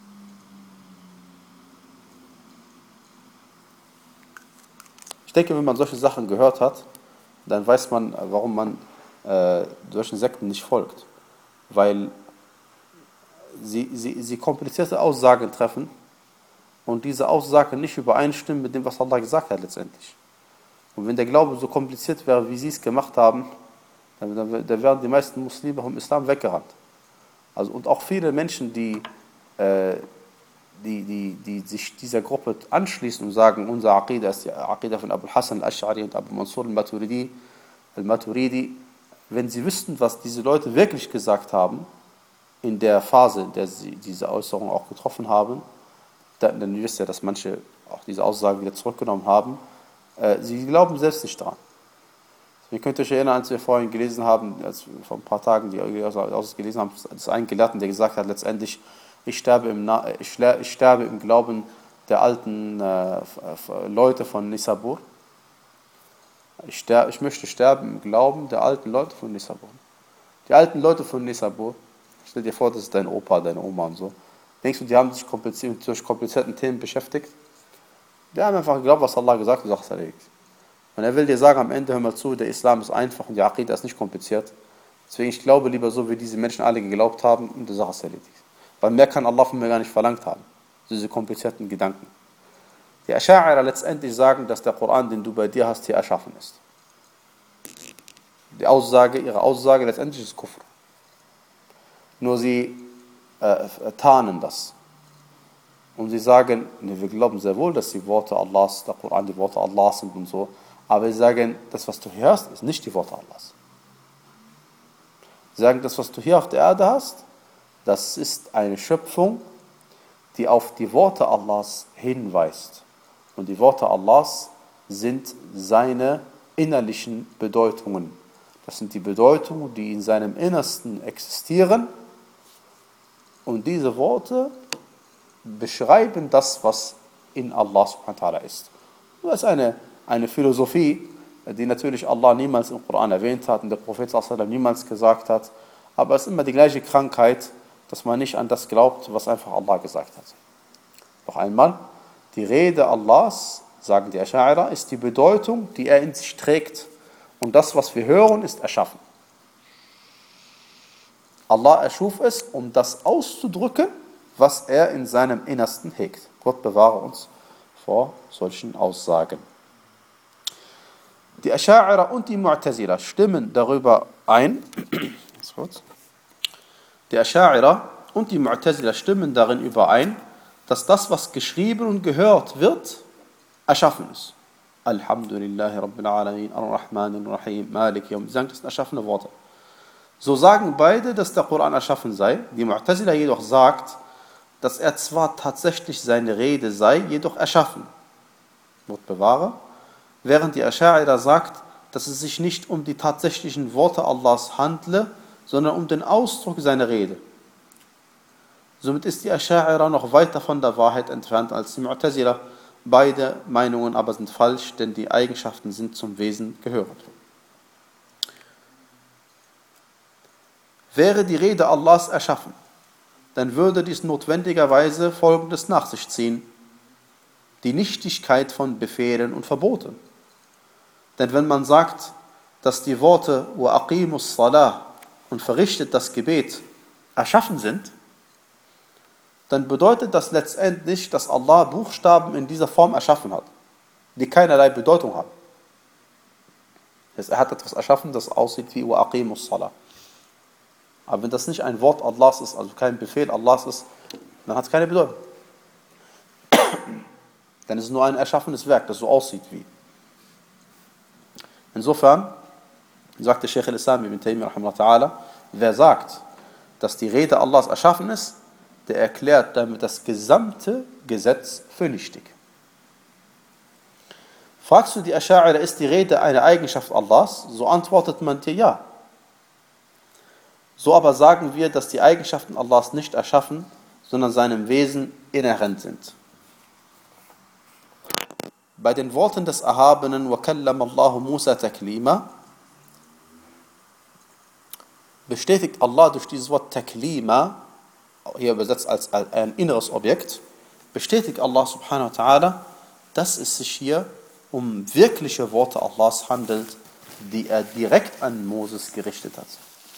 Speaker 4: Ich denke, wenn man solche Sachen gehört hat, dann weiß man, warum man äh, solchen Sekten nicht folgt. Weil sie, sie, sie komplizierte Aussagen treffen und diese Aussagen nicht übereinstimmen mit dem, was Allah gesagt hat letztendlich. Und wenn der Glaube so kompliziert wäre, wie sie es gemacht haben, dann, dann, dann wären die meisten Muslime vom Islam weggerannt. Also, und auch viele Menschen, die äh, Die, die, die sich dieser Gruppe anschließen und sagen, unser Aqidah ist die Aqidah von Abu Hassan al-Ash'ari und Abu Mansur al-Maturidi, al-Maturidi, wenn sie wüssten, was diese Leute wirklich gesagt haben, in der Phase, in der sie diese Äußerung auch getroffen haben, dann, dann wisst ihr, dass manche auch diese Aussage wieder zurückgenommen haben, äh, sie glauben selbst nicht daran. Ihr könnt euch erinnern, als wir vorhin gelesen haben, als wir vor ein paar Tagen die Aussage gelesen haben, das einen Gelehrten, der gesagt hat, letztendlich, Ich sterbe, im Na- ich, ich sterbe im Glauben der alten äh, Leute von Nisabur. Ich, sterbe, ich möchte sterben im Glauben der alten Leute von Nisabur. Die alten Leute von Nisabur, stell dir vor, das ist dein Opa, deine Oma und so. Denkst du, die haben sich kompliziert, durch komplizierten Themen beschäftigt? Die haben einfach geglaubt, was Allah gesagt hat, und sagt, erledigt. Und er will dir sagen, am Ende, hör mal zu, der Islam ist einfach und die Aqidah ist nicht kompliziert. Deswegen, ich glaube lieber so, wie diese Menschen alle geglaubt haben, und die Sache ist erledigt. Weil mehr kann Allah von mir gar nicht verlangt haben. Diese komplizierten Gedanken. Die Ascha'ira letztendlich sagen, dass der Koran, den du bei dir hast, hier erschaffen ist. Die Aussage, ihre Aussage letztendlich ist Kufr. Nur sie äh, tarnen das. Und sie sagen, nee, wir glauben sehr wohl, dass die Worte Allahs, der Koran die Worte Allahs sind und so. Aber sie sagen, das, was du hier hast, ist nicht die Worte Allahs. Sie sagen, das, was du hier auf der Erde hast, das ist eine Schöpfung, die auf die Worte Allahs hinweist. Und die Worte Allahs sind seine innerlichen Bedeutungen. Das sind die Bedeutungen, die in seinem Innersten existieren. Und diese Worte beschreiben das, was in Allah subhanahu wa ta'ala ist. Das ist eine, eine Philosophie, die natürlich Allah niemals im Koran erwähnt hat und der Prophet sallallahu alaihi wasallam niemals gesagt hat. Aber es ist immer die gleiche Krankheit, dass man nicht an das glaubt, was einfach Allah gesagt hat. Noch einmal, die Rede Allahs, sagen die Ascha'ira, ist die Bedeutung, die er in sich trägt. Und das, was wir hören, ist erschaffen. Allah erschuf es, um das auszudrücken, was er in seinem Innersten hegt. Gott bewahre uns vor solchen Aussagen. Die Ascha'ira und die Mu'tazila stimmen darüber ein. Die Ascha'ira und die Mu'tazila stimmen darin überein, dass das, was geschrieben und gehört wird, erschaffen ist. Alhamdulillahi Rabbil Alamin, Ar-Rahman Ar-Rahim, Malik Yawm. Sie sagen, das sind erschaffene Worte. So sagen beide, dass der Koran erschaffen sei. Die Mu'tazila jedoch sagt, dass er zwar tatsächlich seine Rede sei, jedoch erschaffen. Gott bewahre. Während die Ascha'ira sagt, dass es sich nicht um die tatsächlichen Worte Allahs handle, sondern um den Ausdruck seiner Rede. Somit ist die Ascha'ira noch weiter von der Wahrheit entfernt als die Mu'tazila. Beide Meinungen aber sind falsch, denn die Eigenschaften sind zum Wesen gehörig. Wäre die Rede Allahs erschaffen, dann würde dies notwendigerweise Folgendes nach sich ziehen: die Nichtigkeit von Befehlen und Verboten. Denn wenn man sagt, dass die Worte wa aqimus salah und verrichtet das Gebet erschaffen sind, dann bedeutet das letztendlich, dass Allah Buchstaben in dieser Form erschaffen hat, die keinerlei Bedeutung haben. Das heißt, er hat etwas erschaffen, das aussieht wie wa aqimus salah. Aber wenn das nicht ein Wort Allahs ist, also kein Befehl Allahs ist, dann hat es keine Bedeutung. Dann ist es nur ein erschaffenes Werk, das so aussieht wie. Insofern sagte Sheikh al-Islam ibn Taymiyyah rahimahullah ta'ala, wer sagt, dass die Rede Allahs erschaffen ist, der erklärt damit das gesamte Gesetz für nichtig. Fragst du die Ascha'ira, ist die Rede eine Eigenschaft Allahs? So antwortet man dir ja. So aber sagen wir, dass die Eigenschaften Allahs nicht erschaffen, sondern seinem Wesen inhärent sind. Bei den Worten des Erhabenen وَكَلَّمَ اللَّهُ مُوسَى تَكْلِيمًا bestätigt Allah durch dieses Wort Taklima, hier übersetzt als ein inneres Objekt, bestätigt Allah subhanahu wa ta'ala, dass es sich hier um wirkliche Worte Allahs handelt, die er direkt an Moses gerichtet hat.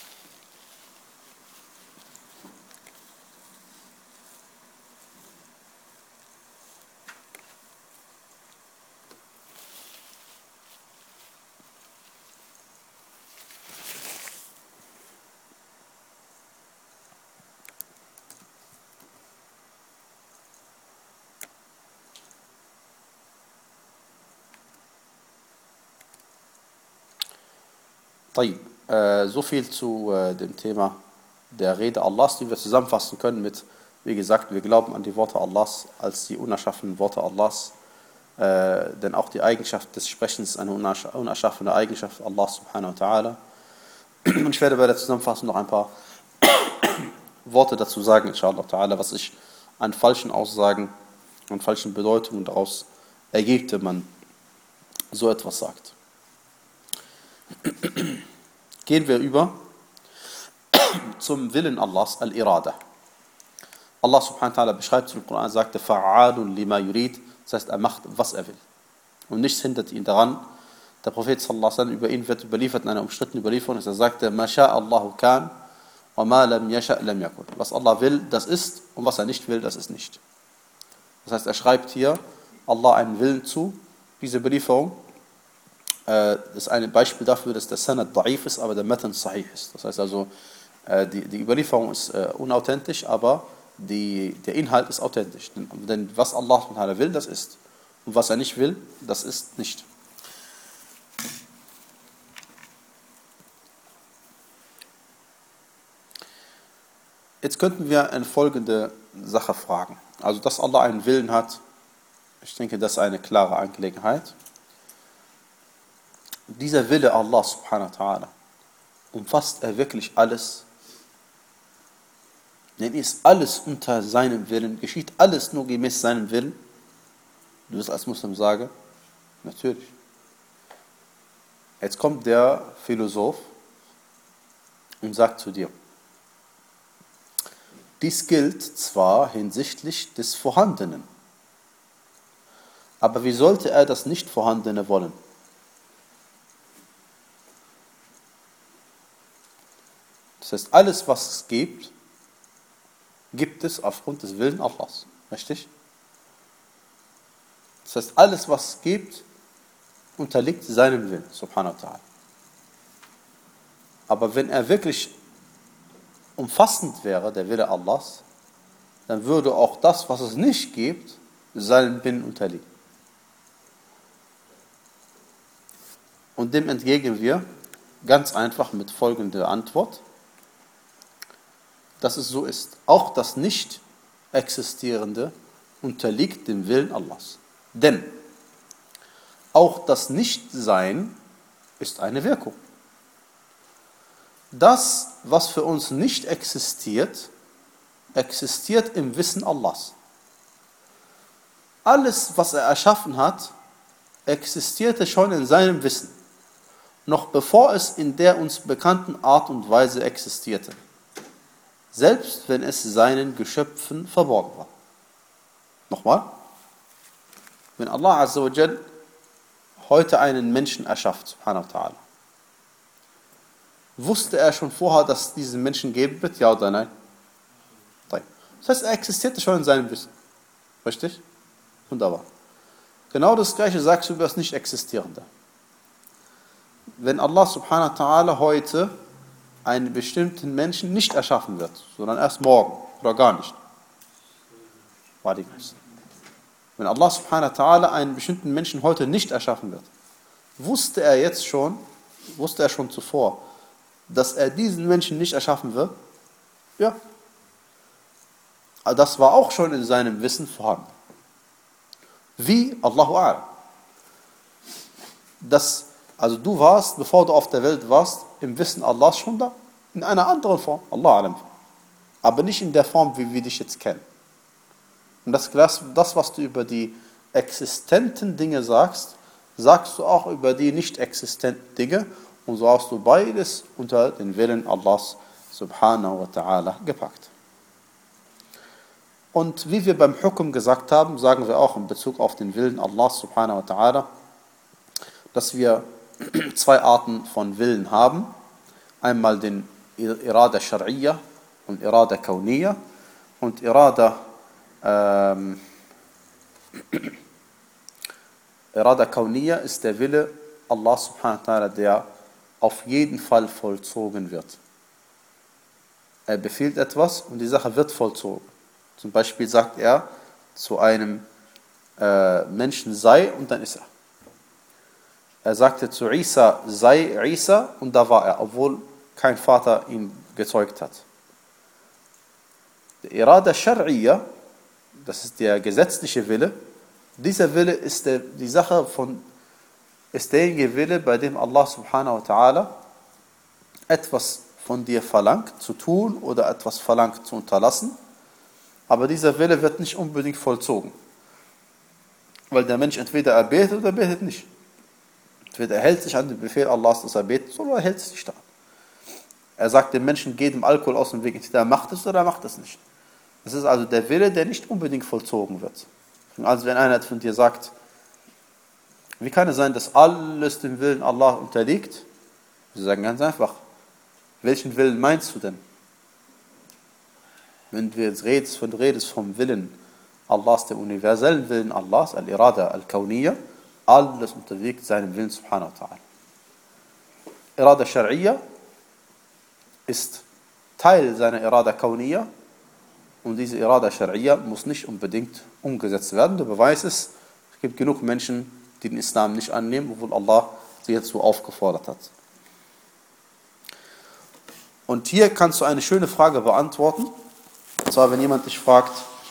Speaker 4: Äh, so viel zu äh, dem Thema der Rede Allahs, die wir zusammenfassen können mit, wie gesagt, wir glauben an die Worte Allahs als die unerschaffenen Worte Allahs, äh, denn auch die Eigenschaft des Sprechens ist eine unerschaffene Eigenschaft Allah subhanahu wa ta'ala. Und ich werde bei der Zusammenfassung noch ein paar Worte dazu sagen, inshallah ta'ala, was sich an falschen Aussagen, an falschen Bedeutungen daraus ergibt, wenn man so etwas sagt. Gehen wir über zum Willen Allahs, Al-Irada. Allah subhanahu wa ta'ala beschreibt im Koran, sagte, Fa'alun lima yurid, das heißt, er macht, was er will. Und nichts hindert ihn daran. Der Prophet sallallahu alaihi wasallam, über ihn wird überliefert in einer umstrittenen Überlieferung, dass er sagte, Ma sha'Allahu kan, wa ma lam yasha' lam yakun. Was Allah will, das ist, und was er nicht will, das ist nicht. Das heißt, er schreibt hier Allah einen Willen zu, diese Überlieferung. Das ist ein Beispiel dafür, dass der Sanad da'if ist, aber der Matan sahih ist. Das heißt also, die, die Überlieferung ist unauthentisch, aber die, der Inhalt ist authentisch. Denn, denn was Allah will, das ist. Und was er nicht will, das ist nicht. Jetzt könnten wir eine folgende Sache fragen. Also, dass Allah einen Willen hat, ich denke, das ist eine klare Angelegenheit. Dieser Wille Allah subhanahu wa ta'ala, umfasst er wirklich alles? Denn ist alles unter seinem Willen? Geschieht alles nur gemäß seinem Willen? Du wirst als Muslim sagen, natürlich. Jetzt kommt der Philosoph und sagt zu dir, dies gilt zwar hinsichtlich des Vorhandenen, aber wie sollte er das Nicht-Vorhandene wollen? Das heißt, alles, was es gibt, gibt es aufgrund des Willens Allahs. Richtig? Das heißt, alles, was es gibt, unterliegt seinem Willen, subhanahu wa ta'ala. Aber wenn er wirklich umfassend wäre, der Wille Allahs, dann würde auch das, was es nicht gibt, seinem Willen unterliegen. Und dem entgegnen wir ganz einfach mit folgender Antwort, dass es so ist. Auch das Nicht-Existierende unterliegt dem Willen Allahs. Denn auch das Nichtsein ist eine Wirkung. Das, was für uns nicht existiert, existiert im Wissen Allahs. Alles, was er erschaffen hat, existierte schon in seinem Wissen, noch bevor es in der uns bekannten Art und Weise existierte. selbst wenn es seinen Geschöpfen verborgen war. Nochmal. Wenn Allah Azza wa Jal heute einen Menschen erschafft, subhanahu wa ta'ala, wusste er schon vorher, dass es diesen Menschen geben wird, ja oder nein? Das heißt, er existierte schon in seinem Wissen. Richtig? Wunderbar. Genau das Gleiche sagst du über das Nicht-Existierende. Wenn Allah subhanahu wa ta'ala heute einen bestimmten Menschen nicht erschaffen wird, sondern erst morgen oder gar nicht. Wenn Allah subhanahu wa ta'ala einen bestimmten Menschen heute nicht erschaffen wird, wusste er jetzt schon, wusste er schon zuvor, dass er diesen Menschen nicht erschaffen wird? Ja. Aber das war auch schon in seinem Wissen vorhanden. Wie? Allahu A'lam. Das, also du warst, bevor du auf der Welt warst, im Wissen Allahs schon da, in einer anderen Form, Allah A'lam. Aber nicht in der Form, wie wir dich jetzt kennen. Und das, das, was du über die existenten Dinge sagst, sagst du auch über die nicht existenten Dinge, und so hast du beides unter den Willen Allahs subhanahu wa ta'ala gepackt. Und wie wir beim Hukum gesagt haben, sagen wir auch in Bezug auf den Willen Allahs subhanahu wa ta'ala, dass wir zwei Arten von Willen haben. Einmal den Irada Shar'iyya und Irada Kawniyya. Und Irada, ähm, Irada Kawniyya ist der Wille Allah subhanahu wa ta'ala, der auf jeden Fall vollzogen wird. Er befiehlt etwas und die Sache wird vollzogen. Zum Beispiel sagt er zu einem äh, Menschen sei und dann ist er. Er sagte zu Isa sei Isa und da war er, obwohl kein Vater ihn gezeugt hat. Der Irada Shar'iyya, das ist der gesetzliche Wille, dieser Wille ist der, die Sache von, ist derjenige Wille, bei dem Allah subhanahu wa ta'ala etwas von dir verlangt zu tun oder etwas verlangt zu unterlassen. Aber dieser Wille wird nicht unbedingt vollzogen. Weil der Mensch entweder er betet oder er betet nicht. Entweder er hält sich an den Befehl Allahs, dass er betet, oder er hält sich nicht daran. Er sagt dem Menschen, geh dem Alkohol aus dem Weg. Entweder er macht es oder er macht es nicht. Das ist also der Wille, der nicht unbedingt vollzogen wird. Also wenn einer von dir sagt, wie kann es sein, dass alles dem Willen Allah unterliegt? Wir sagen ganz einfach, welchen Willen meinst du denn? Wenn du jetzt redest, wenn du redest vom Willen Allahs, dem universellen Willen Allahs, Al-Irada Al-Kawniyya, alles unterliegt seinem Willen subhanahu wa ta'ala. Irada Shar'iyya ist Teil seiner Irada Kawniyya und diese Irada Shar'iyya muss nicht unbedingt umgesetzt werden. Der Beweis ist, es gibt genug Menschen, die den Islam nicht annehmen, obwohl Allah sie dazu aufgefordert hat. Und hier kannst du eine schöne Frage beantworten. Und zwar, wenn jemand dich fragt,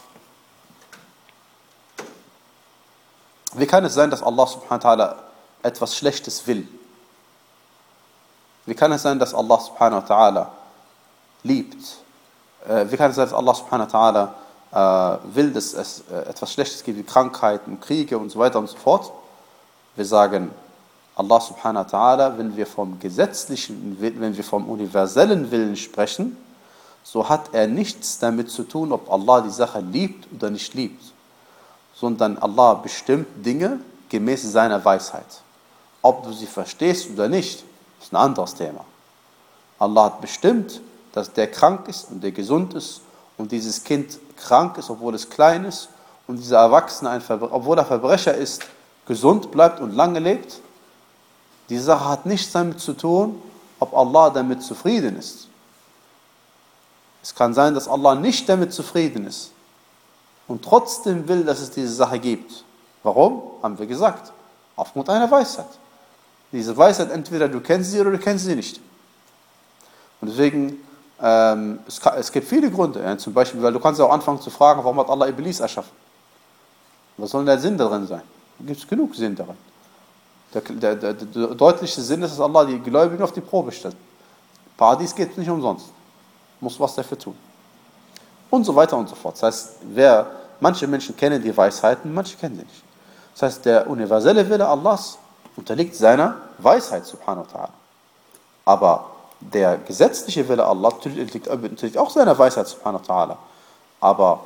Speaker 4: wie kann es sein, dass Allah subhanahu wa ta'ala etwas Schlechtes will? Wie kann es sein, dass Allah subhanahu wa ta'ala liebt? Wie kann es sein, dass Allah subhanahu wa ta'ala will, dass es etwas Schlechtes gibt, wie Krankheiten, Kriege und so weiter und so fort? Wir sagen, Allah subhanahu wa ta'ala, wenn wir vom gesetzlichen, wenn wir vom universellen Willen sprechen, so hat er nichts damit zu tun, ob Allah die Sache liebt oder nicht liebt, sondern Allah bestimmt Dinge gemäß seiner Weisheit. Ob du sie verstehst oder nicht, ist ein anderes Thema. Allah hat bestimmt, dass der krank ist und der gesund ist und dieses Kind krank ist, obwohl es klein ist, und dieser Erwachsene, ein Verbre- obwohl er Verbrecher ist, gesund bleibt und lange lebt. Die Sache hat nichts damit zu tun, ob Allah damit zufrieden ist. Es kann sein, dass Allah nicht damit zufrieden ist und trotzdem will, dass es diese Sache gibt. Warum? Haben wir gesagt. Aufgrund einer Weisheit. Diese Weisheit, entweder du kennst sie oder du kennst sie nicht. Und deswegen, ähm, es, kann, es gibt viele Gründe. Ja, zum Beispiel, weil du kannst auch anfangen zu fragen, warum hat Allah Iblis erschaffen? Was soll der Sinn darin sein? Da gibt es genug Sinn darin. Der, der, der, der deutliche Sinn ist, dass Allah die Gläubigen auf die Probe stellt. Paradies geht nicht umsonst. Muss was dafür tun. Und so weiter und so fort. Das heißt, wer, manche Menschen kennen die Weisheiten, manche kennen sie nicht. Das heißt, der universelle Wille Allahs unterliegt seiner Weisheit, subhanahu wa ta'ala. Aber der gesetzliche Wille Allah liegt natürlich auch seiner Weisheit, subhanahu wa ta'ala. Aber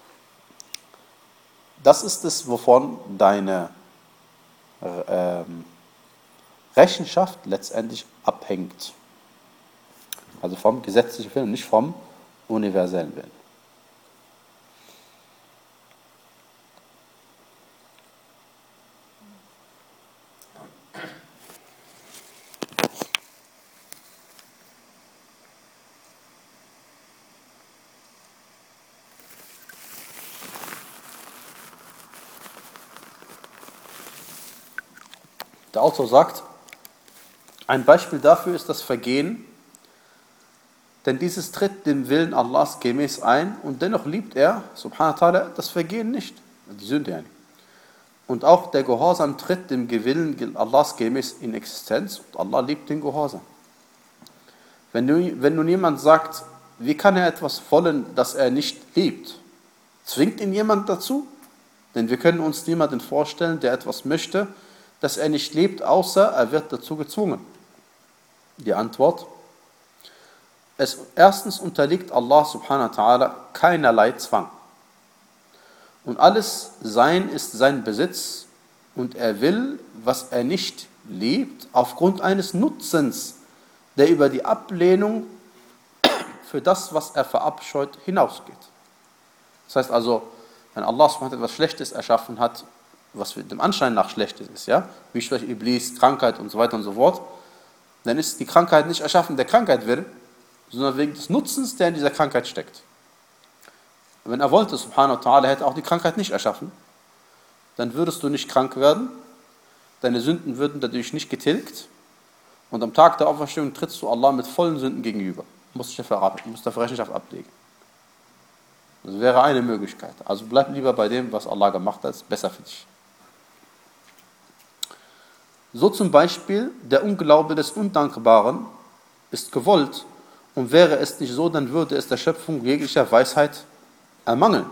Speaker 4: das ist es, wovon deine ähm, Rechenschaft letztendlich abhängt. Also vom gesetzlichen Willen, nicht vom universellen Willen. Der Autor sagt, ein Beispiel dafür ist das Vergehen, denn dieses tritt dem Willen Allahs gemäß ein und dennoch liebt er, subhanahu wa ta'ala, das Vergehen nicht, die Sünde ja nicht. Und auch der Gehorsam tritt dem Willen Allahs gemäß in Existenz und Allah liebt den Gehorsam. Wenn, du, wenn nun jemand sagt, wie kann er etwas wollen, das er nicht liebt? Zwingt ihn jemand dazu? Denn wir können uns niemanden vorstellen, der etwas möchte, das er nicht lebt, außer er wird dazu gezwungen. Die Antwort: es, Erstens unterliegt Allah subhanahu wa ta'ala keinerlei Zwang. Und alles Sein ist sein Besitz und er will, was er nicht liebt, aufgrund eines Nutzens, der über die Ablehnung für das, was er verabscheut, hinausgeht. Das heißt also, wenn Allah subhanahu wa ta'ala etwas Schlechtes erschaffen hat, was dem Anschein nach schlecht ist, ja, wie zum Beispiel Iblis, Krankheit und so weiter und so fort, dann ist die Krankheit nicht erschaffen, der Krankheit will, sondern wegen des Nutzens, der in dieser Krankheit steckt. Wenn er wollte, subhanahu wa ta'ala, hätte auch die Krankheit nicht erschaffen, dann würdest du nicht krank werden, deine Sünden würden dadurch nicht getilgt und am Tag der Auferstehung trittst du Allah mit vollen Sünden gegenüber. Du musst dafür Rechenschaft ablegen. Das wäre eine Möglichkeit. Also bleib lieber bei dem, was Allah gemacht hat, ist besser für dich. So zum Beispiel, der Unglaube des Undankbaren ist gewollt und wäre es nicht so, dann würde es der Schöpfung jeglicher Weisheit ermangeln.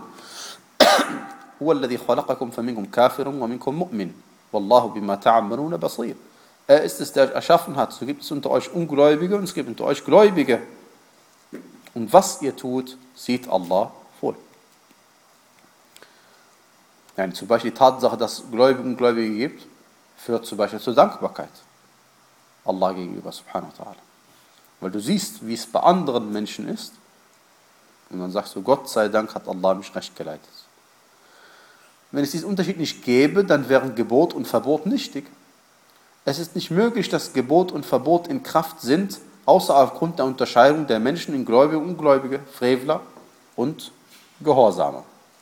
Speaker 4: Er ist es, der euch erschaffen hat. So gibt es unter euch Ungläubige und es gibt unter euch Gläubige. Und was ihr tut, sieht Allah wohl. Ja, zum Beispiel die Tatsache, dass es Gläubige und Ungläubige gibt, führt zum Beispiel zur Dankbarkeit Allah gegenüber, subhanahu wa ta'ala. Weil du siehst, wie es bei anderen Menschen ist und dann sagst du, Gott sei Dank hat Allah mich recht geleitet. Wenn es diesen Unterschied nicht gäbe, dann wären Gebot und Verbot nichtig. Es ist nicht möglich, dass Gebot und Verbot in Kraft sind, außer aufgrund der Unterscheidung der Menschen in Gläubige und Ungläubige, Frevler und Gehorsame.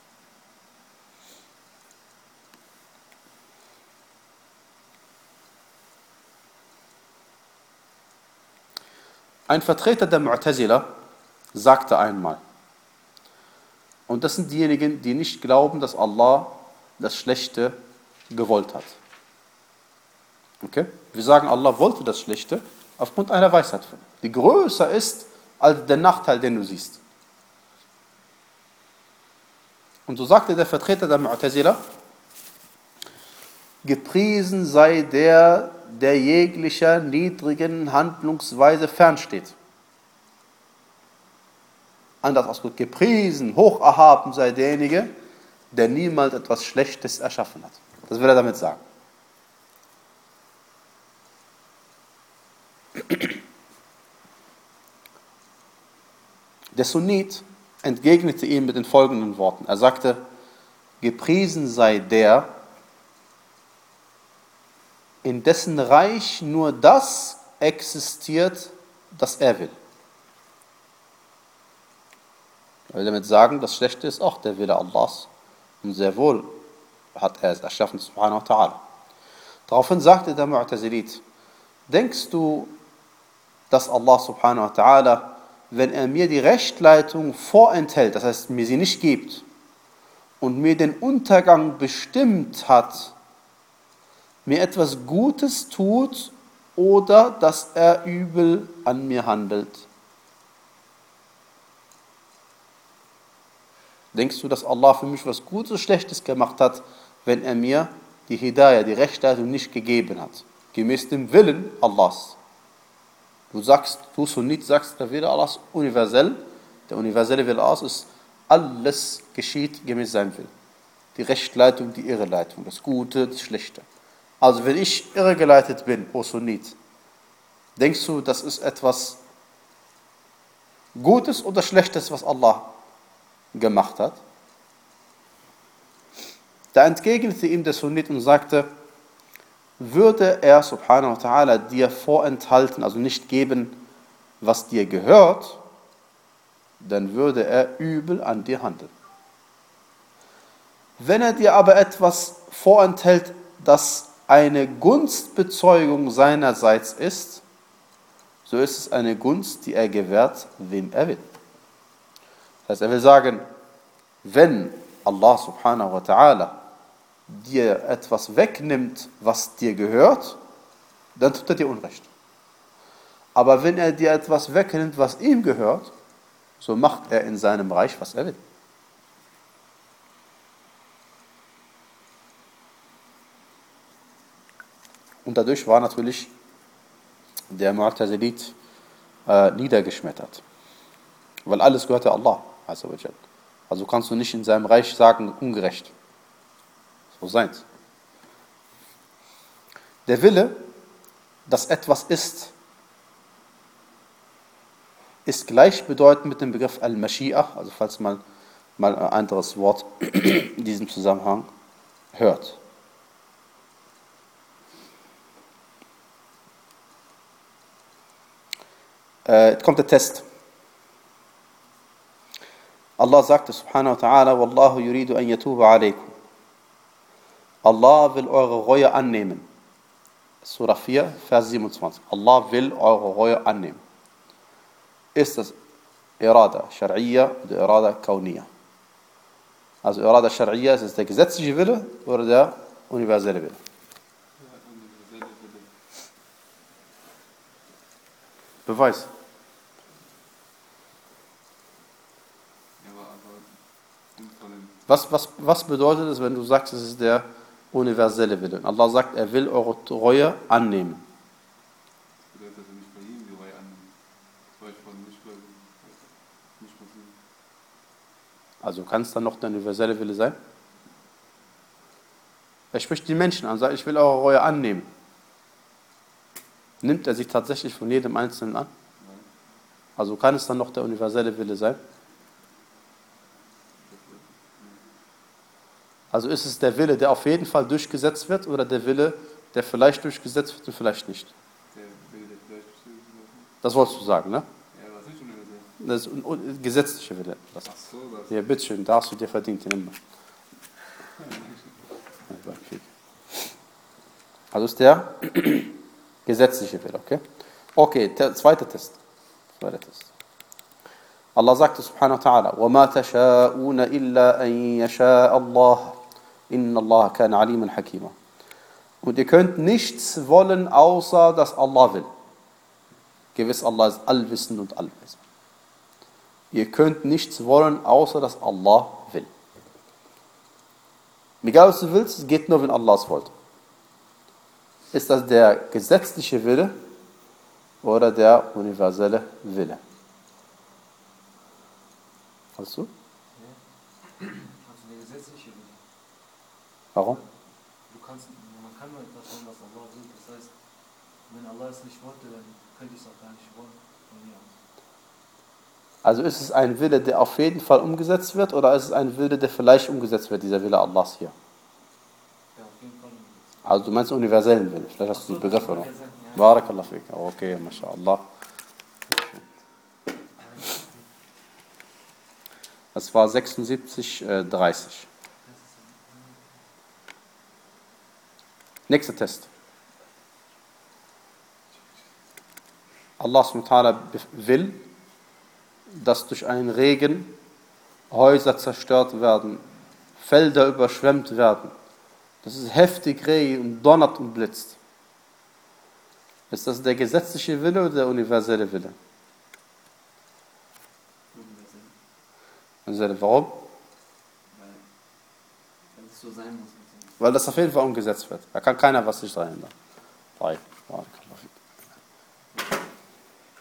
Speaker 4: Ein Vertreter der Mu'tazila sagte einmal, und das sind diejenigen, die nicht glauben, dass Allah das Schlechte gewollt hat. Okay? Wir sagen, Allah wollte das Schlechte aufgrund einer Weisheit, die größer ist als der Nachteil, den du siehst. Und so sagte der Vertreter der Mu'tazila, gepriesen sei der, der jeglicher niedrigen Handlungsweise fernsteht. Anders ausgedrückt, gepriesen, hoch erhaben sei derjenige, der niemals etwas Schlechtes erschaffen hat. Das will er damit sagen. Der Sunnit entgegnete ihm mit den folgenden Worten. Er sagte, gepriesen sei der, in dessen Reich nur das existiert, das er will. Er will damit sagen, das Schlechte ist auch der Wille Allahs. Und sehr wohl hat er es erschaffen, subhanahu wa ta'ala. Daraufhin sagte der Mu'tazilit, denkst du, dass Allah subhanahu wa ta'ala, wenn er mir die Rechtleitung vorenthält, das heißt mir sie nicht gibt, und mir den Untergang bestimmt hat, mir etwas Gutes tut oder dass er übel an mir handelt? Denkst du, dass Allah für mich was Gutes, Schlechtes gemacht hat, wenn er mir die Hidayah, die Rechtleitung nicht gegeben hat, gemäß dem Willen Allahs? Du sagst, du Sunnit sagst, der Wille Allah ist universell. Der universelle Wille Allah ist, alles geschieht gemäß seinem Willen. Die Rechtleitung, die Irreleitung, das Gute, das Schlechte. Also wenn ich irregeleitet bin, o Sunnit, denkst du, das ist etwas Gutes oder Schlechtes, was Allah gemacht hat? Da entgegnete ihm der Sunnit und sagte, würde er, subhanahu wa ta'ala, dir vorenthalten, also nicht geben, was dir gehört, dann würde er übel an dir handeln. Wenn er dir aber etwas vorenthält, das eine Gunstbezeugung seinerseits ist, so ist es eine Gunst, die er gewährt, wem er will. Das heißt, er will sagen, wenn Allah subhanahu wa ta'ala dir etwas wegnimmt, was dir gehört, dann tut er dir Unrecht. Aber wenn er dir etwas wegnimmt, was ihm gehört, so macht er in seinem Reich, was er will. Und dadurch war natürlich der Mu'tazilit äh, niedergeschmettert. Weil alles gehört ja Allah. Also kannst du nicht in seinem Reich sagen, ungerecht. So seins. Der Wille, dass etwas ist, ist gleichbedeutend mit dem Begriff Al-Mashi'ah, also falls man mal ein anderes Wort in diesem Zusammenhang hört. Äh, jetzt kommt der Test. Allah sagte subhanahu wa ta'ala, Wallahu yuridu an yatuba alaykum. Allah will eure Reue annehmen. Surah vier, Vers siebenundzwanzig. Allah will eure Reue annehmen. Ist das Irada Shar'iyya oder Irada Kauniyya? Also Irada Shar'iyya, ist es der gesetzliche Wille oder der universelle Wille? Beweis. Was, was, was bedeutet es, wenn du sagst, es ist der universelle Wille? Allah sagt, er will eure Reue annehmen.
Speaker 5: Das bedeutet, dass er nicht bei ihm die Reue annimmt. Das war von nicht bei nicht passieren.
Speaker 4: Also kann es dann noch der universelle Wille sein? Er spricht die Menschen an, sagt, ich will eure Reue annehmen. Nimmt er sich tatsächlich von jedem Einzelnen an?
Speaker 5: Nein.
Speaker 4: Also kann es dann noch der universelle Wille sein? Also ist es der Wille, der auf jeden Fall durchgesetzt wird, oder der Wille, der vielleicht durchgesetzt wird und vielleicht nicht?
Speaker 5: Der Wille, der vielleicht durchgesetzt wird.
Speaker 4: Das wolltest du sagen, ne?
Speaker 5: Ja, was ist universell?
Speaker 4: Das ist ein un- gesetzlicher Wille. Das.
Speaker 5: Ach so, das.
Speaker 4: Ja, bitteschön, da hast du dir verdient. Den immer. Also ist der gesetzliche Wille, okay? Okay, der zweite Test. Zweiter Test. Allah sagte subhanahu wa ta'ala, وَمَا تَشَاءُونَ إِلَّا أَن يَشَاءَ اللَّهُ إِنَّ اللَّهَ كَانَ عَلِيمًا حَكِيمًا. Und ihr könnt nichts wollen, außer dass Allah will. Gewiss, Allah ist allwissend und allwissend. Ihr könnt nichts wollen, außer dass Allah will. Egal was du willst, es geht nur, wenn Allah es wollte. Ist das der gesetzliche Wille oder der universelle Wille? Weißt du?
Speaker 3: Also der gesetzliche Wille.
Speaker 4: Warum?
Speaker 3: Du kannst, man kann nur etwas wollen, was Allah will. Das heißt, wenn Allah es nicht wollte, dann könnte ich es auch gar nicht wollen. Von mir aus.
Speaker 4: Also ist es ein Wille, der auf jeden Fall umgesetzt wird, oder ist es ein Wille, der vielleicht umgesetzt wird, dieser Wille Allahs hier?
Speaker 3: Ja, auf jeden Fall.
Speaker 4: Also du meinst universellen Willen. Vielleicht hast du die Begriffe noch.
Speaker 3: Ja.
Speaker 4: Barakallah fik. Okay, mashallah. Das war sechsundsiebzig, äh, dreißig. Nächster Test. Allah subhanahu wa ta'ala will, dass durch einen Regen Häuser zerstört werden, Felder überschwemmt werden. Das ist heftig regnet und donnert und blitzt. Ist das der gesetzliche Wille oder der universelle Wille?
Speaker 2: Universell.
Speaker 4: Warum?
Speaker 2: Weil, weil es so sein muss.
Speaker 4: Weil das auf jeden Fall umgesetzt wird. Da kann keiner was sich daran ändern.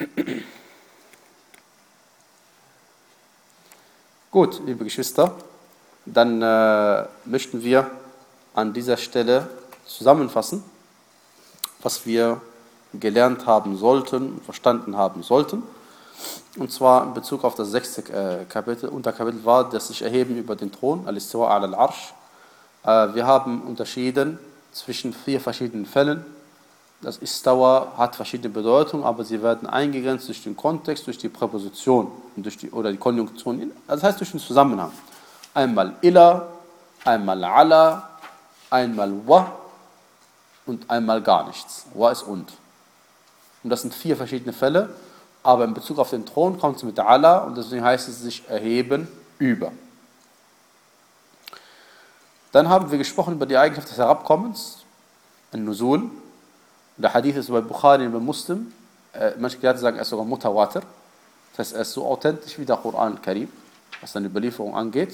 Speaker 4: Gut, liebe Geschwister, dann äh, möchten wir an dieser Stelle zusammenfassen, was wir gelernt haben sollten, verstanden haben sollten. Und zwar in Bezug auf das sechste äh, Kapitel, Unterkapitel war das sich erheben über den Thron, al-Istiwa ala al-Arsh. Äh, wir haben unterschieden zwischen vier verschiedenen Fällen. Das Istawa hat verschiedene Bedeutungen, aber sie werden eingegrenzt durch den Kontext, durch die Präposition und durch die, oder die Konjunktion, das heißt durch den Zusammenhang. Einmal ila, einmal ala, einmal wa und einmal gar nichts. Wa ist und. Und das sind vier verschiedene Fälle, aber in Bezug auf den Thron kommt es mit ala und deswegen heißt es sich erheben über. Dann haben wir gesprochen über die Eigenschaft des Herabkommens, An-Nuzul. Der Hadith ist bei Bukhari und bei Muslim. Äh, manche Gelehrte sagen, er ist sogar Mutawatir. Das heißt, er ist so authentisch wie der Koran al-Karim, was seine Überlieferung angeht.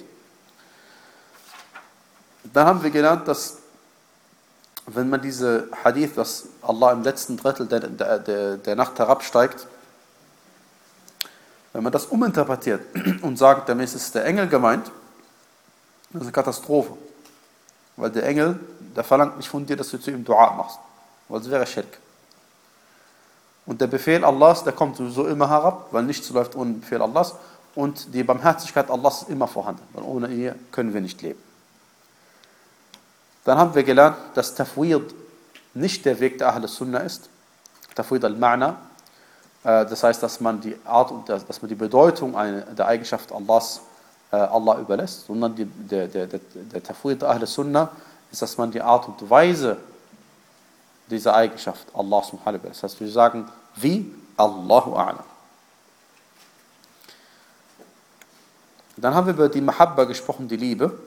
Speaker 4: Dann haben wir gelernt, dass wenn man diese Hadith, dass Allah im letzten Drittel der, der, der, der Nacht herabsteigt, wenn man das uminterpretiert und sagt, damit ist der Engel gemeint, das ist eine Katastrophe. Weil der Engel, der verlangt nicht von dir, dass du zu ihm Dua machst. Weil es wäre Schirk. Und der Befehl Allahs, der kommt sowieso immer herab, weil nichts läuft ohne den Befehl Allahs. Und die Barmherzigkeit Allahs ist immer vorhanden, weil ohne ihr können wir nicht leben. Dann haben wir gelernt, dass Tafwid nicht der Weg der Ahl Sunnah ist. Tafwid al-Ma'na. Das heißt, dass man die Art und dass man die Bedeutung der Eigenschaft Allahs Allah überlässt, sondern die, der, der, der, der Tafwid der Ahl Sunnah ist, dass man die Art und Weise diese Eigenschaft Allah subhanahu wa ta'ala. Das heißt, wir sagen, wie Allahu a'lam. Dann haben wir über die Mahabba gesprochen, die Liebe.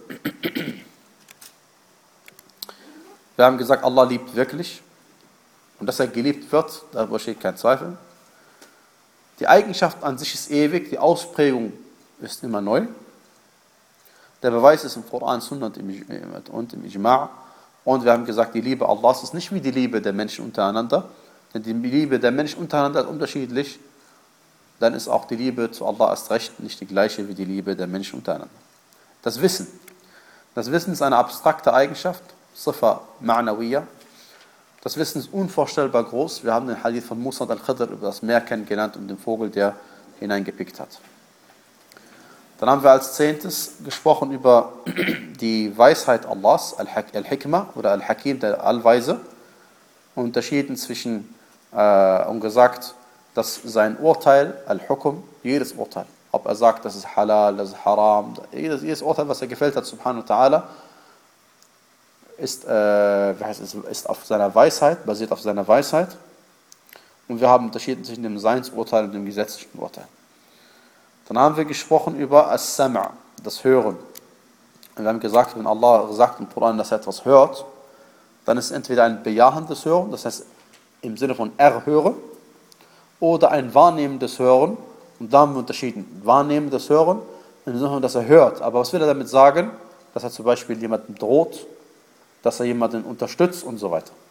Speaker 4: Wir haben gesagt, Allah liebt wirklich. Und dass er geliebt wird, darüber steht kein Zweifel. Die Eigenschaft an sich ist ewig, die Ausprägung ist immer neu. Der Beweis ist im Koran, Sunnah und im Ijma'. Und wir haben gesagt, die Liebe Allahs ist nicht wie die Liebe der Menschen untereinander. Denn die Liebe der Menschen untereinander ist unterschiedlich. Dann ist auch die Liebe zu Allah erst recht nicht die gleiche wie die Liebe der Menschen untereinander. Das Wissen. Das Wissen ist eine abstrakte Eigenschaft. Sifa ma'nawiyya. Das Wissen ist unvorstellbar groß. Wir haben den Hadith von Musa und al-Khidr über das Meer kennengelernt und den Vogel, der hineingepickt hat. Dann haben wir als zehntes gesprochen über die Weisheit Allahs, Al-Hikmah oder Al-Hakim, der Allweise. Unterschieden zwischen, äh, und gesagt, dass sein Urteil, Al-Hukum, jedes Urteil, ob er sagt, das ist halal, das ist haram, jedes, jedes Urteil, was er gefällt hat, subhanahu wa ta'ala, ist, äh, wie heißt es, ist auf seiner Weisheit, basiert auf seiner Weisheit. Und wir haben Unterschiede zwischen dem Seinsurteil und dem gesetzlichen Urteil. Dann haben wir gesprochen über As-Sam', das Hören. Und wir haben gesagt, wenn Allah sagt im Koran, dass er etwas hört, dann ist es entweder ein bejahendes Hören, das heißt im Sinne von erhören, oder ein wahrnehmendes Hören. Und da haben wir unterschieden. Wahrnehmendes Hören, im Sinne von, dass er hört. Aber was will er damit sagen? Dass er zum Beispiel jemandem droht, dass er jemanden unterstützt und so weiter.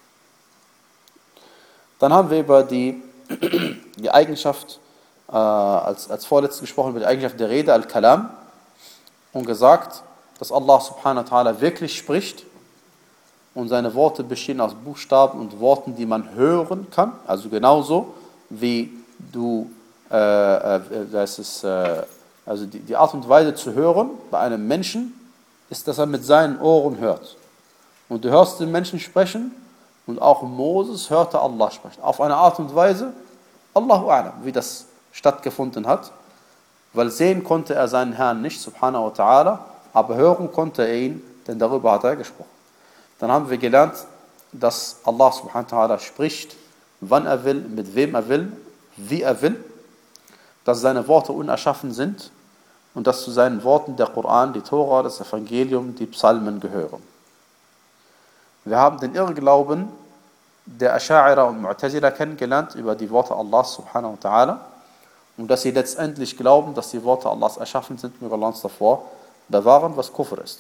Speaker 4: Dann haben wir über die, die Eigenschaft, äh, als, als vorletztes gesprochen, über die Eigenschaft der Rede, Al-Kalam, und gesagt, dass Allah subhanahu wa ta'ala wirklich spricht und seine Worte bestehen aus Buchstaben und Worten, die man hören kann, also genauso wie du, äh, äh, das ist, äh, also die, die Art und Weise zu hören bei einem Menschen ist, dass er mit seinen Ohren hört. Und du hörst den Menschen sprechen und auch Moses hörte Allah sprechen. Auf eine Art und Weise, Allahu a'lam, wie das stattgefunden hat, weil sehen konnte er seinen Herrn nicht, subhanahu wa ta'ala, aber hören konnte er ihn, denn darüber hat er gesprochen. Dann haben wir gelernt, dass Allah subhanahu wa ta'ala spricht, wann er will, mit wem er will, wie er will, dass seine Worte unerschaffen sind und dass zu seinen Worten der Koran, die Tora, das Evangelium, die Psalmen gehören. Wir haben den Irrglauben der Asha'ira und Mu'tazila kennengelernt über die Worte Allahs subhanahu wa ta'ala und dass sie letztendlich glauben, dass die Worte Allahs erschaffen sind, möge Allah uns davor bewahren, was Kufr ist.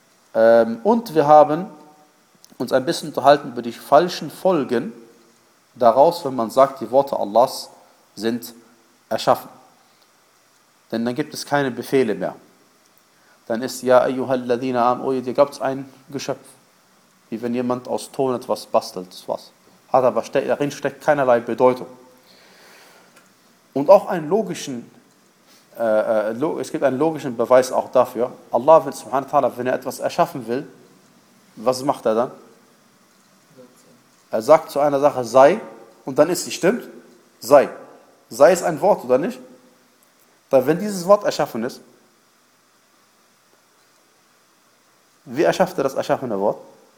Speaker 4: Und wir haben uns ein bisschen unterhalten über die falschen Folgen daraus, wenn man sagt, die Worte Allahs sind erschaffen. Denn dann gibt es keine Befehle mehr. Dann ist ja ayyuhalladhina am, oh, dir gab es ein Geschöpf. Wie wenn jemand aus Ton etwas bastelt, das was. Hat aber ste- darin steckt keinerlei Bedeutung. Und auch einen logischen, äh, lo- es gibt einen logischen Beweis auch dafür. Allah, will, subhanahu wa ta'ala, wenn er etwas erschaffen will, was macht er dann? Er sagt zu einer Sache sei und dann ist sie, stimmt? Sei. Sei ist ein Wort, oder nicht? Weil wenn dieses Wort erschaffen ist, wie erschafft er das erschaffene Wort?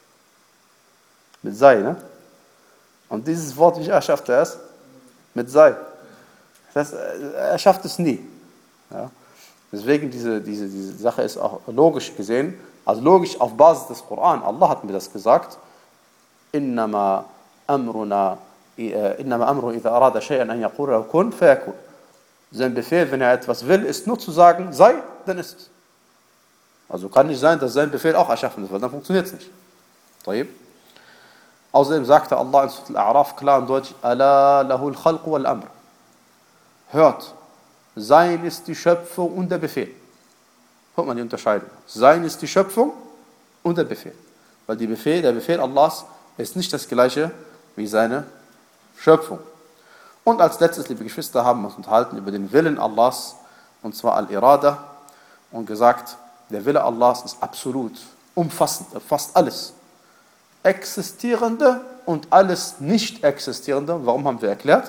Speaker 4: Mit sei, ne? Und dieses Wort, wie erschafft er es? Mit sei. Das, er schafft es nie. Ja? Deswegen diese, diese, diese Sache ist auch logisch gesehen, also logisch auf Basis des Koran. Allah hat mir das gesagt. Innama amruna, innama amru idha arada shay'an an yaqula kun fayakun. Sein Befehl, wenn er etwas will, ist nur zu sagen, sei, dann ist es. Also kann nicht sein, dass sein Befehl auch erschaffen ist, weil dann funktioniert es nicht. طيب. Außerdem sagte Allah in Surah Al-A'raf klar und deutlich, Ala lahul khalqu wal amr. Hört, sein ist die Schöpfung und der Befehl. Hört man die Unterscheidung. Sein ist die Schöpfung und der Befehl. Weil die Befehl, der Befehl Allahs ist nicht das gleiche wie seine Schöpfung. Und als letztes, liebe Geschwister, haben wir uns unterhalten über den Willen Allahs, und zwar Al-Irada, und gesagt, der Wille Allahs ist absolut, umfassend, erfasst alles. Existierende und alles nicht existierende. Warum haben wir erklärt?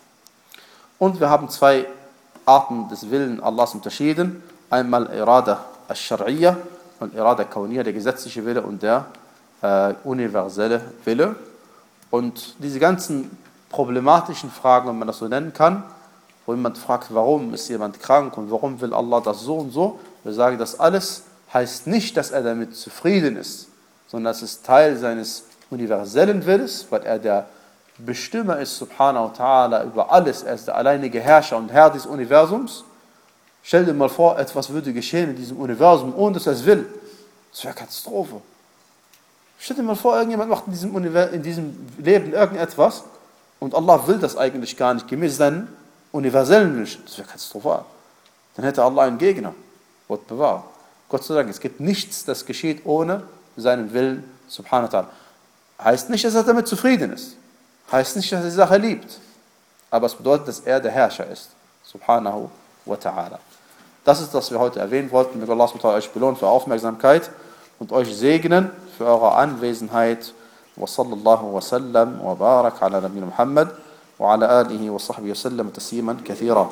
Speaker 4: Und wir haben zwei Arten des Willens Allahs unterschieden. Einmal Irada al-Shar'iyya und Irada al-Kawniyya, der gesetzliche Wille und der äh, universelle Wille. Und diese ganzen problematischen Fragen, wenn man das so nennen kann, wo jemand fragt, warum ist jemand krank und warum will Allah das so und so, wir sagen, das alles heißt nicht, dass er damit zufrieden ist, sondern es ist Teil seines universellen Willens, weil er der Bestimmer ist, subhanahu wa ta'ala, über alles. Er ist der alleinige Herrscher und Herr des Universums. Stell dir mal vor, etwas würde geschehen in diesem Universum, ohne dass er es will. Das wäre Katastrophe. Stell dir mal vor, irgendjemand macht in diesem, Univers- in diesem Leben irgendetwas und Allah will das eigentlich gar nicht, gemäß seinen universellen Wünschen. Das wäre katastrophal. Dann hätte Allah einen Gegner. Gott bewahre. Gott sei Dank, es gibt nichts, das geschieht ohne seinen Willen, subhanahu wa ta'ala. Heißt nicht, dass er damit zufrieden ist. Heißt nicht, dass er die Sache liebt. Aber es bedeutet, dass er der Herrscher ist. Subhanahu wa ta'ala. Das ist, was wir heute erwähnen wollten. Möge Allah subhanahu wa ta'ala euch belohnen für Aufmerksamkeit und euch segnen für eure Anwesenheit. Wa sallallahu wa sallam wa barak ala nabiyina Muhammad wa ala alihi wa sahbihi wa sallam tasliman kathira.